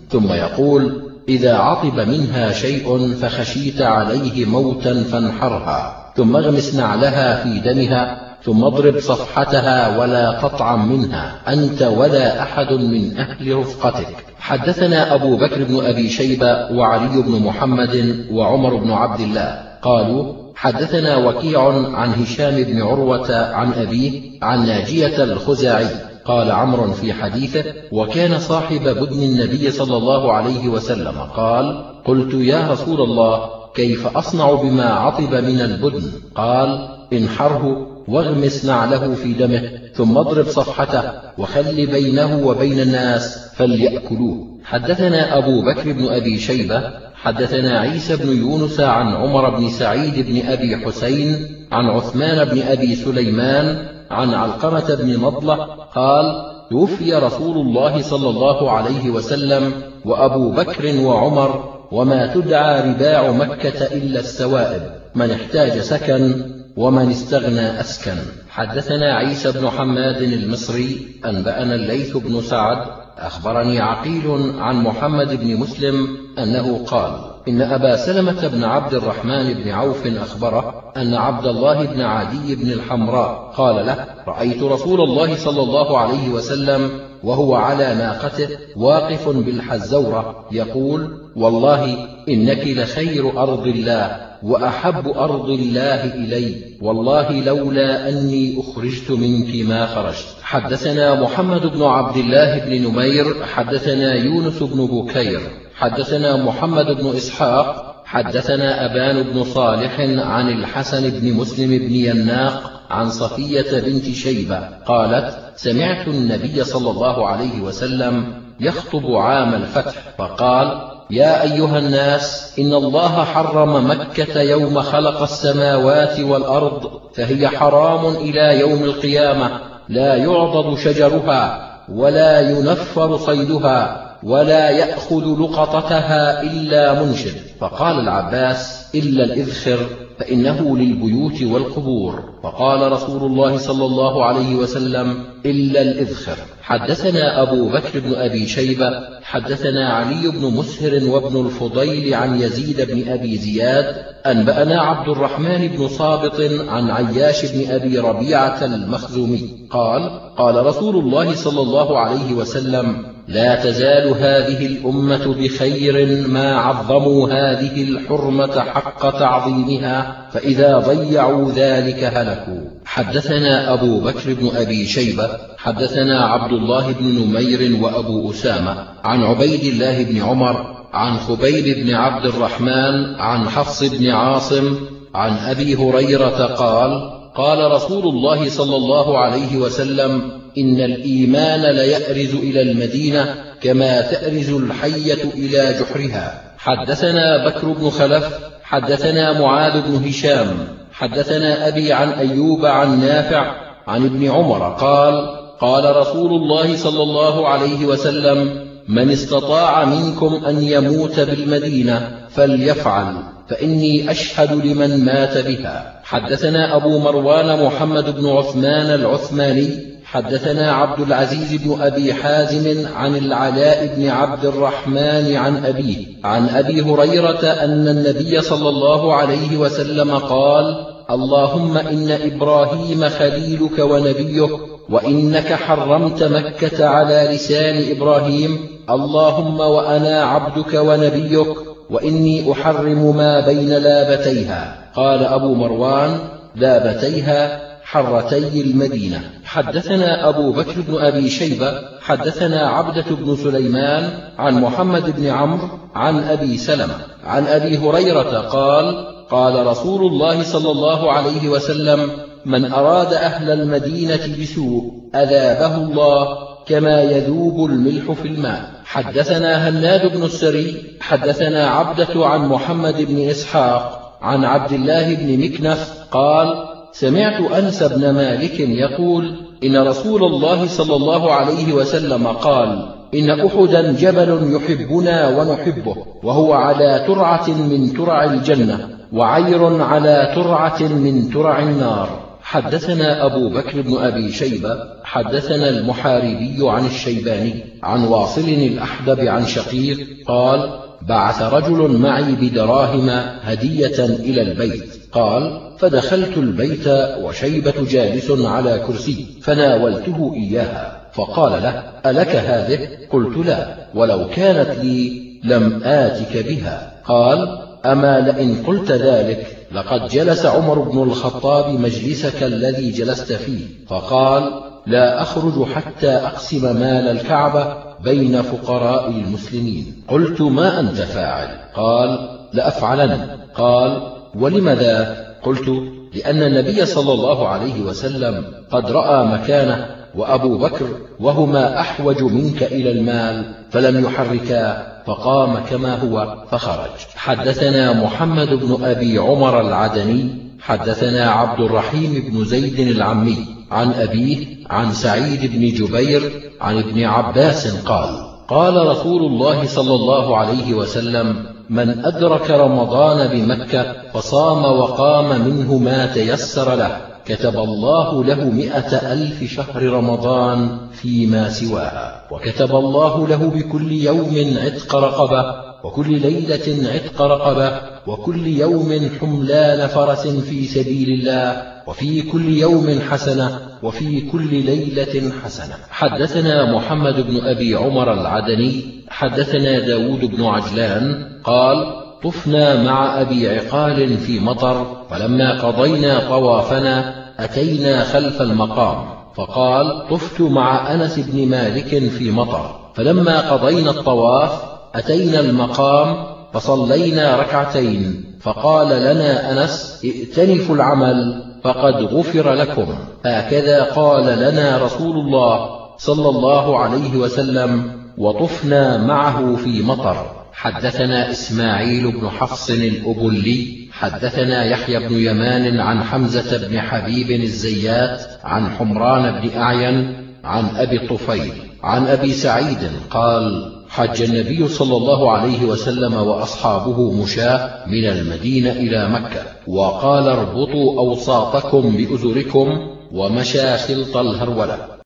ثم يقول: إذا عطب منها شيء فخشيت عليه موتا فانحرها، ثم اغمس نعلها في دمها، ثم اضرب صفحتها ولا تطعم منها أنت ولا أحد من أهل رفقتك. حدثنا أبو بكر بن أبي شيبة وعلي بن محمد وعمر بن عبد الله قالوا: حدثنا وكيع عن هشام بن عروة عن أبيه عن ناجية الخزاعي قال عمرو في حديثه: وكان صاحب بدن النبي صلى الله عليه وسلم قال: قلت: يا رسول الله، كيف أصنع بما عطب من البدن؟ قال: انحره واغمس نعله في دمه، ثم اضرب صفحته، وخل بينه وبين الناس فليأكلوه. حدثنا أبو بكر بن أبي شيبة حدثنا عيسى بن يونس عن عمر بن سعيد بن أبي حسين عن عثمان بن أبي سليمان عن علقمة بن نضلة قال: توفي رسول الله صلى الله عليه وسلم وأبو بكر وعمر، وما تدعى رباع مكة إلا السوائب، من احتاج سكن ومن استغنى أسكن. حدثنا عيسى بن حماد المصري أنبأنا الليث بن سعد أخبرني عقيل عن محمد بن مسلم أنه قال: إن أبا سلمة بن عبد الرحمن بن عوف أخبره أن عبد الله بن عدي بن الحمراء قال له: رأيت رسول الله صلى الله عليه وسلم وهو على ناقته واقف بالحزورة يقول: والله إنك لخير أرض الله وأحب أرض الله إلي، والله لولا أني أخرجت منك ما خرجت. حدثنا محمد بن عبد الله بن نمير حدثنا يونس بن بكير حدثنا محمد بن إسحاق حدثنا أبان بن صالح عن الحسن بن مسلم بن يناق عن صفية بنت شيبة قالت: سمعت النبي صلى الله عليه وسلم يخطب عام الفتح فقال: يا أيها الناس، إن الله حرم مكة يوم خلق السماوات والأرض، فهي حرام إلى يوم القيامة، لا يعضد شجرها ولا ينفر صيدها ولا يأخذ لقطتها إلا منشد. فقال العباس: إلا الإذخر فإنه للبيوت والقبور. فقال رسول الله صلى الله عليه وسلم: إلا الإذخر. حدثنا أبو بكر بن أبي شيبة حدثنا علي بن مسهر وابن الفضيل عن يزيد بن أبي زياد أنبأنا عبد الرحمن بن صابط عن عياش بن أبي ربيعة المخزومي قال: قال رسول الله صلى الله عليه وسلم: لا تزال هذه الأمة بخير ما عظموا هذه الحرمة حق تعظيمها، فإذا ضيعوا ذلك هلكوا. حدثنا أبو بكر بن أبي شيبة حدثنا عبد الله بن نمير وأبو أسامة عن عبيد الله بن عمر عن خبيب بن عبد الرحمن عن حفص بن عاصم عن أبي هريرة قال: قال رسول الله صلى الله عليه وسلم: إن الإيمان ليأرز إلى المدينة كما تأرز الحية إلى جحرها. حدثنا بكر بن خلف حدثنا معاذ بن هشام حدثنا أبي عن أيوب عن نافع عن ابن عمر قال: قال رسول الله صلى الله عليه وسلم: من استطاع منكم أن يموت بالمدينة فليفعل، فإني أشهد لمن مات بها. حدثنا أبو مروان محمد بن عثمان العثماني حدثنا عبد العزيز بن أبي حازم عن العلاء بن عبد الرحمن عن أبيه عن أبي هريرة أن النبي صلى الله عليه وسلم قال: اللهم إن إبراهيم خليلك ونبيك، وإنك حرمت مكة على لسان إبراهيم، اللهم وأنا عبدك ونبيك، وإني أحرم ما بين لابتيها. قال أبو مروان: لابتيها حرتي المدينة. حدثنا أبو بكر بن أبي شيبة حدثنا عبدة بن سليمان عن محمد بن عمرو عن أبي سلمة عن أبي هريرة قال: قال رسول الله صلى الله عليه وسلم: من أراد أهل المدينة بسوء أذابه الله كما يذوب الملح في الماء. حدثنا هناد بن السري حدثنا عبدة عن محمد بن إسحاق عن عبد الله بن مكنف قال: سمعت أنس بن مالك يقول: إن رسول الله صلى الله عليه وسلم قال: إن أحدا جبل يحبنا ونحبه، وهو على ترعة من ترع الجنة، وعير على ترعة من ترع النار. حدثنا أبو بكر بن أبي شيبة حدثنا المحاربي عن الشيباني عن واصل الأحدب عن شقيق قال: بعث رجل معي بدراهم هدية إلى البيت. قال: فدخلت البيت وشيبة جالس على كرسي، فناولته إياها، فقال له: ألك هذه؟ قلت: لا، ولو كانت لي لم آتك بها. قال: أما لئن قلت ذلك لقد جلس عمر بن الخطاب مجلسك الذي جلست فيه، فقال: لا أخرج حتى أقسم مال الكعبة بين فقراء المسلمين. قلت: ما أنت فاعل؟ قال: لأفعلن. قال: ولم ذا؟ قلت: لأن النبي صلى الله عليه وسلم قد رأى مكانه وأبو بكر وهما أحوج منك إلى المال فلم يحركا، فقام كما هو فخرج. حدثنا محمد بن أبي عمر العدني حدثنا عبد الرحيم بن زيد العمي عن أبيه عن سعيد بن جبير عن ابن عباس قال: قال رسول الله صلى الله عليه وسلم: من أدرك رمضان بمكة فصام وقام منه ما تيسر له كتب الله له 100,000 شهر رمضان فيما سواها، وكتب الله له بكل يوم عتق رقبة، وكل ليلة عتق رقبة، وكل يوم حملان فرس في سبيل الله، وفي كل يوم حسنة، وفي كل ليلة حسنة. حدثنا محمد بن أبي عمر العدني حدثنا داود بن عجلان قال: طفنا مع أبي عقال في مطر، فلما قضينا طوافنا أتينا خلف المقام، فقال: طفت مع أنس بن مالك في مطر، فلما قضينا الطواف أتينا المقام فصلينا ركعتين، فقال لنا أنس: ائتنفوا العمل فقد غفر لكم. هكذا قال لنا رسول الله صلى الله عليه وسلم، وطفنا معه في مطر. حدثنا إسماعيل بن حفص الأبلي حدثنا يحيى بن يمان عن حمزة بن حبيب الزيات عن حمران بن أعين عن أبي الطفيل عن أبي سعيد قال: حج النبي صلى الله عليه وسلم وأصحابه مشاة من المدينة إلى مكة، وقال: اربطوا أوساطكم بأزركم، ومشى خلط الهرولة.